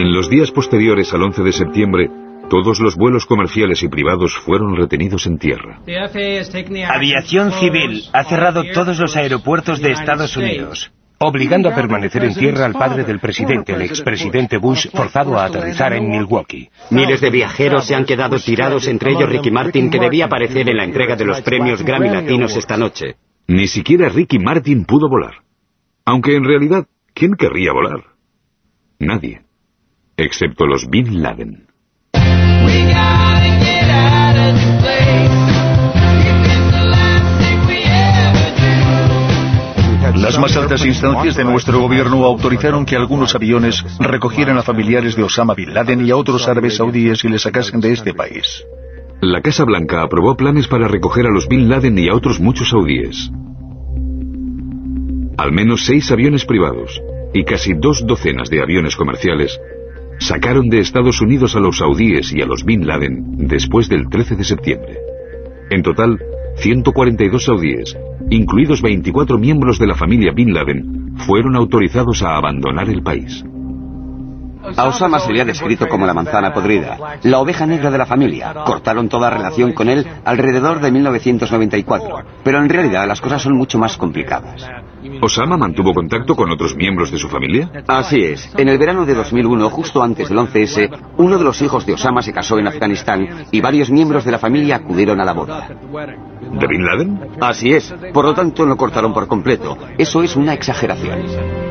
En los días posteriores al 11 de septiembre, todos los vuelos comerciales y privados fueron retenidos en tierra. Aviación Civil ha cerrado todos los aeropuertos de Estados Unidos, obligando a permanecer en tierra al padre del presidente, el expresidente Bush, forzado a aterrizar en Milwaukee. Miles de viajeros se han quedado tirados, entre ellos Ricky Martin, que debía aparecer en la entrega de los premios Grammy Latinos esta noche. Ni siquiera Ricky Martin pudo volar. Aunque en realidad, ¿quién querría volar? Nadie. Excepto los Bin Laden. Las más altas instancias de nuestro gobierno autorizaron que algunos aviones recogieran a familiares de Osama Bin Laden y a otros árabes saudíes y les sacasen de este país. La Casa Blanca aprobó planes para recoger a los Bin Laden y a otros muchos saudíes. Al menos 6 aviones privados y casi 2 docenas de aviones comerciales sacaron de Estados Unidos a los saudíes y a los Bin Laden después del 13 de septiembre. En total, 142 saudíes, incluidos 24 miembros de la familia Bin Laden, fueron autorizados a abandonar el país. A Osama se le ha descrito como la manzana podrida, la oveja negra de la familia. Cortaron toda relación con él alrededor de 1994, pero en realidad las cosas son mucho más complicadas. ¿Osama mantuvo contacto con otros miembros de su familia? Así es. En el verano de 2001, justo antes del 11S, uno de los hijos de Osama se casó en Afganistán y varios miembros de la familia acudieron a la boda. ¿De Bin Laden? Así es. Por lo tanto, lo cortaron por completo. Eso es una exageración.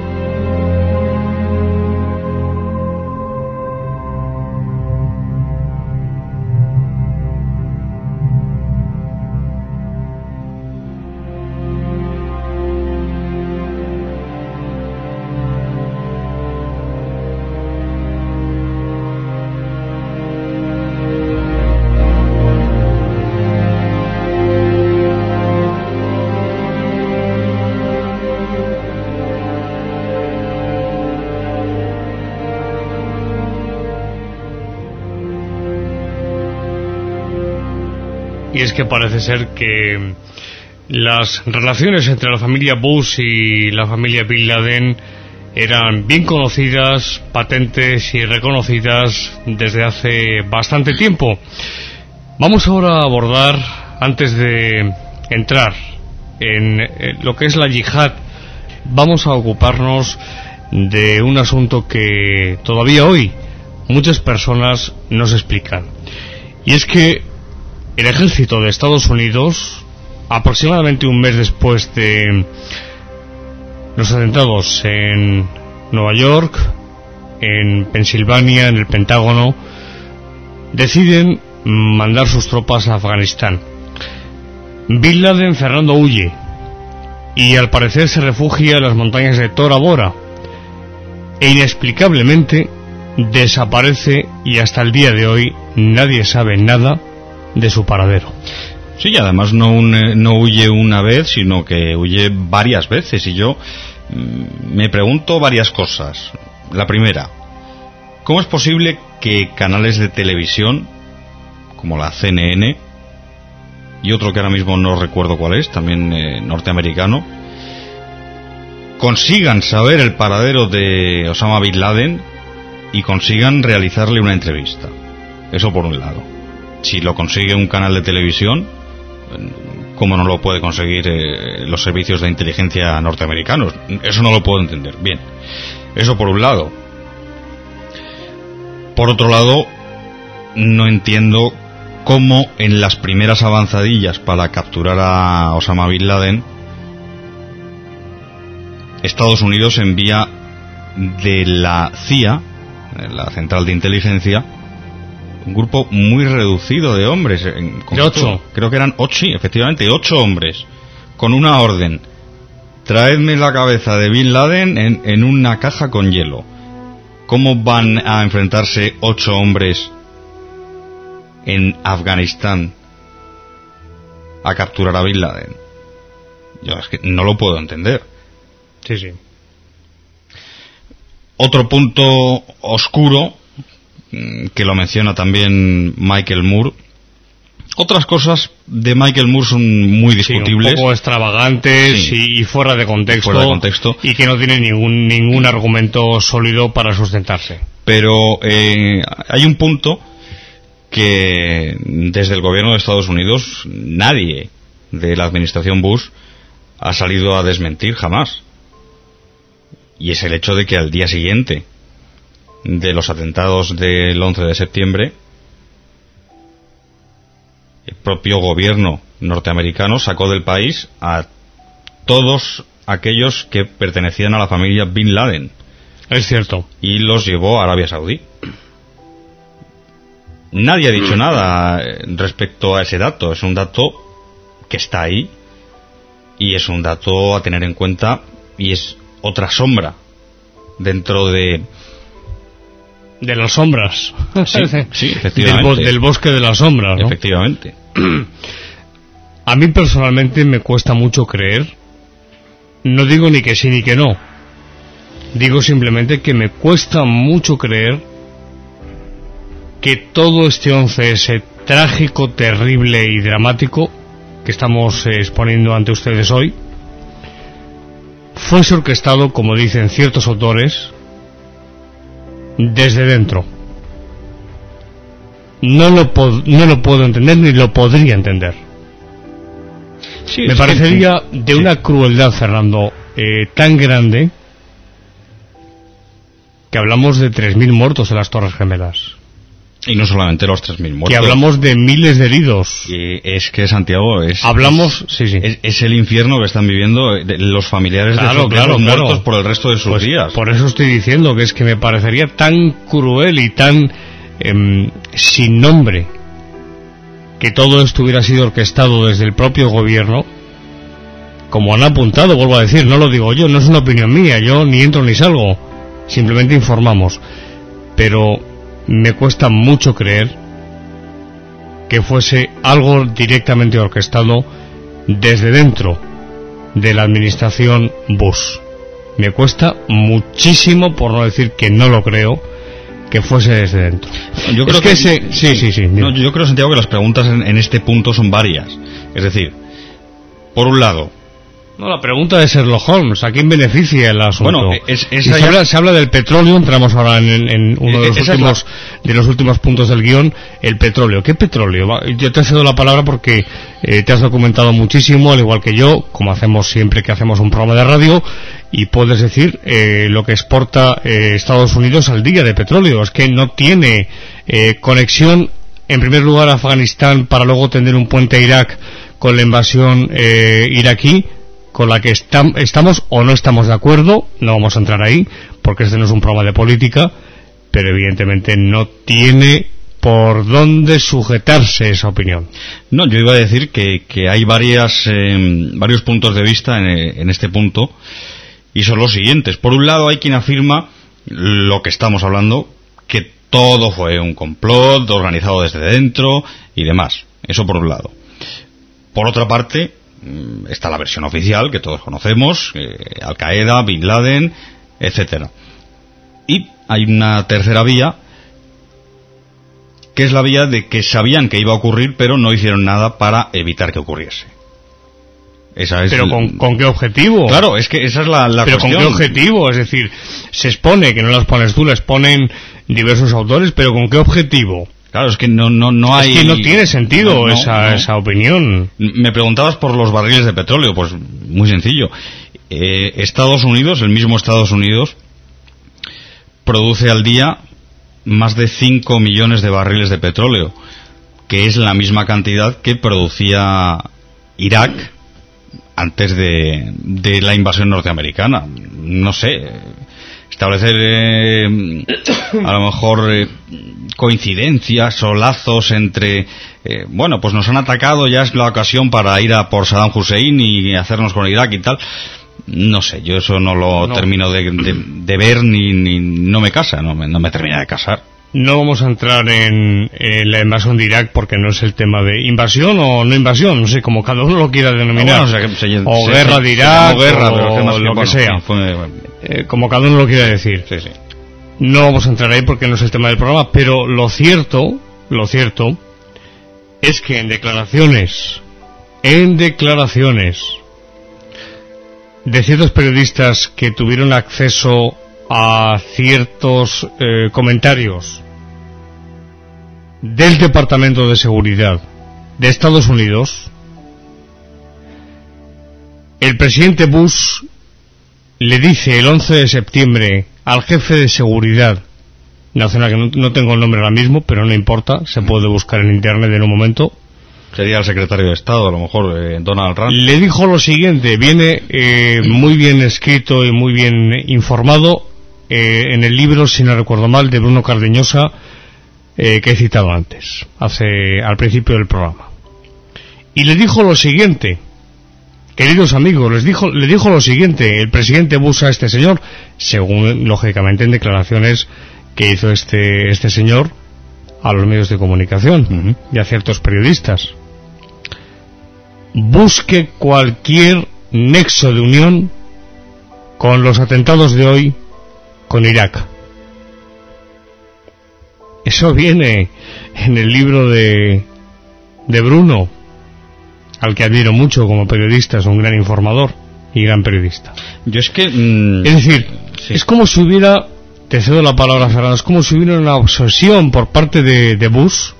Y es que parece ser que las relaciones entre la familia Bush y la familia Bin Laden eran bien conocidas, patentes y reconocidas desde hace bastante tiempo. Vamos ahora a abordar, antes de entrar en lo que es la yihad, vamos a ocuparnos de un asunto que todavía hoy muchas personas no se explican. Y es que el ejército de Estados Unidos, aproximadamente un mes después de los atentados en Nueva York, en Pensilvania, en el Pentágono, deciden mandar sus tropas a Afganistán. Bin Laden, Fernando, huye y al parecer se refugia en las montañas de Tora Bora e inexplicablemente desaparece y hasta el día de hoy nadie sabe nada de su paradero. Sí, y además no huye una vez, sino que huye varias veces. Y yo me pregunto varias cosas. La primera, ¿cómo es posible que canales de televisión como la CNN y otro que ahora mismo no recuerdo cuál es, también norteamericano, consigan saber el paradero de Osama Bin Laden y consigan realizarle una entrevista? Eso por un lado. Si lo consigue un canal de televisión, ¿cómo no lo puede conseguir los servicios de inteligencia norteamericanos? Eso no lo puedo entender. Bien, eso por un lado. Por otro lado, no entiendo cómo en las primeras avanzadillas para capturar a Osama Bin Laden, Estados Unidos envía de la CIA, la Central de Inteligencia, un grupo muy reducido de hombres. De 8. Creo que eran 8, sí, efectivamente, 8 hombres, con una orden: traedme la cabeza de Bin Laden en una caja con hielo. ¿Cómo van a enfrentarse 8 hombres en Afganistán a capturar a Bin Laden? Yo es que no lo puedo entender. Sí, sí. Otro punto oscuro, que lo menciona también Michael Moore. Otras cosas de Michael Moore son muy discutibles. Sí, un poco extravagantes, sí, y fuera de contexto. Y que no tienen ningún argumento sólido para sustentarse. Pero hay un punto que desde el gobierno de Estados Unidos nadie de la administración Bush ha salido a desmentir jamás. Y es el hecho de que al día siguiente de los atentados del 11 de septiembre, el propio gobierno norteamericano sacó del país a todos aquellos que pertenecían a la familia Bin Laden. Es cierto. Y los llevó a Arabia Saudí. Nadie ha dicho nada respecto a ese dato. Es un dato que está ahí y es un dato a tener en cuenta, y es otra sombra dentro de las sombras. Sí, efectivamente. Del bosque de las sombras, ¿no? Efectivamente. A mí personalmente me cuesta mucho creer. No digo ni que sí ni que no. Digo simplemente que me cuesta mucho creer que todo este 11S trágico, terrible y dramático que estamos exponiendo ante ustedes hoy fuese orquestado, como dicen ciertos autores, desde dentro. No lo puedo entender, ni lo podría entender. Sí, me parecería de una crueldad, Fernando, tan grande, que hablamos de 3.000 muertos en las Torres Gemelas. Y no solamente los 3.000 muertos. Que hablamos de miles de heridos. Y es que, Santiago, hablamos, es el infierno que están viviendo los familiares de esos muertos por el resto de sus días. Por eso estoy diciendo que es que me parecería tan cruel y tan sin nombre que todo esto hubiera sido orquestado desde el propio gobierno, como han apuntado, vuelvo a decir, no lo digo yo, no es una opinión mía, yo ni entro ni salgo, simplemente informamos, pero me cuesta mucho creer que fuese algo directamente orquestado desde dentro de la administración Bush. Me cuesta muchísimo, por no decir que no lo creo, que fuese desde dentro. Yo creo yo creo, Santiago, que las preguntas en este punto son varias. Es decir, por un lado, la pregunta de Sherlock Holmes, ¿a quién beneficia el asunto? Bueno, se habla del petróleo, entramos ahora en uno de los últimos puntos del guión, el petróleo. ¿Qué petróleo? Yo te he cedido la palabra porque te has documentado muchísimo, al igual que yo, como hacemos siempre que hacemos un programa de radio, y puedes decir lo que exporta Estados Unidos al día de petróleo. Es que no tiene conexión, en primer lugar, a Afganistán, para luego tener un puente a Irak con la invasión iraquí, con la que estamos o no estamos de acuerdo. No vamos a entrar ahí porque este no es un programa de política, pero evidentemente no tiene por dónde sujetarse esa opinión. No, yo iba a decir que hay varios puntos de vista en este punto, y son los siguientes. Por un lado, hay quien afirma lo que estamos hablando, que todo fue un complot organizado desde dentro y demás. Eso por un lado. Por otra parte, está la versión oficial que todos conocemos, Al Qaeda, Bin Laden, etcétera. Y hay una tercera vía, que es la vía de que sabían que iba a ocurrir, pero no hicieron nada para evitar que ocurriese. Esa es. Pero ¿con qué objetivo? Claro, es que esa es la pero cuestión. ¿Con qué objetivo? Es decir, se expone, que no las pones tú, las ponen diversos autores, pero ¿con qué objetivo? Claro, es que no hay... Es que no tiene sentido esa opinión. Me preguntabas por los barriles de petróleo. Pues muy sencillo. Estados Unidos, el mismo Estados Unidos, produce al día más de 5 millones de barriles de petróleo, que es la misma cantidad que producía Irak antes de la invasión norteamericana. No sé, establecer a lo mejor coincidencias o lazos entre bueno, pues nos han atacado, ya es la ocasión para ir a por Saddam Hussein y hacernos con Irak y tal. No sé, yo eso no lo termino de ver, ni no me casa, no me termina de casar. No vamos a entrar en la invasión de Irak porque no es el tema de invasión o no invasión, no sé, como cada uno lo quiera denominar, o guerra de Irak, o lo que sea, como cada uno lo quiera decir. Sí. No vamos a entrar ahí porque no es el tema del programa, pero lo cierto es que en declaraciones de ciertos periodistas que tuvieron acceso a ciertos comentarios del Departamento de Seguridad de Estados Unidos, el presidente Bush le dice el 11 de septiembre al jefe de seguridad nacional, que no tengo el nombre ahora mismo, pero no importa, se puede buscar en internet en un momento. Sería el secretario de Estado, a lo mejor, Donald Trump. Le dijo lo siguiente, viene muy bien escrito y muy bien informado en el libro, si no recuerdo mal, de Bruno Cardeñosa, que he citado antes, al principio del programa. Y le dijo lo siguiente, queridos amigos, le dijo lo siguiente el presidente Bush a este señor, según, lógicamente, en declaraciones que hizo este señor a los medios de comunicación y a ciertos periodistas. Busque cualquier nexo de unión con los atentados de hoy con Irak. Eso viene en el libro de Bruno, al que admiro mucho como periodista, es un gran informador y gran periodista. Yo es que... es decir, sí. Es como si hubiera, te cedo la palabra, Fernando, es como si hubiera una obsesión por parte de Bush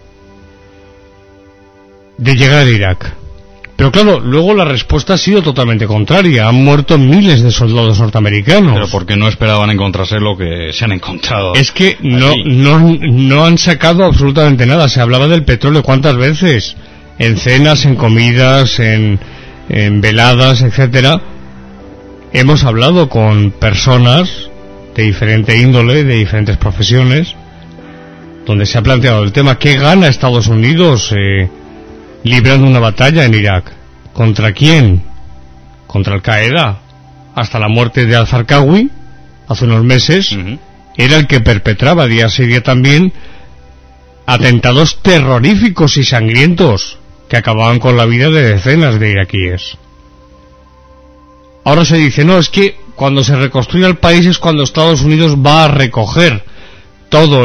de llegar a Irak. Pero claro, luego la respuesta ha sido totalmente contraria. Han muerto miles de soldados norteamericanos. Pero porque no esperaban encontrarse lo que se han encontrado. Es que no han sacado absolutamente nada. Se hablaba del petróleo, ¿cuántas veces? En cenas, en comidas, en veladas, etcétera. Hemos hablado con personas de diferente índole, de diferentes profesiones, donde se ha planteado el tema: ¿qué gana Estados Unidos librando una batalla en Irak? ¿Contra quién? Contra Al-Qaeda. Hasta la muerte de Al-Zarqawi hace unos meses, era el que perpetraba día sí día también atentados terroríficos y sangrientos que acababan con la vida de decenas de iraquíes. Ahora se dice, no, es que cuando se reconstruya el país es cuando Estados Unidos va a recoger todo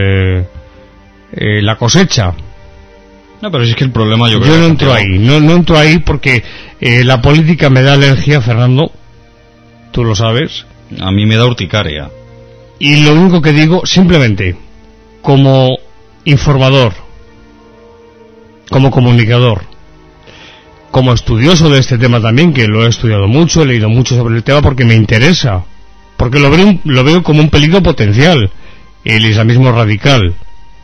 la cosecha. No, pero es que el problema yo no entro ahí, no entro ahí porque la política me da alergia, Fernando, tú lo sabes. A mí me da urticaria. Y lo único que digo, simplemente, como informador, como comunicador, como estudioso de este tema también, que lo he estudiado mucho, he leído mucho sobre el tema porque me interesa, porque lo veo como un peligro potencial, el islamismo radical.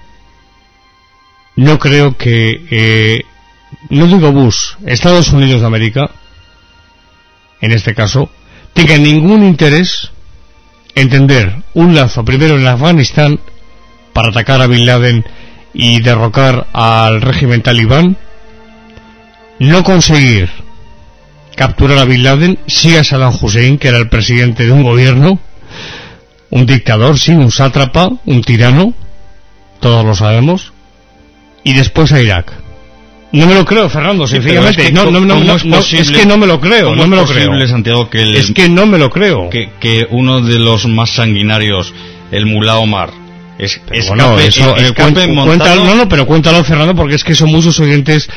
No creo que, no digo Bush, Estados Unidos de América, en este caso, tenga ningún interés en tender un lazo primero en Afganistán para atacar a Bin Laden y derrocar al régimen talibán, no conseguir capturar a Bin Laden, sí a Saddam Hussein, que era el presidente de un gobierno, un dictador, sí, un sátrapa, un tirano, todos lo sabemos, y después a Irak. No me lo creo, Fernando, sencillamente. Es que no me lo creo. No me lo creo, Santiago, que es que no me lo creo. Que uno de los más sanguinarios, el Mulá Omar, pero cuéntalo, Fernando, porque es que son muchos oyentes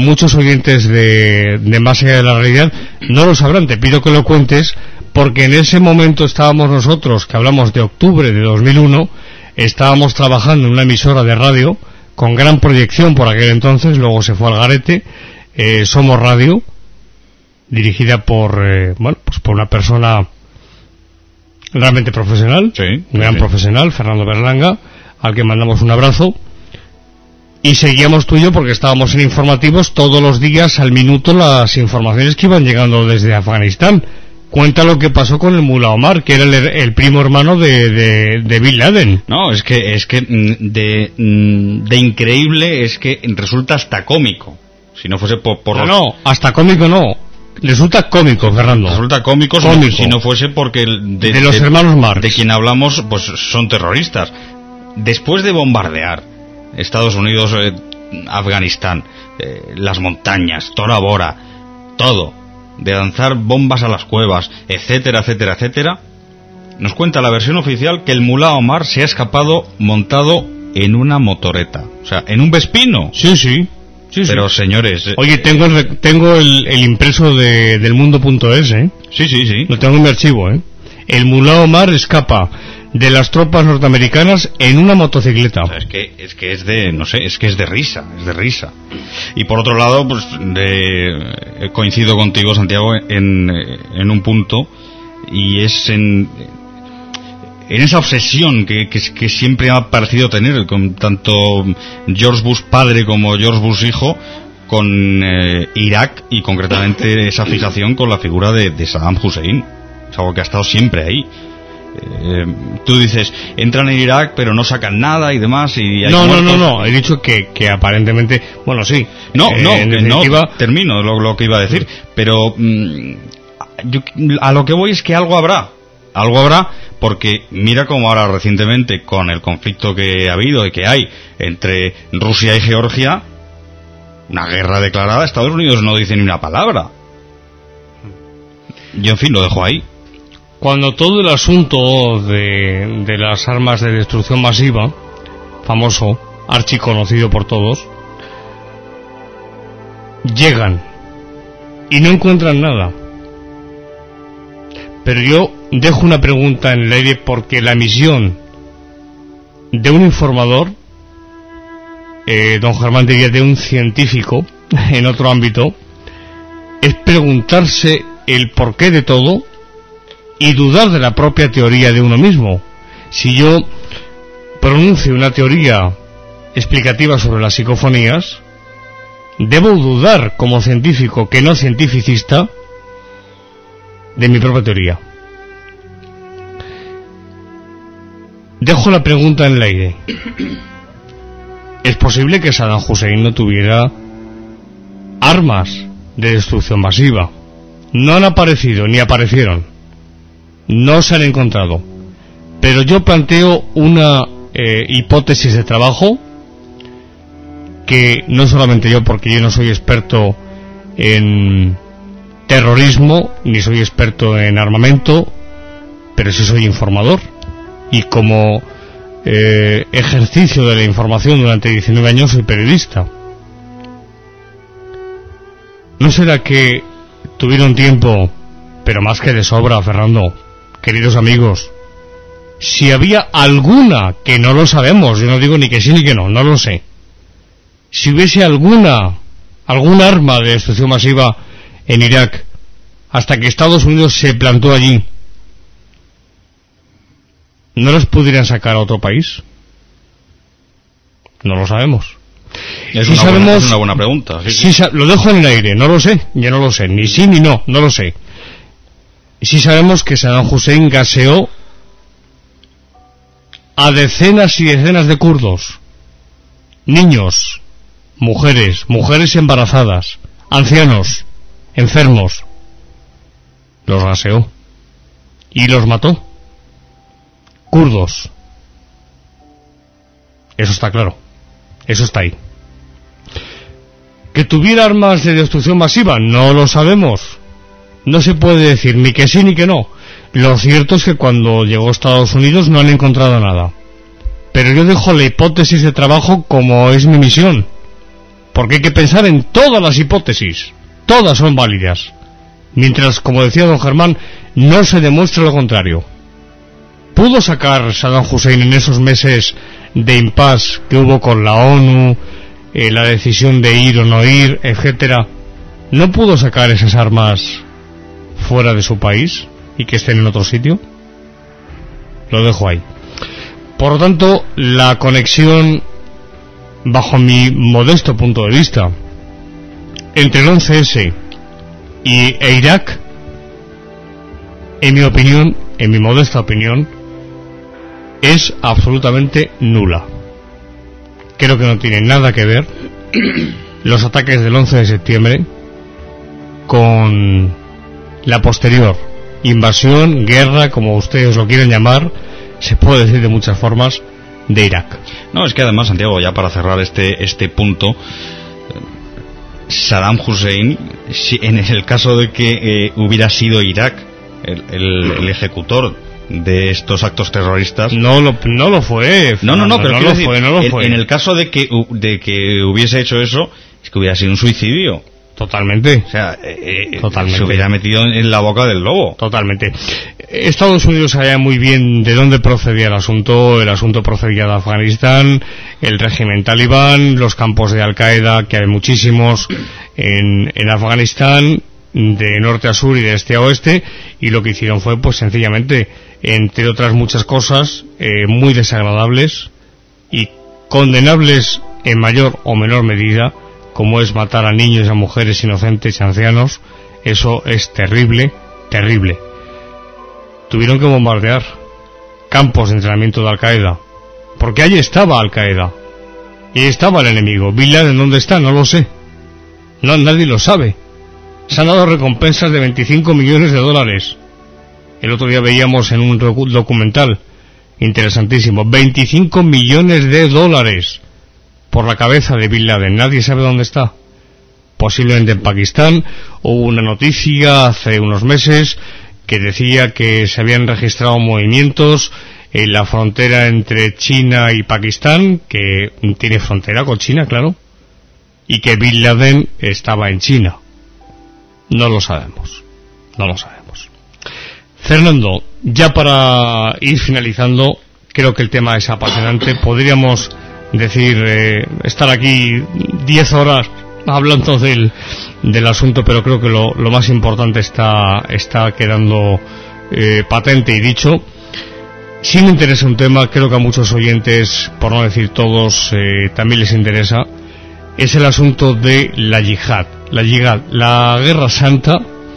de más allá de la realidad no lo sabrán. Te pido que lo cuentes, porque en ese momento estábamos nosotros, que hablamos de octubre de 2001, estábamos trabajando en una emisora de radio con gran proyección por aquel entonces, luego se fue al garete, Somos Radio, dirigida por una persona realmente profesional, un gran profesional, Fernando Berlanga, al que mandamos un abrazo, y seguíamos tú y yo porque estábamos en informativos todos los días, al minuto, las informaciones que iban llegando desde Afganistán. Cuenta lo que pasó con el Mulá Omar, que era el primo hermano de Bin Laden. No, es que de increíble, es que resulta hasta cómico. Si no fuese por No, hasta cómico no. Resulta cómico, Fernando. Resulta cómico. Si no fuese porque de los hermanos Marx, de quien hablamos, pues son terroristas. Después de bombardear Estados Unidos, Afganistán, las montañas, Tora Bora, todo, de lanzar bombas a las cuevas, etcétera, etcétera, etcétera, nos cuenta la versión oficial que el Mulá Omar se ha escapado montado en una motoreta, o sea, en un Vespino. Sí. Pero señores, oye, tengo el impreso del mundo.es, Sí. Lo tengo en mi archivo, el Mullah Omar escapa de las tropas norteamericanas en una motocicleta. O sea, es que es de risa, Y por otro lado, pues coincido contigo, Santiago, en un punto, y es en esa obsesión que siempre ha parecido tener con tanto George Bush padre como George Bush hijo con Irak, y concretamente esa fijación con la figura de Saddam Hussein. Es algo que ha estado siempre ahí. Tú dices, entran en Irak pero no sacan nada y demás, y hay muertos. No, he dicho que aparentemente, bueno, sí. Termino lo que iba a decir, pero a lo que voy es que algo habrá, porque mira como ahora recientemente, con el conflicto que ha habido y que hay entre Rusia y Georgia, una guerra declarada, Estados Unidos no dice ni una palabra. Yo, en fin, lo dejo ahí. Cuando todo el asunto de las armas de destrucción masiva, famoso, archiconocido por todos, llegan y no encuentran nada. Pero yo dejo una pregunta en el aire, porque la misión de un informador, don Germán diría de un científico en otro ámbito, es preguntarse el porqué de todo y dudar de la propia teoría de uno mismo. Si yo pronuncio una teoría explicativa sobre las psicofonías, debo dudar como científico, que no cientificista, de mi propia teoría. Dejo la pregunta en el aire. ¿Es posible que Saddam Hussein no tuviera armas de destrucción masiva? No han aparecido ni aparecieron. No se han encontrado. Pero yo planteo una hipótesis de trabajo, que no solamente yo, porque yo no soy experto en terrorismo ni soy experto en armamento, pero sí soy informador, y como ejercicio de la información durante 19 años soy periodista. ¿No será que tuvieron tiempo, pero más que de sobra, Fernando, queridos amigos? Si había alguna, que no lo sabemos, yo no digo ni que sí ni que no lo sé, si hubiese algún arma de destrucción masiva en Irak, hasta que Estados Unidos se plantó allí, ¿no los pudieran sacar a otro país? No lo sabemos. Es una buena pregunta. Sí. Lo dejo en el aire, no lo sé, yo no lo sé, ni sí ni no lo sé. Y sí sabemos que Saddam Hussein gaseó a decenas y decenas de kurdos, niños, mujeres embarazadas, ancianos, enfermos. Los gaseó y los mató. Kurdos. Eso está claro. Eso está ahí. ¿Que tuviera armas de destrucción masiva? No lo sabemos. No se puede decir ni que sí ni que no. Lo cierto es que cuando llegó a Estados Unidos no han encontrado nada. Pero yo dejo la hipótesis de trabajo como es mi misión, porque hay que pensar en todas las hipótesis. Todas son válidas. Mientras, como decía don Germán, no se demuestre lo contrario. ¿Pudo sacar Saddam Hussein en esos meses de impasse que hubo con la ONU, la decisión de ir o no ir, etcétera? ¿No pudo sacar esas armas fuera de su país y que estén en otro sitio? Lo dejo ahí. Por lo tanto, la conexión, bajo mi modesto punto de vista, entre el 11S e Irak, en mi opinión, en mi modesta opinión, es absolutamente nula. Creo que no tiene nada que ver los ataques del 11 de septiembre con la posterior invasión, guerra, como ustedes lo quieren llamar, se puede decir de muchas formas, de Irak. No, es que además, Santiago, ya para cerrar este punto, Saddam Hussein, si en el caso de que hubiera sido Irak el ejecutor de estos actos terroristas, no lo fue. Pero no lo fue. En el caso de que hubiese hecho eso, es que hubiera sido un suicidio Totalmente. O sea, totalmente. Se hubiera metido en la boca del lobo. Totalmente. Estados Unidos sabía muy bien de dónde procedía el asunto. El asunto procedía de Afganistán, el régimen talibán, los campos de Al-Qaeda, que hay muchísimos en Afganistán, de norte a sur y de este a oeste, y lo que hicieron fue, pues sencillamente, entre otras muchas cosas, muy desagradables y condenables en mayor o menor medida, como es matar a niños, a mujeres inocentes y ancianos. Eso es terrible, terrible. Tuvieron que bombardear campos de entrenamiento de Al-Qaeda, porque allí estaba Al-Qaeda, y ahí estaba el enemigo. Bin Laden, ¿dónde está? No lo sé. No, nadie lo sabe. Se han dado recompensas de 25 millones de dólares. El otro día veíamos en un documental interesantísimo, 25 millones de dólares por la cabeza de Bin Laden. Nadie sabe dónde está. Posiblemente en Pakistán. Hubo una noticia hace unos meses que decía que se habían registrado movimientos en la frontera entre China y Pakistán, que tiene frontera con China, claro, y que Bin Laden estaba en China. No lo sabemos. No lo sabemos. Fernando, ya para ir finalizando, creo que el tema es apasionante. Podríamos decir, estar aquí 10 horas hablando del asunto, pero creo que lo más importante está quedando patente y dicho. Si me interesa un tema, creo que a muchos oyentes, por no decir todos, también les interesa, es el asunto de la yihad, la guerra santa.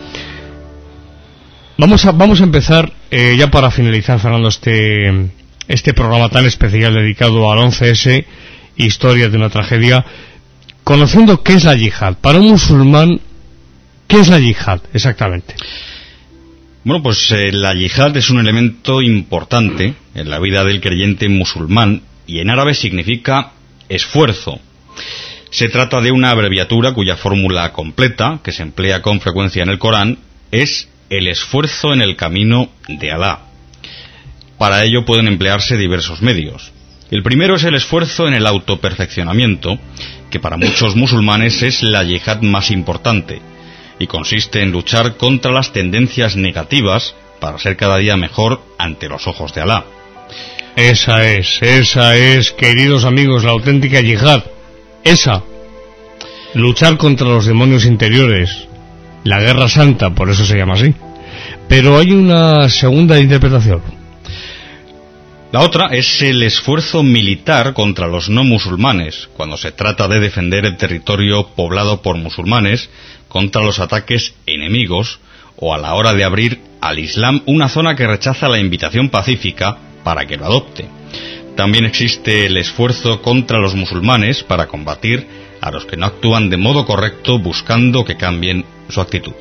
Vamos a empezar, ya para finalizar, Fernando, este programa tan especial dedicado al 11S, historia de una tragedia, conociendo qué es la yihad. Para un musulmán, ¿qué es la yihad exactamente? Bueno, pues la yihad es un elemento importante en la vida del creyente musulmán, y en árabe significa esfuerzo. Se trata de una abreviatura cuya fórmula completa, que se emplea con frecuencia en el Corán, es el esfuerzo en el camino de Alá. Para ello pueden emplearse diversos medios. El primero es el esfuerzo en el autoperfeccionamiento, que para muchos musulmanes es la yihad más importante, y consiste en luchar contra las tendencias negativas para ser cada día mejor ante los ojos de Alá. Esa es, queridos amigos, la auténtica yihad. Esa, luchar contra los demonios interiores, la guerra santa, por eso se llama así. Pero hay una segunda interpretación. La otra es el esfuerzo militar contra los no musulmanes, cuando se trata de defender el territorio poblado por musulmanes contra los ataques enemigos, o a la hora de abrir al Islam una zona que rechaza la invitación pacífica para que lo adopte. También existe el esfuerzo contra los musulmanes para combatir a los que no actúan de modo correcto, buscando que cambien su actitud.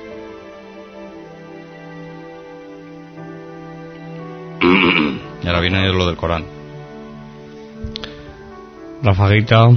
Y ahora viene lo del Corán. Rafaguita.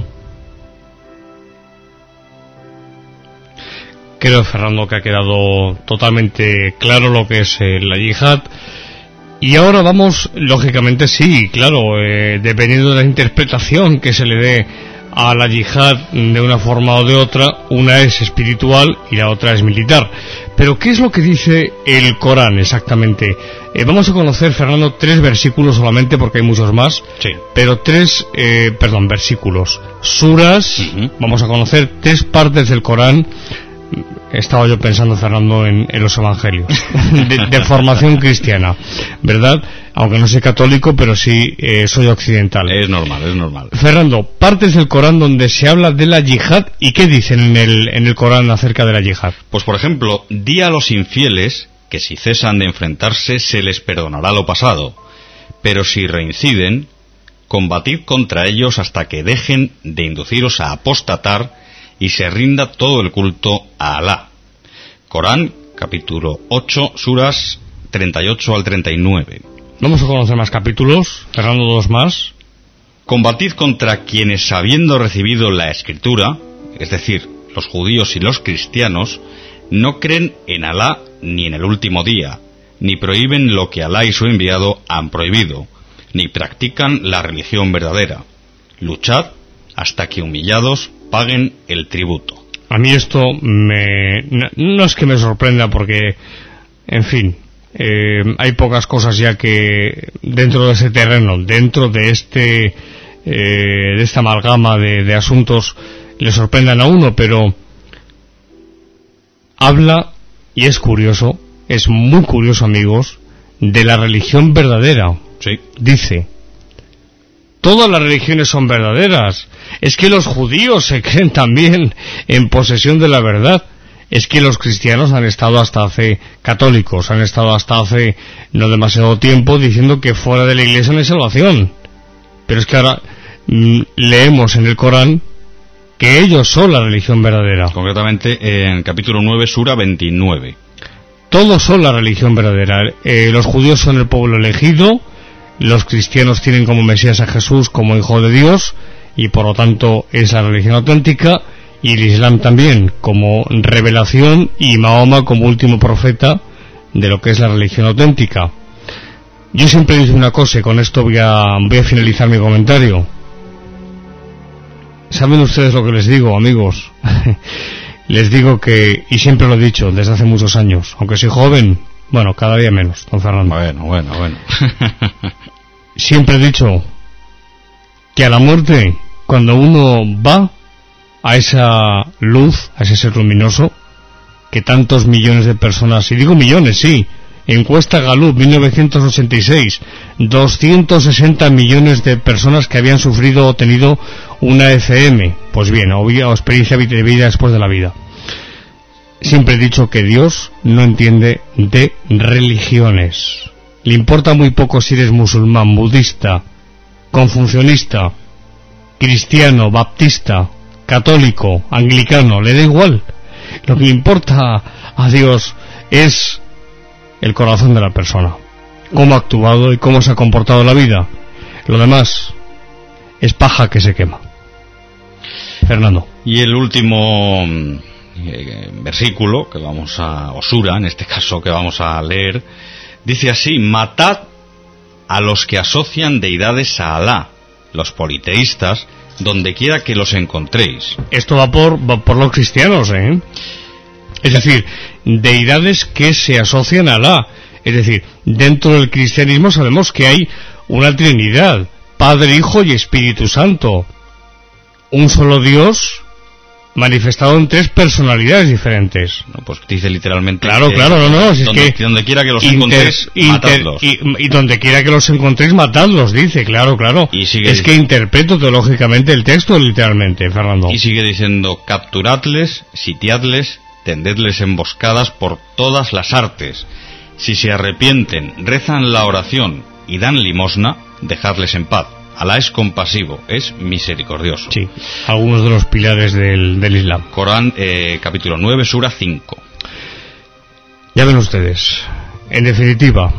Creo, Fernando, que ha quedado totalmente claro lo que es la yihad. Y ahora vamos, lógicamente sí, claro, dependiendo de la interpretación que se le dé a la yihad de una forma o de otra, una es espiritual y la otra es militar. Pero ¿qué es lo que dice el Corán exactamente? Vamos a conocer, Fernando, 3 versículos solamente, porque hay muchos más, sí. Pero 3 versículos, suras. Vamos a conocer 3 partes del Corán. Estaba yo pensando, Fernando, en los evangelios de formación cristiana, ¿verdad? Aunque no soy católico, pero sí soy occidental. Es normal. Fernando, partes del Corán donde se habla de la yihad, ¿y qué dicen en el Corán acerca de la yihad? Pues, por ejemplo, di a los infieles que si cesan de enfrentarse se les perdonará lo pasado, pero si reinciden, combatid contra ellos hasta que dejen de induciros a apostatar y se rinda todo el culto a Alá. Corán, capítulo 8, suras 38 al 39. Vamos a conocer más capítulos, Fernando, 2 más. Combatid contra quienes, habiendo recibido la Escritura, es decir, los judíos y los cristianos, no creen en Alá ni en el último día, ni prohíben lo que Alá y su enviado han prohibido, ni practican la religión verdadera. Luchad hasta que humillados paguen el tributo. A mí esto no es que me sorprenda porque, en fin, hay pocas cosas ya que dentro de ese terreno, dentro de esta amalgama de asuntos le sorprendan a uno, pero habla, y es curioso, es muy curioso, amigos, de la religión verdadera. Sí. Dice: todas las religiones son verdaderas. Es que los judíos se creen también en posesión de la verdad. Es que los cristianos católicos han estado hasta hace no demasiado tiempo diciendo que fuera de la iglesia no hay salvación. Pero es que ahora leemos en el Corán que ellos son la religión verdadera. Concretamente en capítulo 9, sura 29. Todos son la religión verdadera. Los judíos son el pueblo elegido, los cristianos tienen como Mesías a Jesús como Hijo de Dios, y por lo tanto es la religión auténtica, y el Islam también como revelación, y Mahoma como último profeta de lo que es la religión auténtica. Yo siempre digo una cosa, y con esto voy a finalizar mi comentario. ¿Saben ustedes lo que les digo, amigos? Les digo que, y siempre lo he dicho desde hace muchos años, aunque soy joven, bueno, cada día menos, don Fernando. Bueno. Siempre he dicho que a la muerte, cuando uno va a esa luz, a ese ser luminoso, que tantos millones de personas, y digo millones, sí, encuesta Gallup 1986, 260 millones de personas que habían sufrido o tenido una ECM, pues bien, o experiencia de vida después de la vida. Siempre he dicho que Dios no entiende de religiones. Le importa muy poco si eres musulmán, budista, confucionista, cristiano, baptista, católico, anglicano, le da igual. Lo que le importa a Dios es el corazón de la persona, cómo ha actuado y cómo se ha comportado en la vida. Lo demás es paja que se quema. Fernando. Y el último versículo que vamos a, o sura en este caso, que vamos a leer, dice así: matad a los que asocian deidades a Alá, los politeístas, donde quiera que los encontréis. Esto va por los cristianos, ¿eh? Es decir, deidades que se asocian a Alá. Es decir, dentro del cristianismo sabemos que hay una Trinidad, Padre, Hijo y Espíritu Santo. Un solo Dios manifestado en tres personalidades diferentes. No, pues dice literalmente. Claro, si donde quiera que los encontréis, matadlos. Y donde quiera que los encontréis, matadlos, dice, claro. Y es que interpreto teológicamente el texto literalmente, Fernando. Y sigue diciendo: capturadles, sitiadles, tendedles emboscadas por todas las artes. Si se arrepienten, rezan la oración y dan limosna, dejadles en paz. Alá es compasivo, es misericordioso. Sí, algunos de los pilares del Islam. Corán, capítulo 9, sura 5. Ya ven ustedes, en definitiva,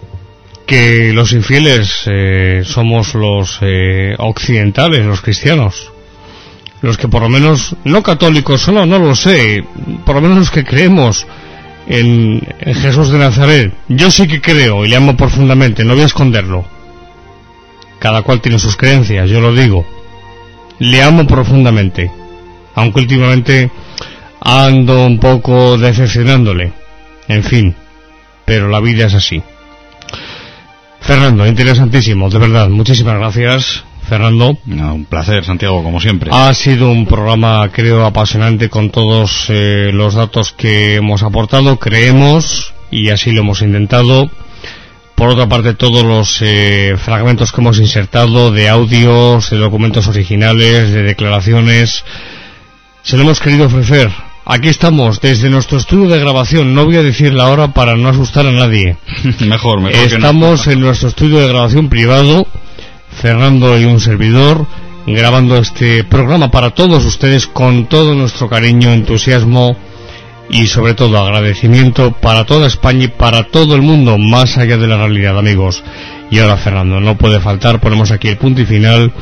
que los infieles somos los occidentales, los cristianos. Los que por lo menos, no católicos, no lo sé, por lo menos los que creemos en Jesús de Nazaret. Yo sí que creo y le amo profundamente, no voy a esconderlo. Cada cual tiene sus creencias, yo lo digo. Le amo profundamente, aunque últimamente ando un poco decepcionándole. En fin, pero la vida es así. Fernando, interesantísimo, de verdad, muchísimas gracias, Fernando. Un placer, Santiago, como siempre. Ha sido un programa, creo, apasionante con todos los datos que hemos aportado, creemos, y así lo hemos intentado. Por otra parte, todos los fragmentos que hemos insertado de audios, de documentos originales, de declaraciones, se lo hemos querido ofrecer. Aquí estamos, desde nuestro estudio de grabación. No voy a decir la hora para no asustar a nadie. mejor Estamos en nuestro estudio de grabación privado, Fernando y un servidor, grabando este programa para todos ustedes con todo nuestro cariño, entusiasmo y sobre todo agradecimiento para toda España y para todo el mundo, más allá de la realidad, amigos. Y ahora, Fernando, no puede faltar, ponemos aquí el punto y final,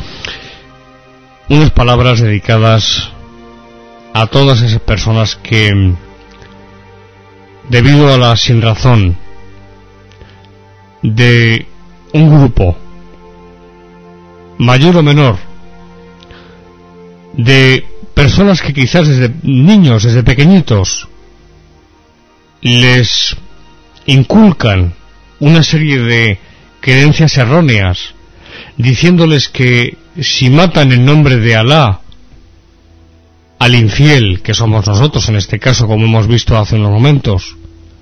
unas palabras dedicadas a todas esas personas que, debido a la sinrazón de un grupo, mayor o menor, de personas que quizás desde niños, desde pequeñitos, les inculcan una serie de creencias erróneas, diciéndoles que si matan en nombre de Alá al infiel, que somos nosotros en este caso, como hemos visto hace unos momentos,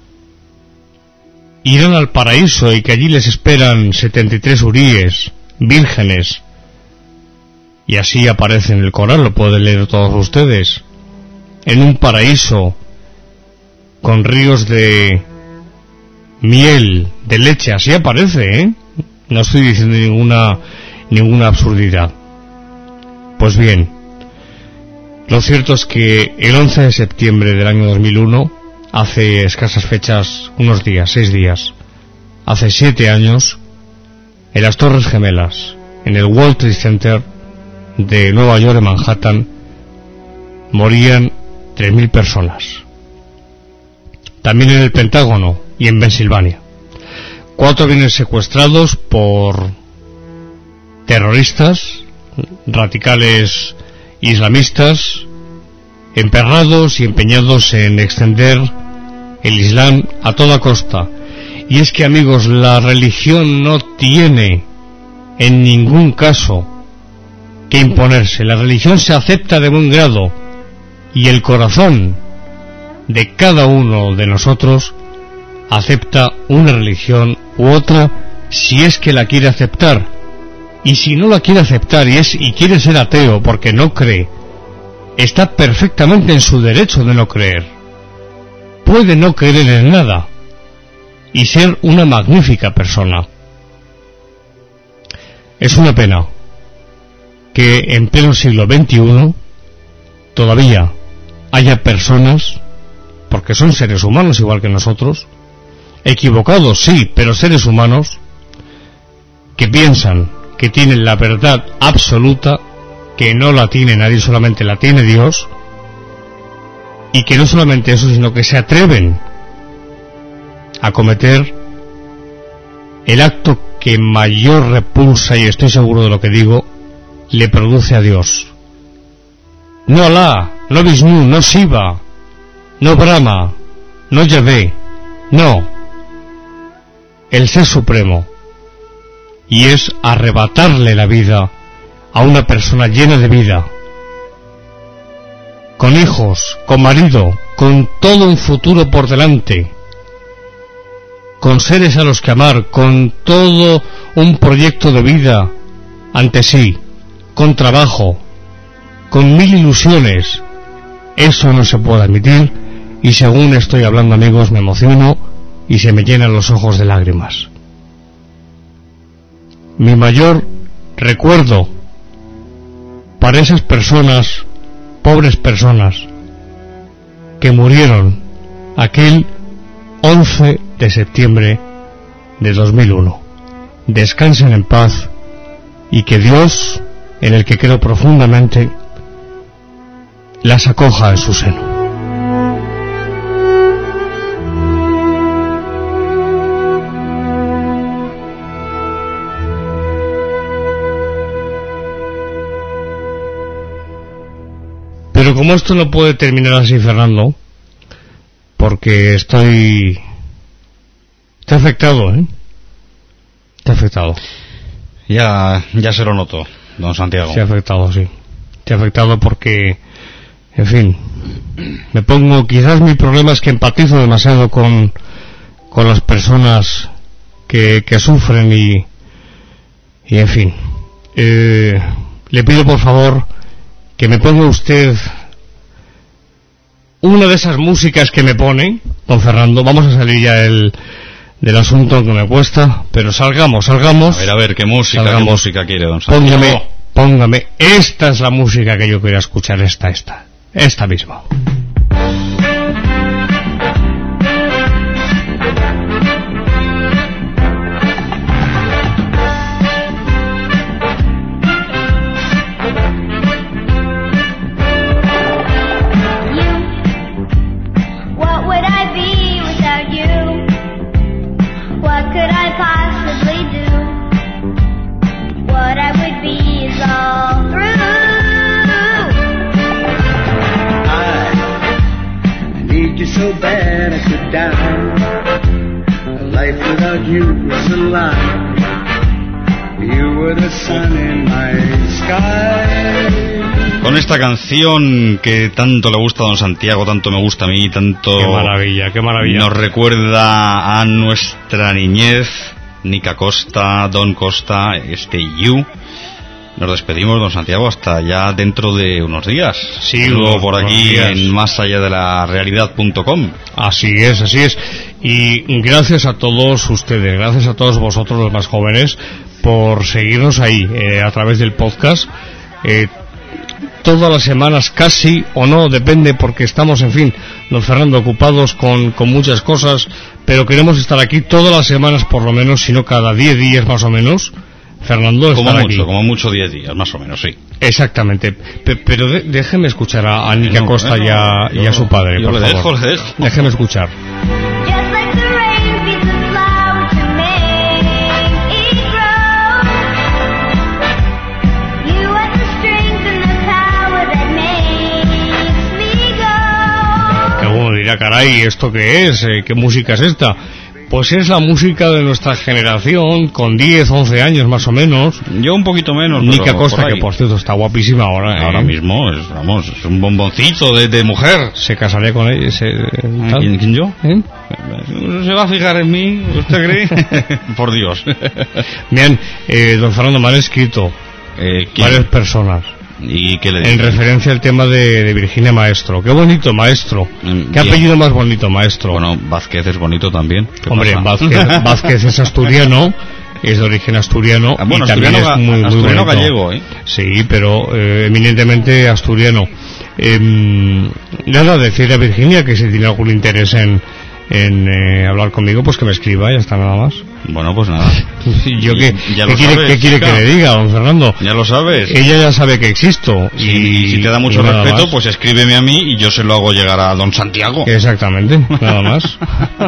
irán al paraíso y que allí les esperan 73 huríes, vírgenes, y así aparece en el Corán, lo pueden leer todos ustedes, en un paraíso con ríos de miel, de leche, así aparece, ¿eh? No estoy diciendo ninguna absurdidad. Pues bien, lo cierto es que el 11 de septiembre del año 2001, hace escasas fechas, unos días, 6 días, hace 7 años, en las Torres Gemelas, en el World Trade Center de Nueva York, en Manhattan, morían 3.000 personas. También en el Pentágono y en Pensilvania. 4 aviones secuestrados por terroristas, radicales islamistas, emperrados y empeñados en extender el Islam a toda costa. Y es que, amigos, la religión no tiene en ningún caso que imponerse. La religión se acepta de buen grado y el corazón de cada uno de nosotros acepta una religión u otra si es que la quiere aceptar. Y si no la quiere aceptar y quiere ser ateo porque no cree, está perfectamente en su derecho de no creer. Puede no creer en nada y ser una magnífica persona. Es una pena que en pleno siglo XXI todavía haya personas, porque son seres humanos igual que nosotros, equivocados sí, pero seres humanos, que piensan que tienen la verdad absoluta, que no la tiene nadie, solamente la tiene Dios, y que no solamente eso, sino que se atreven a cometer el acto que mayor repulsa, y estoy seguro de lo que digo, le produce a Dios. No Alá, no Vishnu, no Shiva, no Brahma, no Yahvé, no, el Ser Supremo, y es arrebatarle la vida a una persona llena de vida, con hijos, con marido, con todo un futuro por delante, con seres a los que amar, con todo un proyecto de vida ante sí, con trabajo, con 1000 ilusiones. Eso no se puede admitir, y según estoy hablando, amigos, me emociono y se me llenan los ojos de lágrimas. Mi mayor recuerdo para esas personas, pobres personas, que murieron aquel 11 de septiembre de 2001. Descansen en paz y que Dios, en el que creo profundamente, las acoja en su seno. Pero como esto no puede terminar así, Fernando, porque estoy afectado, Estoy afectado. Ya se lo noto, don Santiago. Se ha afectado, sí. Se ha afectado porque, en fin, me pongo, quizás mi problema es que empatizo demasiado con las personas que sufren y en fin. Le pido por favor que me ponga usted una de esas músicas que me pone, don Fernando. Vamos a salir ya del asunto que me cuesta, pero salgamos. A ver, ¿qué música quiere, don Santiago? Póngame, esta es la música que yo quería escuchar, esta misma. What I would be is all through. so bad I could die. A life without you is a lie. You were the sun in my sky. Con esta canción que tanto le gusta a don Santiago, tanto me gusta a mí, tanto... Qué maravilla, qué maravilla. Nos recuerda a nuestra niñez, Nica Costa, Don Costa, You. Nos despedimos, don Santiago, hasta ya dentro de unos días. Sí, luego por aquí en másalladelarrealidad.com. Así es, así es. Y gracias a todos ustedes, gracias a todos vosotros los más jóvenes, por seguirnos ahí, a través del podcast. Todas las semanas casi, o no, depende, porque estamos, en fin, don Fernando, ocupados con muchas cosas, pero queremos estar aquí todas las semanas por lo menos, si no cada 10 días más o menos. Fernando, como mucho 10 días, más o menos, sí. Exactamente. Pero déjeme escuchar a Nica Costa y a su padre, por favor. Le dejo. Déjeme escuchar. Que uno dirá, caray, ¿esto qué es? ¿Qué música es esta? Pues es la música de nuestra generación, con 10, 11 años más o menos. Yo un poquito menos. Nica Costa, que por cierto está guapísima ahora. Ahora mismo, es un bomboncito de mujer. ¿Se casaría con ella? ¿Quién yo? ¿Se va a fijar en mí? ¿Usted cree? Por Dios. Bien, don Fernando, me han escrito varias personas. ¿Y qué le en referencia al tema de Virginia Maestro. Qué bonito, Maestro. Qué apellido más bonito, Maestro. Bueno, Vázquez es bonito también. Hombre, Vázquez es asturiano, es de origen asturiano. Bueno, y también asturiano, es muy asturiano bonito. gallego, ¿eh? Sí, pero eminentemente asturiano. Nada, decirle a Virginia que si tiene algún interés en hablar conmigo, pues que me escriba, ya está, nada más. Bueno, pues nada. ¿Yo qué quiere que le diga, don Fernando? Ya lo sabes. Ella ya sabe que existo. Y si te da mucho respeto, pues escríbeme a mí y yo se lo hago llegar a don Santiago. Exactamente, nada más.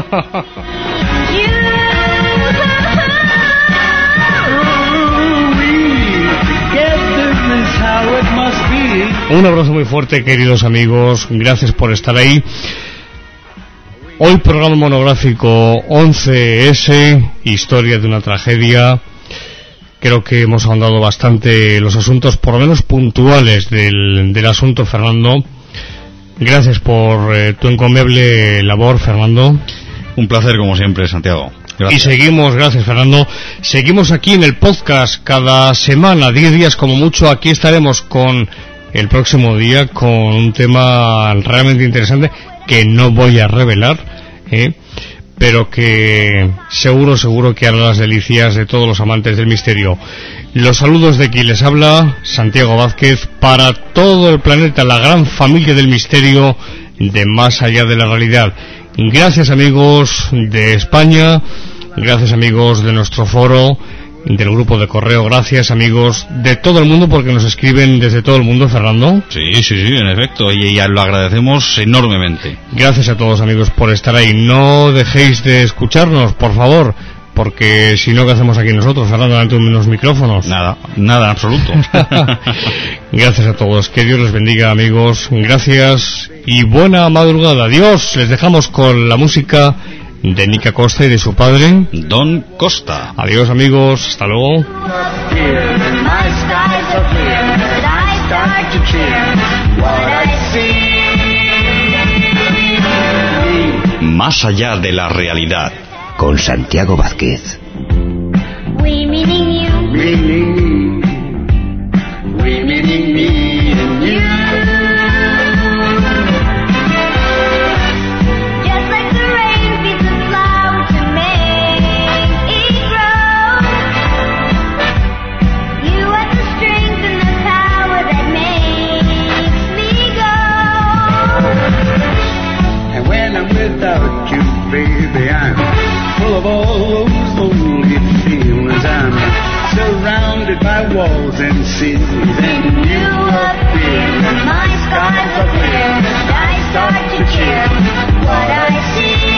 Un abrazo muy fuerte, queridos amigos. Gracias por estar ahí. Hoy programa monográfico 11S, historia de una tragedia. Creo que hemos ahondado bastante los asuntos, por lo menos puntuales, del asunto, Fernando. Gracias por tu encomiable labor, Fernando. Un placer, como siempre, Santiago. Gracias. Y seguimos, gracias, Fernando. Seguimos aquí en el podcast cada semana, 10 días como mucho. Aquí estaremos con el próximo día con un tema realmente interesante que no voy a revelar, pero que seguro que hará las delicias de todos los amantes del misterio. Los saludos de quien les habla, Santiago Vázquez, para todo el planeta, la gran familia del misterio de Más Allá de la Realidad. Gracias, amigos de España, gracias, amigos de nuestro foro, del grupo de correo, gracias, amigos de todo el mundo, porque nos escriben desde todo el mundo, Fernando. Sí, en efecto, y ya lo agradecemos enormemente. Gracias a todos, amigos, por estar ahí. No dejéis de escucharnos, por favor, porque si no, ¿qué hacemos aquí nosotros, Fernando, delante de unos micrófonos? Nada en absoluto. Gracias a todos, que Dios les bendiga, amigos, gracias y buena madrugada. Adiós, les dejamos con la música de Nica Costa y de su padre, Don Costa. Adiós, amigos, hasta luego. Más allá de la realidad, con Santiago Vázquez. We meaning you. We meaning me and you. Just like the rain feeds the flower to make it grow. You have the strength and the power that makes me go. And when I'm without you, baby, I'm full of all those lonely feelings. I'm surrounded by walls and cities, and you appear, and my skies are clear, and I start to cheer what I see.